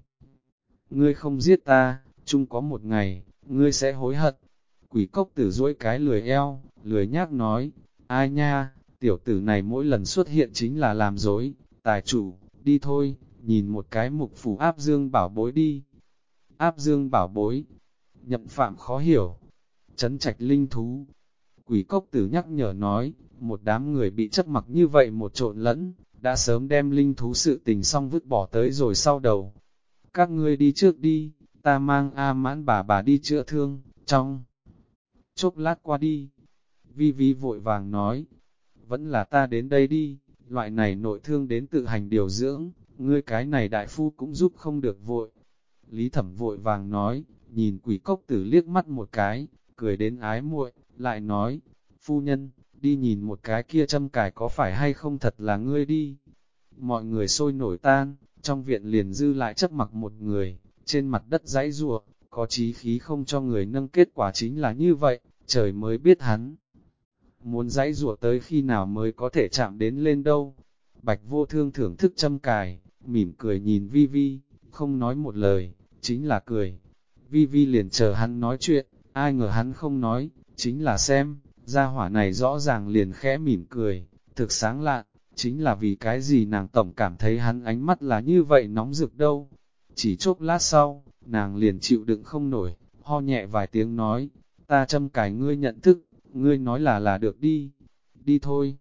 ngươi không giết ta, chung có một ngày, ngươi sẽ hối hận. Quỷ cốc tử duỗi cái lười eo, lười nhác nói, ai nha, tiểu tử này mỗi lần xuất hiện chính là làm dối, tài chủ, đi thôi, nhìn một cái mục phủ áp dương bảo bối đi. Áp dương bảo bối, nhậm phạm khó hiểu, trấn trạch linh thú. Quỷ cốc tử nhắc nhở nói, một đám người bị Chấp mặc như vậy một trộn lẫn, đã sớm đem linh thú sự tình xong vứt bỏ tới rồi sau đầu. Các ngươi đi trước đi, ta mang A Mãn bà đi chữa thương, trong chốc lát qua đi. Vi Vi vội vàng nói, vẫn là ta đến đây đi, loại này nội thương đến tự hành điều dưỡng, ngươi cái này đại phu cũng giúp không được vội. Lý Thẩm vội vàng nói, nhìn quỷ cốc tử liếc mắt một cái, cười đến ái muội, lại nói, phu nhân, đi nhìn một cái kia châm cài có phải hay không thật là ngươi đi. Mọi người sôi nổi tan, trong viện liền dư lại Chấp mặc một người, trên mặt đất giãy giụa, có chí khí không cho người nâng, kết quả chính là như vậy, trời mới biết hắn. Muốn giãy giụa tới khi nào mới có thể chạm đến lên đâu. Bạch Vô Thương thưởng thức châm cài, mỉm cười nhìn Vi Vi, không nói một lời, chính là cười. Vi Vi liền chờ hắn nói chuyện, ai ngờ hắn không nói, chính là xem, gia hỏa này rõ ràng liền khẽ mỉm cười, thực sáng lạ, chính là vì cái gì nàng tổng cảm thấy hắn ánh mắt là như vậy nóng rực đâu. Chỉ chốc lát sau, nàng liền chịu đựng không nổi, ho nhẹ vài tiếng nói, ta châm cài ngươi nhận thức, ngươi nói là được đi, đi thôi.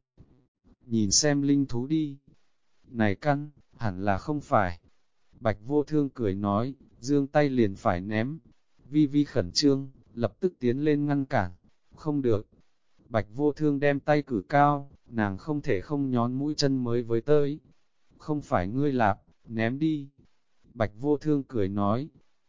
Nhìn xem linh thú đi. Này căn, hẳn là không phải. Bạch Vô Thương cười nói, giương tay liền phải ném. Vi Vi khẩn trương, lập tức tiến lên ngăn cản. Không được. Bạch Vô Thương đem tay cử cao, nàng không thể không nhón mũi chân mới với tới. Không phải ngươi lạp, ném đi. Bạch Vô Thương cười nói,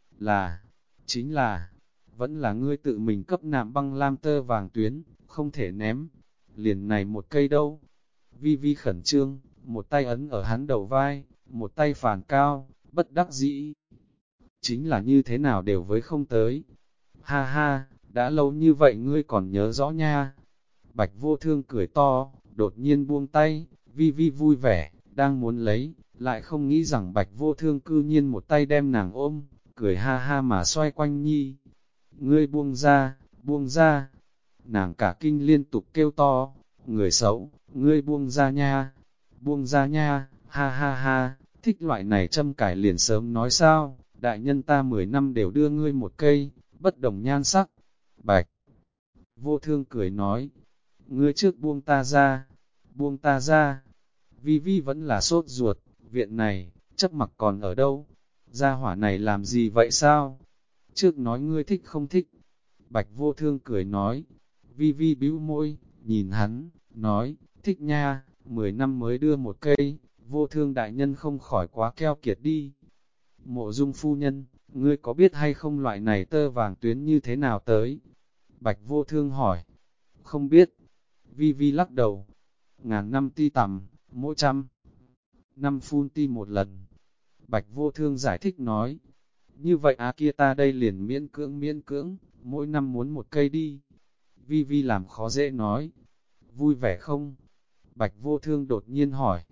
chính là, vẫn là ngươi tự mình cấp nạm băng lam tơ vàng tuyến, không thể ném. Liền này một cây đâu. Vi Vi khẩn trương, một tay ấn ở hắn đầu vai, một tay phản cao, bất đắc dĩ. Chính là như thế nào đều với không tới. Ha ha, đã lâu như vậy ngươi còn nhớ rõ nha. Bạch Vô Thương cười to, đột nhiên buông tay, Vi Vi vui vẻ, đang muốn lấy, lại không nghĩ rằng Bạch Vô Thương cư nhiên một tay đem nàng ôm, cười ha ha mà xoay quanh nhi. Ngươi buông ra, buông ra. Nàng cả kinh liên tục kêu to, người xấu, ngươi buông ra nha, ha ha ha, thích loại này châm cải liền sớm nói sao, đại nhân ta 10 năm đều đưa ngươi một cây, bất đồng nhan sắc. Bạch Vô Thương cười nói, ngươi trước buông ta ra, buông ta ra. Vi Vi vẫn là sốt ruột, viện này, chấp mặc còn ở đâu? Gia hỏa này làm gì vậy sao? Trước nói ngươi thích không thích. Bạch Vô Thương cười nói, Vi Vi bĩu môi, nhìn hắn, nói, thích nha, 10 năm mới đưa một cây, Vô Thương đại nhân không khỏi quá keo kiệt đi. Mộ Dung phu nhân, ngươi có biết hay không loại này tơ vàng tuyến như thế nào tới? Bạch Vô Thương hỏi, không biết. Vi Vi lắc đầu, ngàn năm ti tầm, mỗi trăm năm phun ti một lần. Bạch Vô Thương giải thích nói, như vậy kia ta đây liền miễn cưỡng, mỗi năm muốn một cây đi. Vi Vi làm khó dễ nói, vui vẻ không? Bạch Vô Thương đột nhiên hỏi,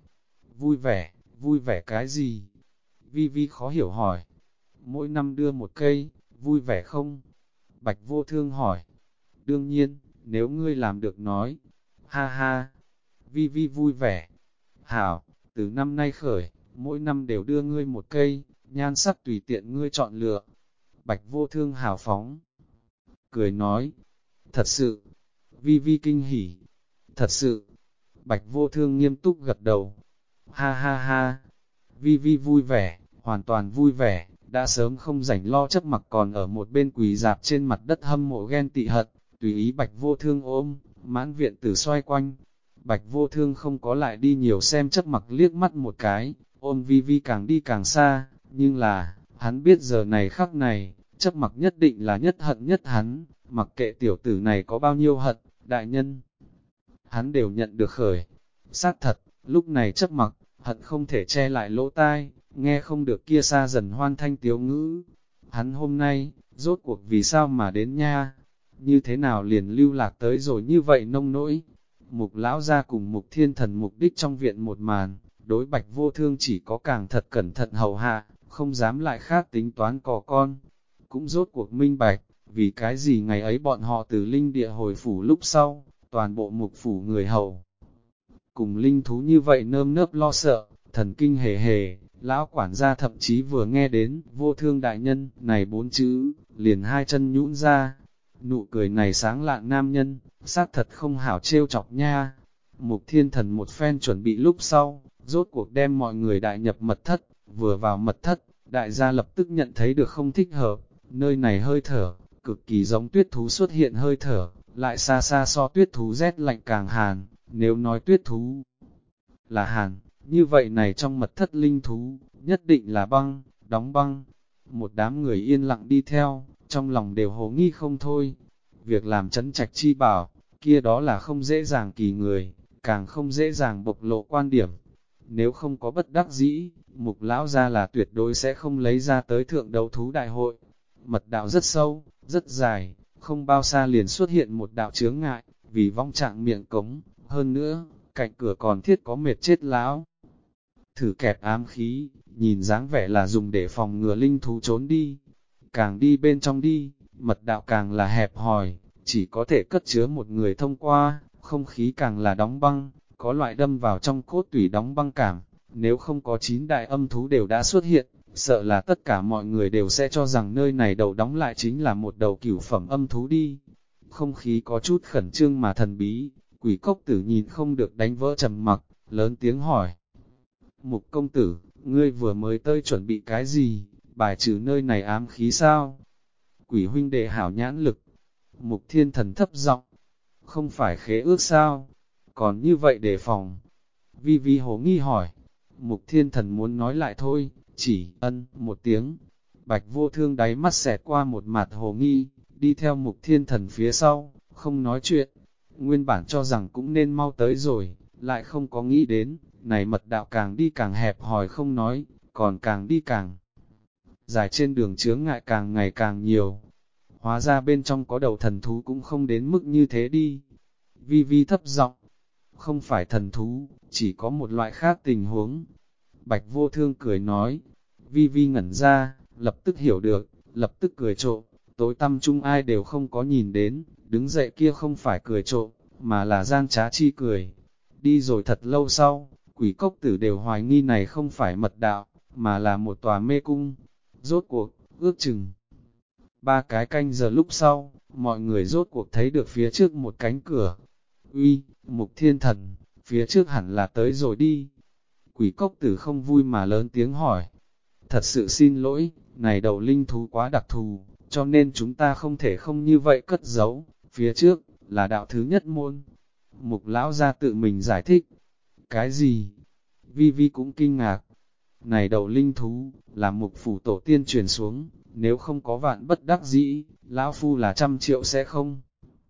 vui vẻ cái gì? Vi Vi khó hiểu hỏi, mỗi năm đưa một cây, vui vẻ không? Bạch Vô Thương hỏi, đương nhiên, nếu ngươi làm được nói, ha ha, Vi Vi vui vẻ. Hảo, từ năm nay khởi, mỗi năm đều đưa ngươi một cây, nhan sắc tùy tiện ngươi chọn lựa. Bạch Vô Thương hào phóng, cười nói, thật sự, Vi Vi kinh hỉ, thật sự. Bạch Vô Thương nghiêm túc gật đầu, ha ha ha, Vi Vi vui vẻ, hoàn toàn vui vẻ, đã sớm không rảnh lo chấp mặc còn ở một bên quỳ dạp trên mặt đất hâm mộ ghen tị hận, tùy ý Bạch Vô Thương ôm, mãn viện tử xoay quanh. Bạch Vô Thương không có lại đi nhiều xem chấp mặc liếc mắt một cái, ôm Vi Vi càng đi càng xa, nhưng là, hắn biết giờ này khắc này, chấp mặc nhất định là nhất hận nhất hắn, mặc kệ tiểu tử này có bao nhiêu hận, đại nhân. Hắn đều nhận được khởi. Xác thật, lúc này chấp mặc, hận không thể che lại lỗ tai, nghe không được kia xa dần hoan thanh tiếu ngữ. Hắn hôm nay, rốt cuộc vì sao mà đến nha? Như thế nào liền lưu lạc tới rồi như vậy nông nỗi? Mục lão ra cùng mục thiên thần mục đích trong viện một màn, đối Bạch Vô Thương chỉ có càng thật cẩn thận hầu hạ, không dám lại khác tính toán cò con. Cũng rốt cuộc minh bạch, vì cái gì ngày ấy bọn họ từ linh địa hồi phủ lúc sau, toàn bộ mục phủ người hầu. Cùng linh thú như vậy nơm nớp lo sợ, thần kinh hề hề, lão quản gia thậm chí vừa nghe đến Vô Thương đại nhân này 4 chữ, liền hai chân nhũn ra. Nụ cười này sáng lạn nam nhân, xác thật không hảo trêu chọc nha. Mục Thiên Thần một phen chuẩn bị lúc sau, rốt cuộc đem mọi người đại nhập mật thất, vừa vào mật thất, đại gia lập tức nhận thấy được không thích hợp, nơi này hơi thở, cực kỳ giống tuyết thú xuất hiện hơi thở, lại xa xa so tuyết thú rét lạnh càng hàn, nếu nói tuyết thú là hàn, như vậy này trong mật thất linh thú, nhất định là băng, đóng băng. Một đám người yên lặng đi theo, trong lòng đều hồ nghi không thôi. Việc làm trấn trạch chi bảo, kia đó là không dễ dàng kỳ người, càng không dễ dàng bộc lộ quan điểm. Nếu không có bất đắc dĩ, mục lão ra là tuyệt đối sẽ không lấy ra tới thượng đấu thú đại hội. Mật đạo rất sâu, rất dài, không bao xa liền xuất hiện một đạo chướng ngại, vì vong trạng miệng cống, hơn nữa, cạnh cửa còn thiết có mệt chết lão. Thử kẹp ám khí, nhìn dáng vẻ là dùng để phòng ngừa linh thú trốn đi. Càng đi bên trong đi, mật đạo càng là hẹp hòi, chỉ có thể cất chứa một người thông qua, không khí càng là đóng băng, có loại đâm vào trong cốt tủy đóng băng cảm. Nếu không có 9 đại âm thú đều đã xuất hiện, sợ là tất cả mọi người đều sẽ cho rằng nơi này đầu đóng lại chính là một đầu cửu phẩm âm thú đi. Không khí có chút khẩn trương mà thần bí, Quỷ Cốc Tử nhìn không được đánh vỡ trầm mặc, lớn tiếng hỏi. Mục công tử, ngươi vừa mới tới chuẩn bị cái gì, bài trừ nơi này ám khí sao? Quỷ huynh đệ hảo nhãn lực. Mục Thiên Thần thấp giọng, không phải khế ước sao? Còn như vậy đề phòng. Vi Vi hồ nghi hỏi. Mục Thiên Thần muốn nói lại thôi, chỉ ân một tiếng. Bạch Vô Thương đáy mắt xẹt qua một mặt hồ nghi, đi theo Mục Thiên Thần phía sau, không nói chuyện. Nguyên bản cho rằng cũng nên mau tới rồi, lại không có nghĩ đến, này mật đạo càng đi càng hẹp hòi không nói, còn càng đi càng dài, trên đường chướng ngại càng ngày càng nhiều. Hóa ra bên trong có đầu thần thú cũng không đến mức như thế đi. Vi Vi thấp giọng, không phải thần thú, chỉ có một loại khác tình huống. Bạch Vô Thương cười nói. Vi Vi ngẩn ra, lập tức hiểu được, lập tức cười trộm, tối tăm chung ai đều không có nhìn đến, đứng dậy kia không phải cười trộm, mà là gian trá chi cười. Đi rồi thật lâu sau, Quỷ Cốc Tử đều hoài nghi này không phải mật đạo, mà là một tòa mê cung. Rốt cuộc, ước chừng 3 canh giờ lúc sau, mọi người rốt cuộc thấy được phía trước một cánh cửa. Uy, Mục Thiên Thần, phía trước hẳn là tới rồi đi. Quỷ cốc tử không vui mà lớn tiếng hỏi. Thật sự xin lỗi, này đầu linh thú quá đặc thù, cho nên chúng ta không thể không như vậy cất giấu. Phía trước, là đạo thứ nhất môn. Mục lão ra tự mình giải thích. Cái gì? Vi Vi cũng kinh ngạc. Này đầu linh thú, là mục phủ tổ tiên truyền xuống, nếu không có vạn bất đắc dĩ, lão phu là 100 triệu sẽ không.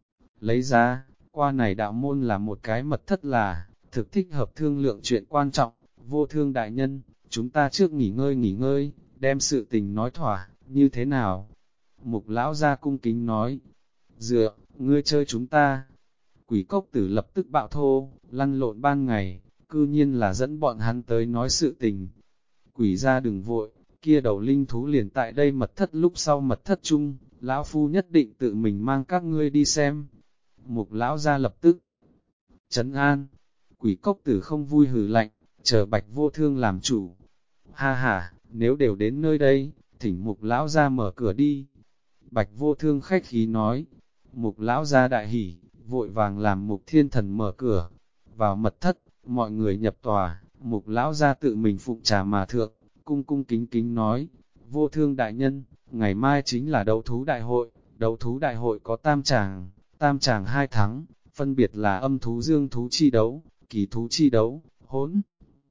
Lấy ra, qua này đạo môn là một cái mật thất là, thực thích hợp thương lượng chuyện quan trọng, vô thương đại nhân, chúng ta trước nghỉ ngơi, đem sự tình nói thỏa, như thế nào? Mục lão ra cung kính nói, dựa, ngươi chơi chúng ta. Quỷ cốc tử lập tức bạo thô, lăn lộn ban ngày, cư nhiên là dẫn bọn hắn tới nói sự tình. Quỷ ra đừng vội, kia đầu linh thú liền tại đây mật thất lúc sau mật thất chung, lão phu nhất định tự mình mang các ngươi đi xem. Mục lão ra lập tức trấn an, quỷ cốc tử không vui hừ lạnh, chờ Bạch Vô Thương làm chủ. Ha ha, nếu đều đến nơi đây, thỉnh mục lão ra mở cửa đi. Bạch Vô Thương khách khí nói, mục lão ra đại hỉ, vội vàng làm Mục Thiên Thần mở cửa. Vào mật thất, mọi người nhập tòa, mục lão ra tự mình phụng trà mà thượng, cung cung kính kính nói, Vô Thương đại nhân, ngày mai chính là đấu thú đại hội có tam tràng 2 thắng, phân biệt là âm thú dương thú chi đấu, kỳ thú chi đấu, hỗn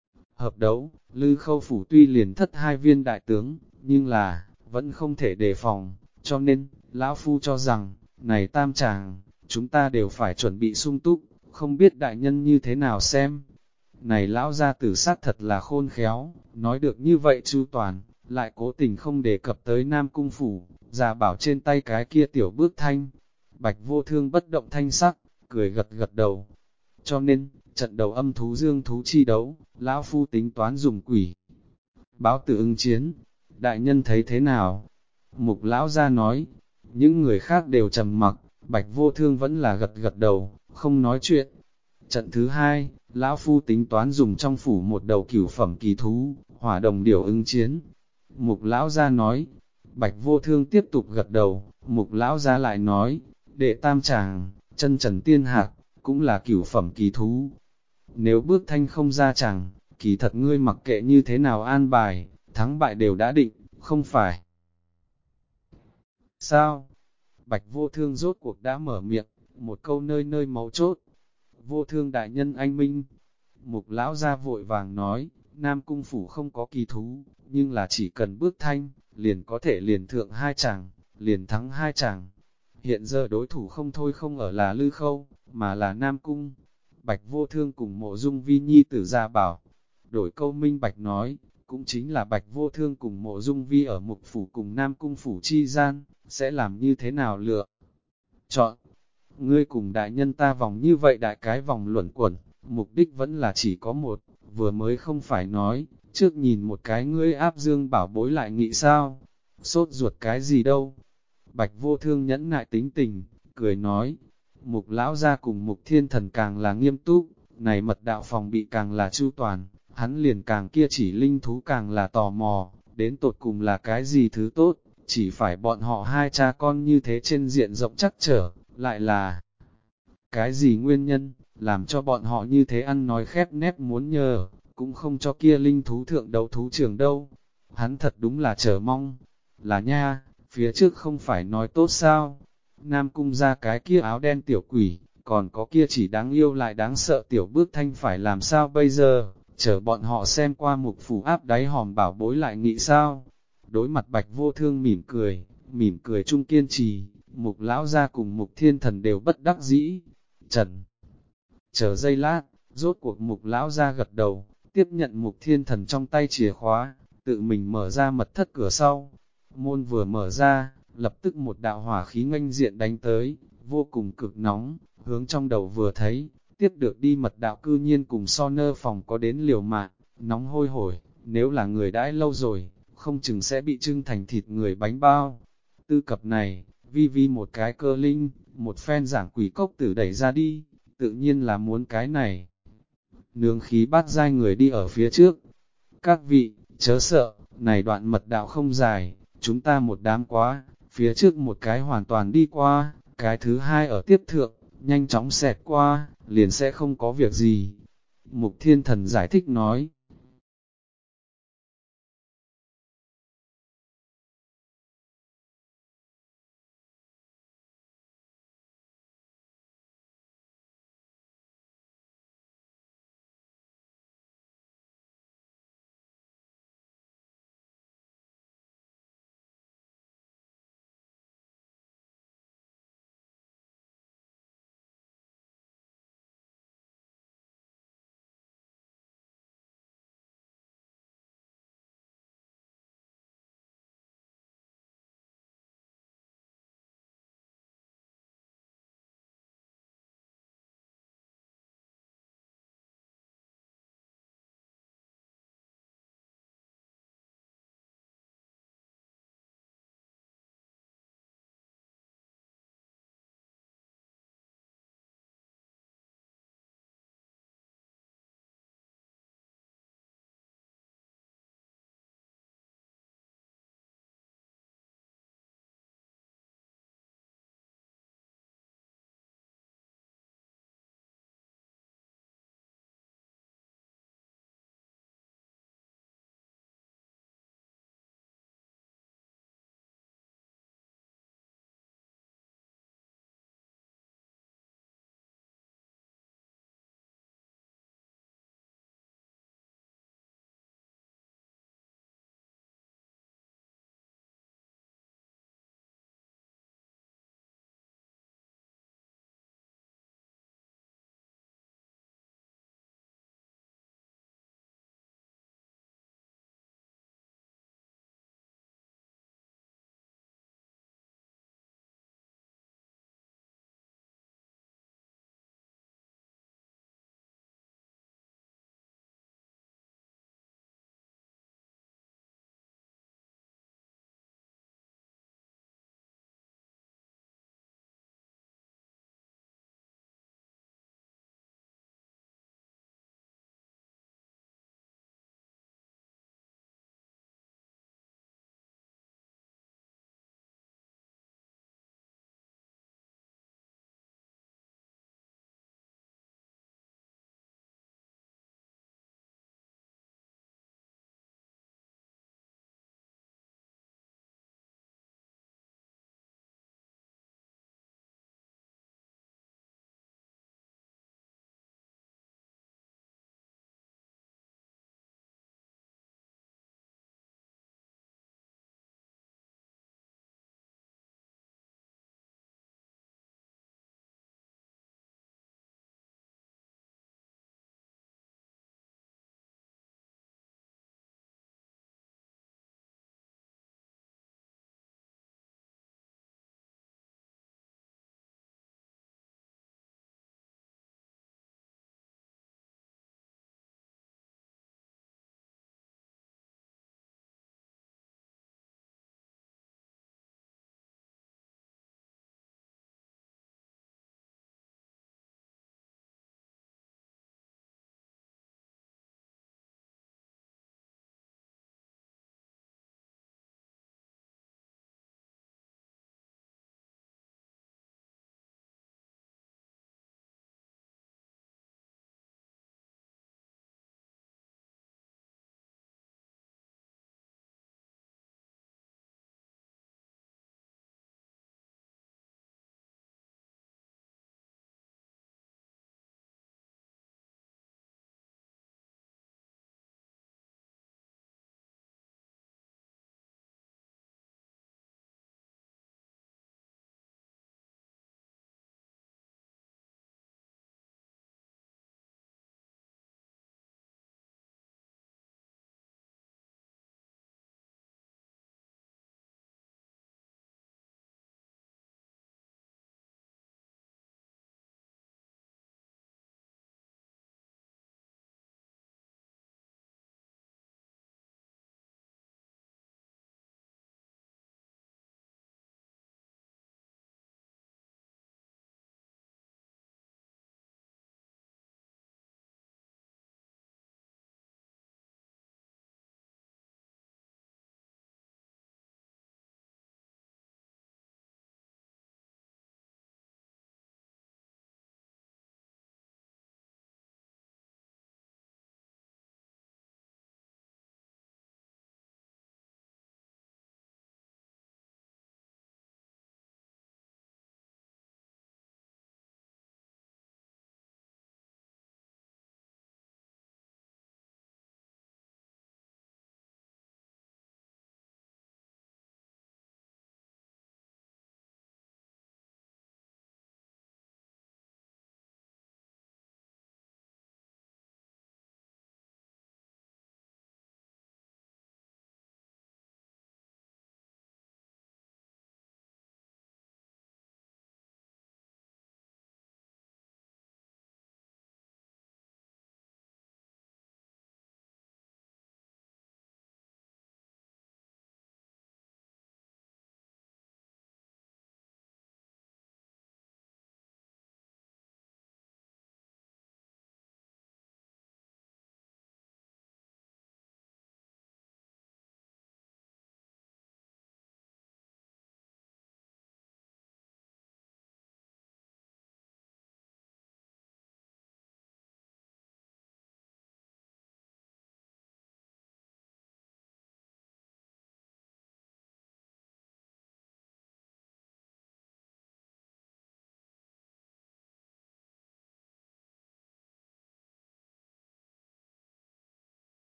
hợp đấu. Lư Khâu phủ tuy liền thất 2 viên đại tướng, nhưng là, vẫn không thể đề phòng, cho nên, lão phu cho rằng, này tam tràng, chúng ta đều phải chuẩn bị sung túc, không biết đại nhân như thế nào xem. Này lão gia tử sát thật là khôn khéo, nói được như vậy chu toàn, lại cố tình không đề cập tới Nam Cung phủ, già bảo trên tay cái kia tiểu bước thanh. Bạch Vô Thương bất động thanh sắc, cười gật gật đầu. Cho nên, trận đầu âm thú dương thú chi đấu, lão phu tính toán dùng quỷ báo tử ứng chiến. Đại nhân thấy thế nào? Mục lão gia nói, những người khác đều trầm mặc, Bạch Vô Thương vẫn là gật gật đầu, không nói chuyện. Trận thứ 2, lão phu tính toán dùng trong phủ một đầu cửu phẩm kỳ thú, hỏa đồng điểu ứng chiến. Mục lão gia nói, Bạch Vô Thương tiếp tục gật đầu, mục lão gia lại nói, đệ tam tràng, chân trần tiên hạc, cũng là cửu phẩm kỳ thú. Nếu bước thanh không ra chẳng, kỳ thật ngươi mặc kệ như thế nào an bài, thắng bại đều đã định, không phải. Sao? Bạch Vô Thương rốt cuộc đã mở miệng, một câu nơi nơi máu chốt. Vô Thương đại nhân anh minh. Mục lão ra vội vàng nói, Nam Cung phủ không có kỳ thú, nhưng là chỉ cần bước thanh, liền có thể liền thượng 2 chàng, liền thắng 2 chàng. Hiện giờ đối thủ không thôi không ở là Lư Khâu, mà là Nam Cung. Bạch Vô Thương cùng Mộ Dung Vi nhi tử ra bảo. Đổi câu minh Bạch nói, cũng chính là Bạch Vô Thương cùng Mộ Dung Vi ở Mục phủ cùng Nam Cung phủ chi gian, sẽ làm như thế nào lựa chọn. Ngươi cùng đại nhân ta vòng như vậy đại cái vòng luẩn quẩn, mục đích vẫn là chỉ có một, vừa mới không phải nói, trước nhìn một cái ngươi áp dương bảo bối lại nghĩ sao, sốt ruột cái gì đâu. Bạch Vô Thương nhẫn nại tính tình, cười nói, mục lão ra cùng mục thiên thần càng là nghiêm túc, này mật đạo phòng bị càng là chu toàn, hắn liền càng kia chỉ linh thú càng là tò mò, đến tột cùng là cái gì thứ tốt, chỉ phải bọn họ 2 cha con như thế trên diện rộng chắc trở, lại là cái gì nguyên nhân, làm cho bọn họ như thế ăn nói khép nép muốn nhờ, cũng không cho kia linh thú thượng đấu thú trường đâu. Hắn thật đúng là chờ mong, là nha, phía trước không phải nói tốt sao. Nam Cung ra cái kia áo đen tiểu quỷ, còn có kia chỉ đáng yêu lại đáng sợ tiểu bước thanh phải làm sao bây giờ, chờ bọn họ xem qua mục phủ áp đáy hòm bảo bối lại nghĩ sao. Đối mặt Bạch Vô Thương mỉm cười chung kiên trì, mục lão ra cùng mục thiên thần đều bất đắc dĩ. Chờ giây lát, rốt cuộc mục lão ra gật đầu, tiếp nhận mục thiên thần trong tay chìa khóa, tự mình mở ra mật thất cửa sau. Môn vừa mở ra, lập tức một đạo hỏa khí nghênh diện đánh tới, vô cùng cực nóng, hướng trong đầu vừa thấy, tiếp được đi mật đạo cư nhiên cùng so nơ phòng có đến liều mạng, nóng hôi hổi, nếu là người đãi lâu rồi, không chừng sẽ bị trưng thành thịt người bánh bao. Tư cập này, vi vi một cái cơ linh, một phen giảng quỷ cốc tử đẩy ra đi, tự nhiên là muốn cái này. Nương khí bát giai người đi ở phía trước. Các vị, chớ sợ, này đoạn mật đạo không dài, chúng ta một đám quá, phía trước một cái hoàn toàn đi qua, cái thứ hai ở tiếp thượng, nhanh chóng xẹt qua, liền sẽ không có việc gì. Mục Thiên Thần giải thích nói,